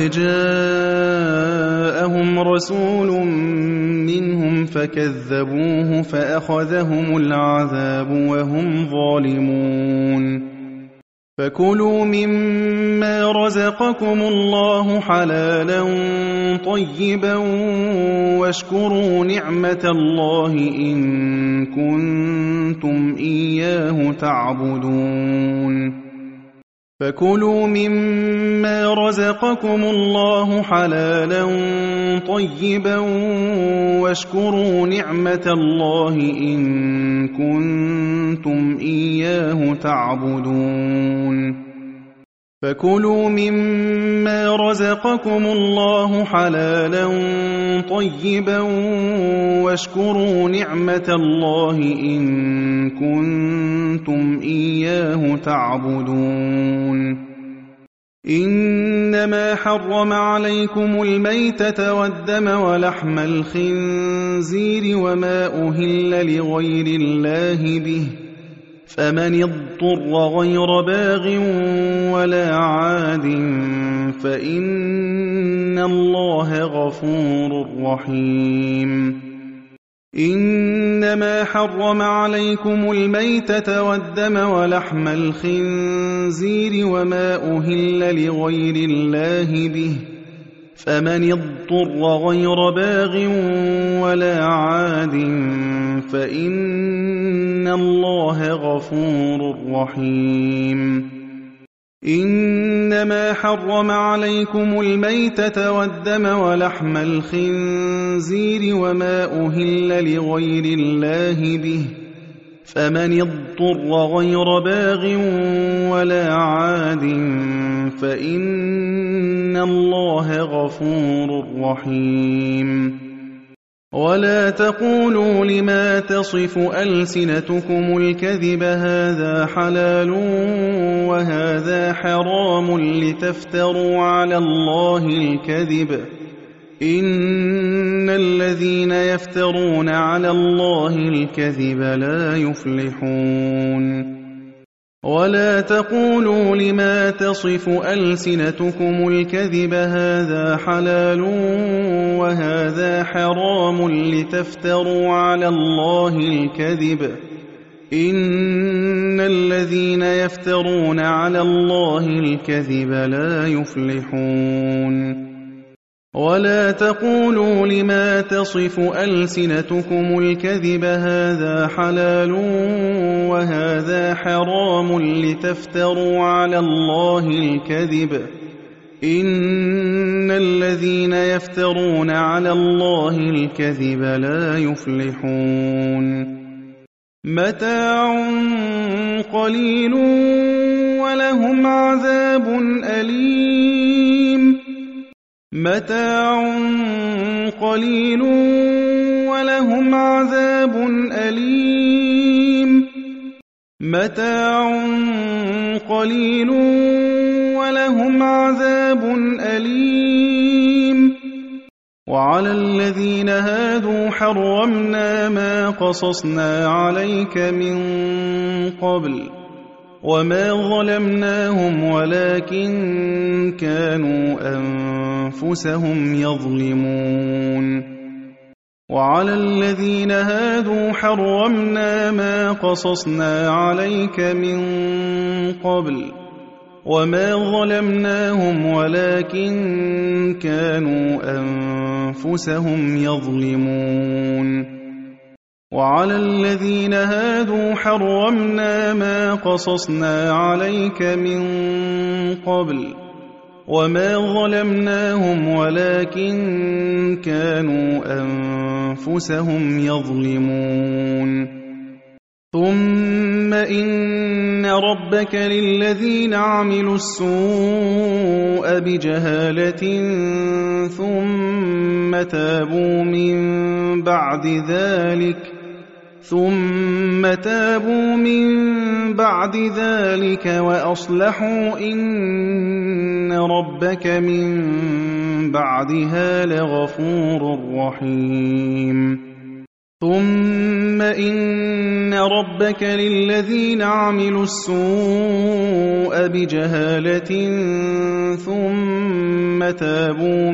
جاءهم رسول منهم فكذبوه فأخذهم العذاب وهم ظالمون. فكلوا مما رزقكم الله حلالا طيبا واشكروا نعمة الله إن كنتم إياه تعبدون. فكلوا مما رزقكم الله حلالا طيبا واشكروا نعمة الله إن كنتم إياه تعبدون. فكلوا مما رزقكم الله حلالا طيبا واشكروا نعمة الله إن كنتم إياه تعبدون. إنما حرم عليكم الميتة والدم ولحم الخنزير وما أهل لغير الله به فمن اضطر غير باغ ولا عاد فإن الله غفور رحيم. إنما حرم عليكم الميتة والدم ولحم الخنزير وما أهل لغير الله به فمن اضطر غير باغ ولا عاد فإن الله غفور رحيم. إنما حرم عليكم الميتة والدم ولحم الخنزير وما أهل لغير الله به فمن اضطر غير باغ ولا عاد فإن الله غفور رحيم. ولا تقولوا لما تصف ألسنتكم الكذب هذا حلال وهذا حرام لتفتروا على الله الكذب إن الذين يفترون على الله الكذب لا يفلحون. ولا تقولوا لما تصف ألسنتكم الكذب هذا حلال وهذا حرام لتفتروا على الله الكذب إن الذين يفترون على الله الكذب لا يفلحون. ولا تقولوا لما تصف ألسنتكم الكذب هذا حلال وهذا حرام لتفتروا على الله الكذب إن الذين يفترون على الله الكذب لا يفلحون متاع قليل ولهم عذاب أليم متاع قليل ولهم عذاب أليم متاع قليل ولهم عذاب أليم وعلى الذين هادوا حرمنا ما قصصنا عليك من قبل وما ظلمناهم ولكن كانوا أنفسهم يظلمون وعلى الذين هادوا حرمنا ما قصصنا عليك من قبل وما ظلمناهم ولكن كانوا أنفسهم يظلمون وعلى الذين هادوا حرمنا ما قصصنا عليك من قبل وما ظلمناهم ولكن كانوا أنفسهم يظلمون ثم إن ربك للذين عملوا السوء بجهالة ثم تابوا من بعد ذلك وأصلحوا إن ربك من بعدها لغفور رحيم ثم إن ربك للذين عملوا السوء بجهالة ثم تابوا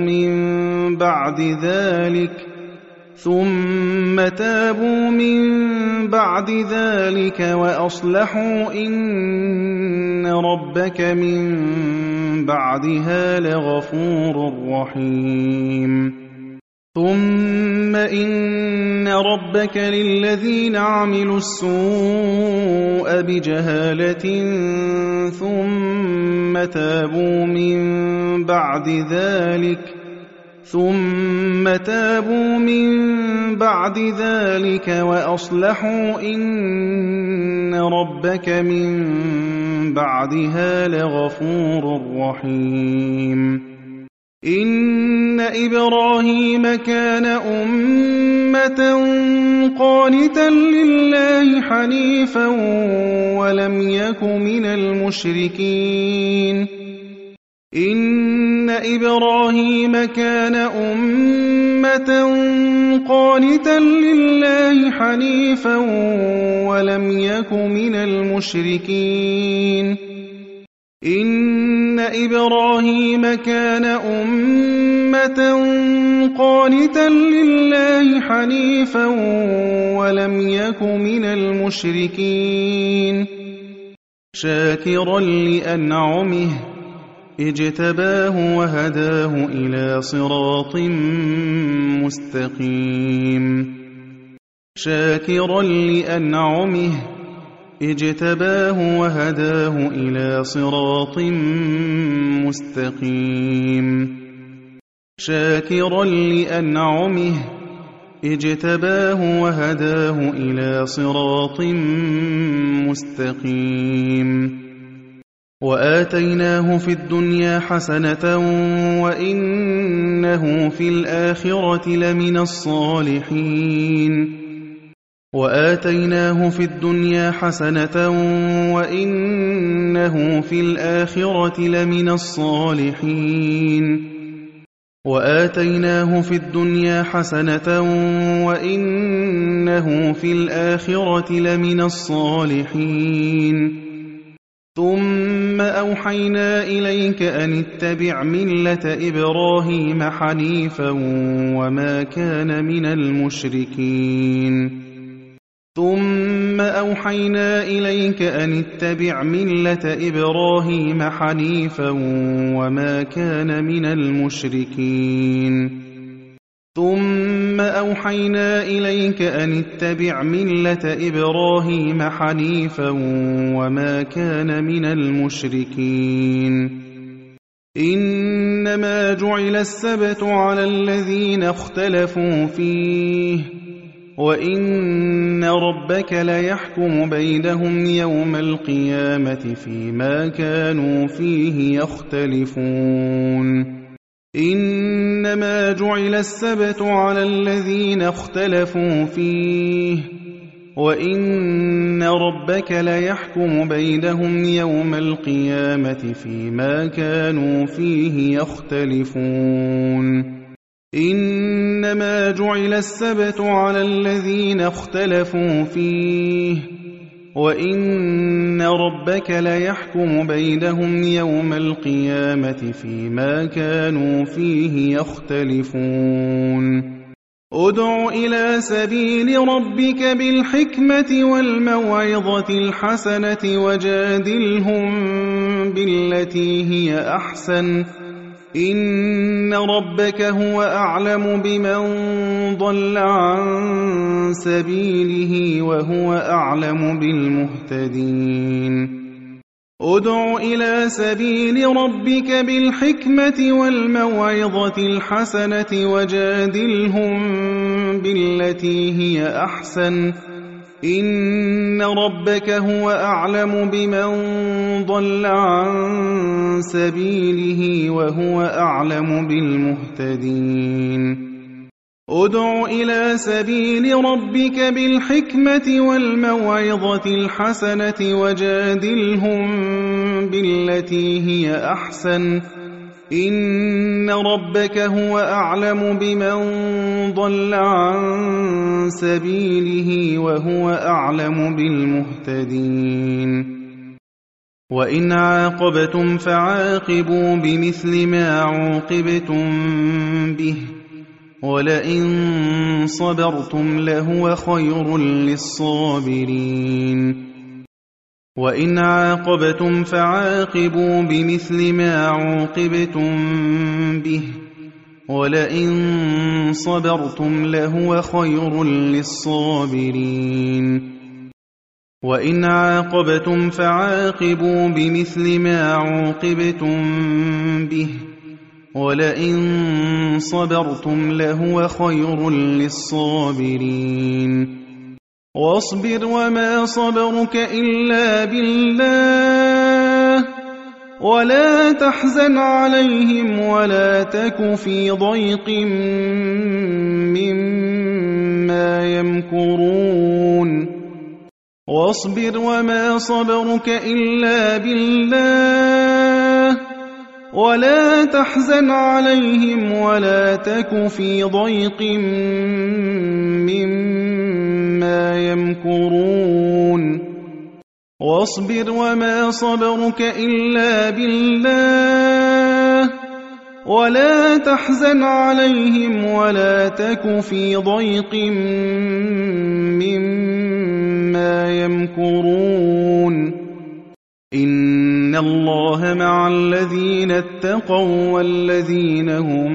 من بعد ذلك وأصلحوا إن ربك من بعدها لغفور رحيم ثم إن ربك للذين عملوا السوء بجهالة ثم تابوا من بعد ذلك وأصلحوا إن ربك من بعدها لغفور رحيم إن إبراهيم كان أمة قانتا لله حنيفا ولم يك من المشركين إن إبراهيم كان أمة قانتا لله حنيفا ولم يك من المشركين إن إبراهيم كان أمة قانتا لله حنيفا ولم يك من المشركين شاكرا لأنعمه اجتباه وهداه إلى صراط مستقيم شاكرا لأنعمه اجتباه وهداه إلى صراط مستقيم شاكرا لأنعمه اجتباه وهداه إلى صراط مستقيم وآتيناه في الدنيا حسنة وإنه في الآخرة لمن الصالحين وآتيناه في الدنيا حسنة وإنه في الآخرة لمن الصالحين وآتيناه في الدنيا حسنة وإنه في الآخرة لمن الصالحين ثم أوحينا إليك أن اتبع ملة إبراهيم حنيفا وما كان من المشركين ثم أوحينا إليك أن اتبع ملة إبراهيم حنيفا وما كان من المشركين ثم أوحينا إليك أن اتبع ملة إبراهيم حنيفا وما كان من المشركين إنما جعل السبت على الذين اختلفوا فيه وإن ربك ليحكم بينهم يوم القيامة فيما كانوا فيه يختلفون إنما جعل السبت على الذين اختلفوا فيه وإن ربك ليحكم بينهم يوم القيامة فيما كانوا فيه يختلفون إنما جعل السبت على الذين اختلفوا فيه وإن ربك ليحكم بينهم يوم القيامة فيما كانوا فيه يختلفون ادع إلى سبيل ربك بالحكمة والموعظة الحسنة وجادلهم بالتي هي أحسن إن ربك هو أعلم بمن ضل عن سبيله وهو أعلم بالمهتدين ادع إلى سبيل ربك بالحكمة والموعظة الحسنة وجادلهم بالتي هي أحسن إن ربك هو أعلم بمن ضل عن سبيله وهو أعلم بالمهتدين ادع إلى سبيل ربك بالحكمة والموعظة الحسنة وجادلهم بالتي هي أحسن إن ربك هو أعلم بمن ضل عن سبيله وهو أعلم بالمهتدين وإن عاقبتم فعاقبوا بمثل ما عوقبتم به ولئن صبرتم لهو خير للصابرين وإن عاقبتم فعاقبوا بمثل ما عوقبتم به ولئن صبرتم لهو خير للصابرين وإن عاقبتم فعاقبوا بمثل ما عوقبتم به ولئن صبرتم لهو خير للصابرين واصبر وما صبرك إلا بالله ولا تحزن عليهم ولا تك في ضيق مما يمكرون واصبر وما صبرك إلا بالله ولا تحزن عليهم ولا تك في ضيق مما يمكرون واصبر وما صبرك إلا بالله ولا تحزن عليهم ولا تك في ضيق مما يمكرون إن الله مع الذين اتقوا والذين هم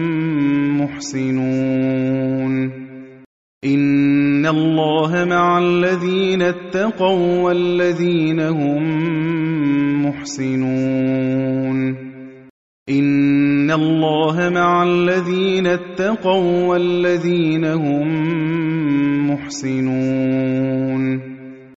محسنون إن الله مع الذين اتقوا والذين هم محسنون إن الله مع الذين اتقوا والذين هم محسنون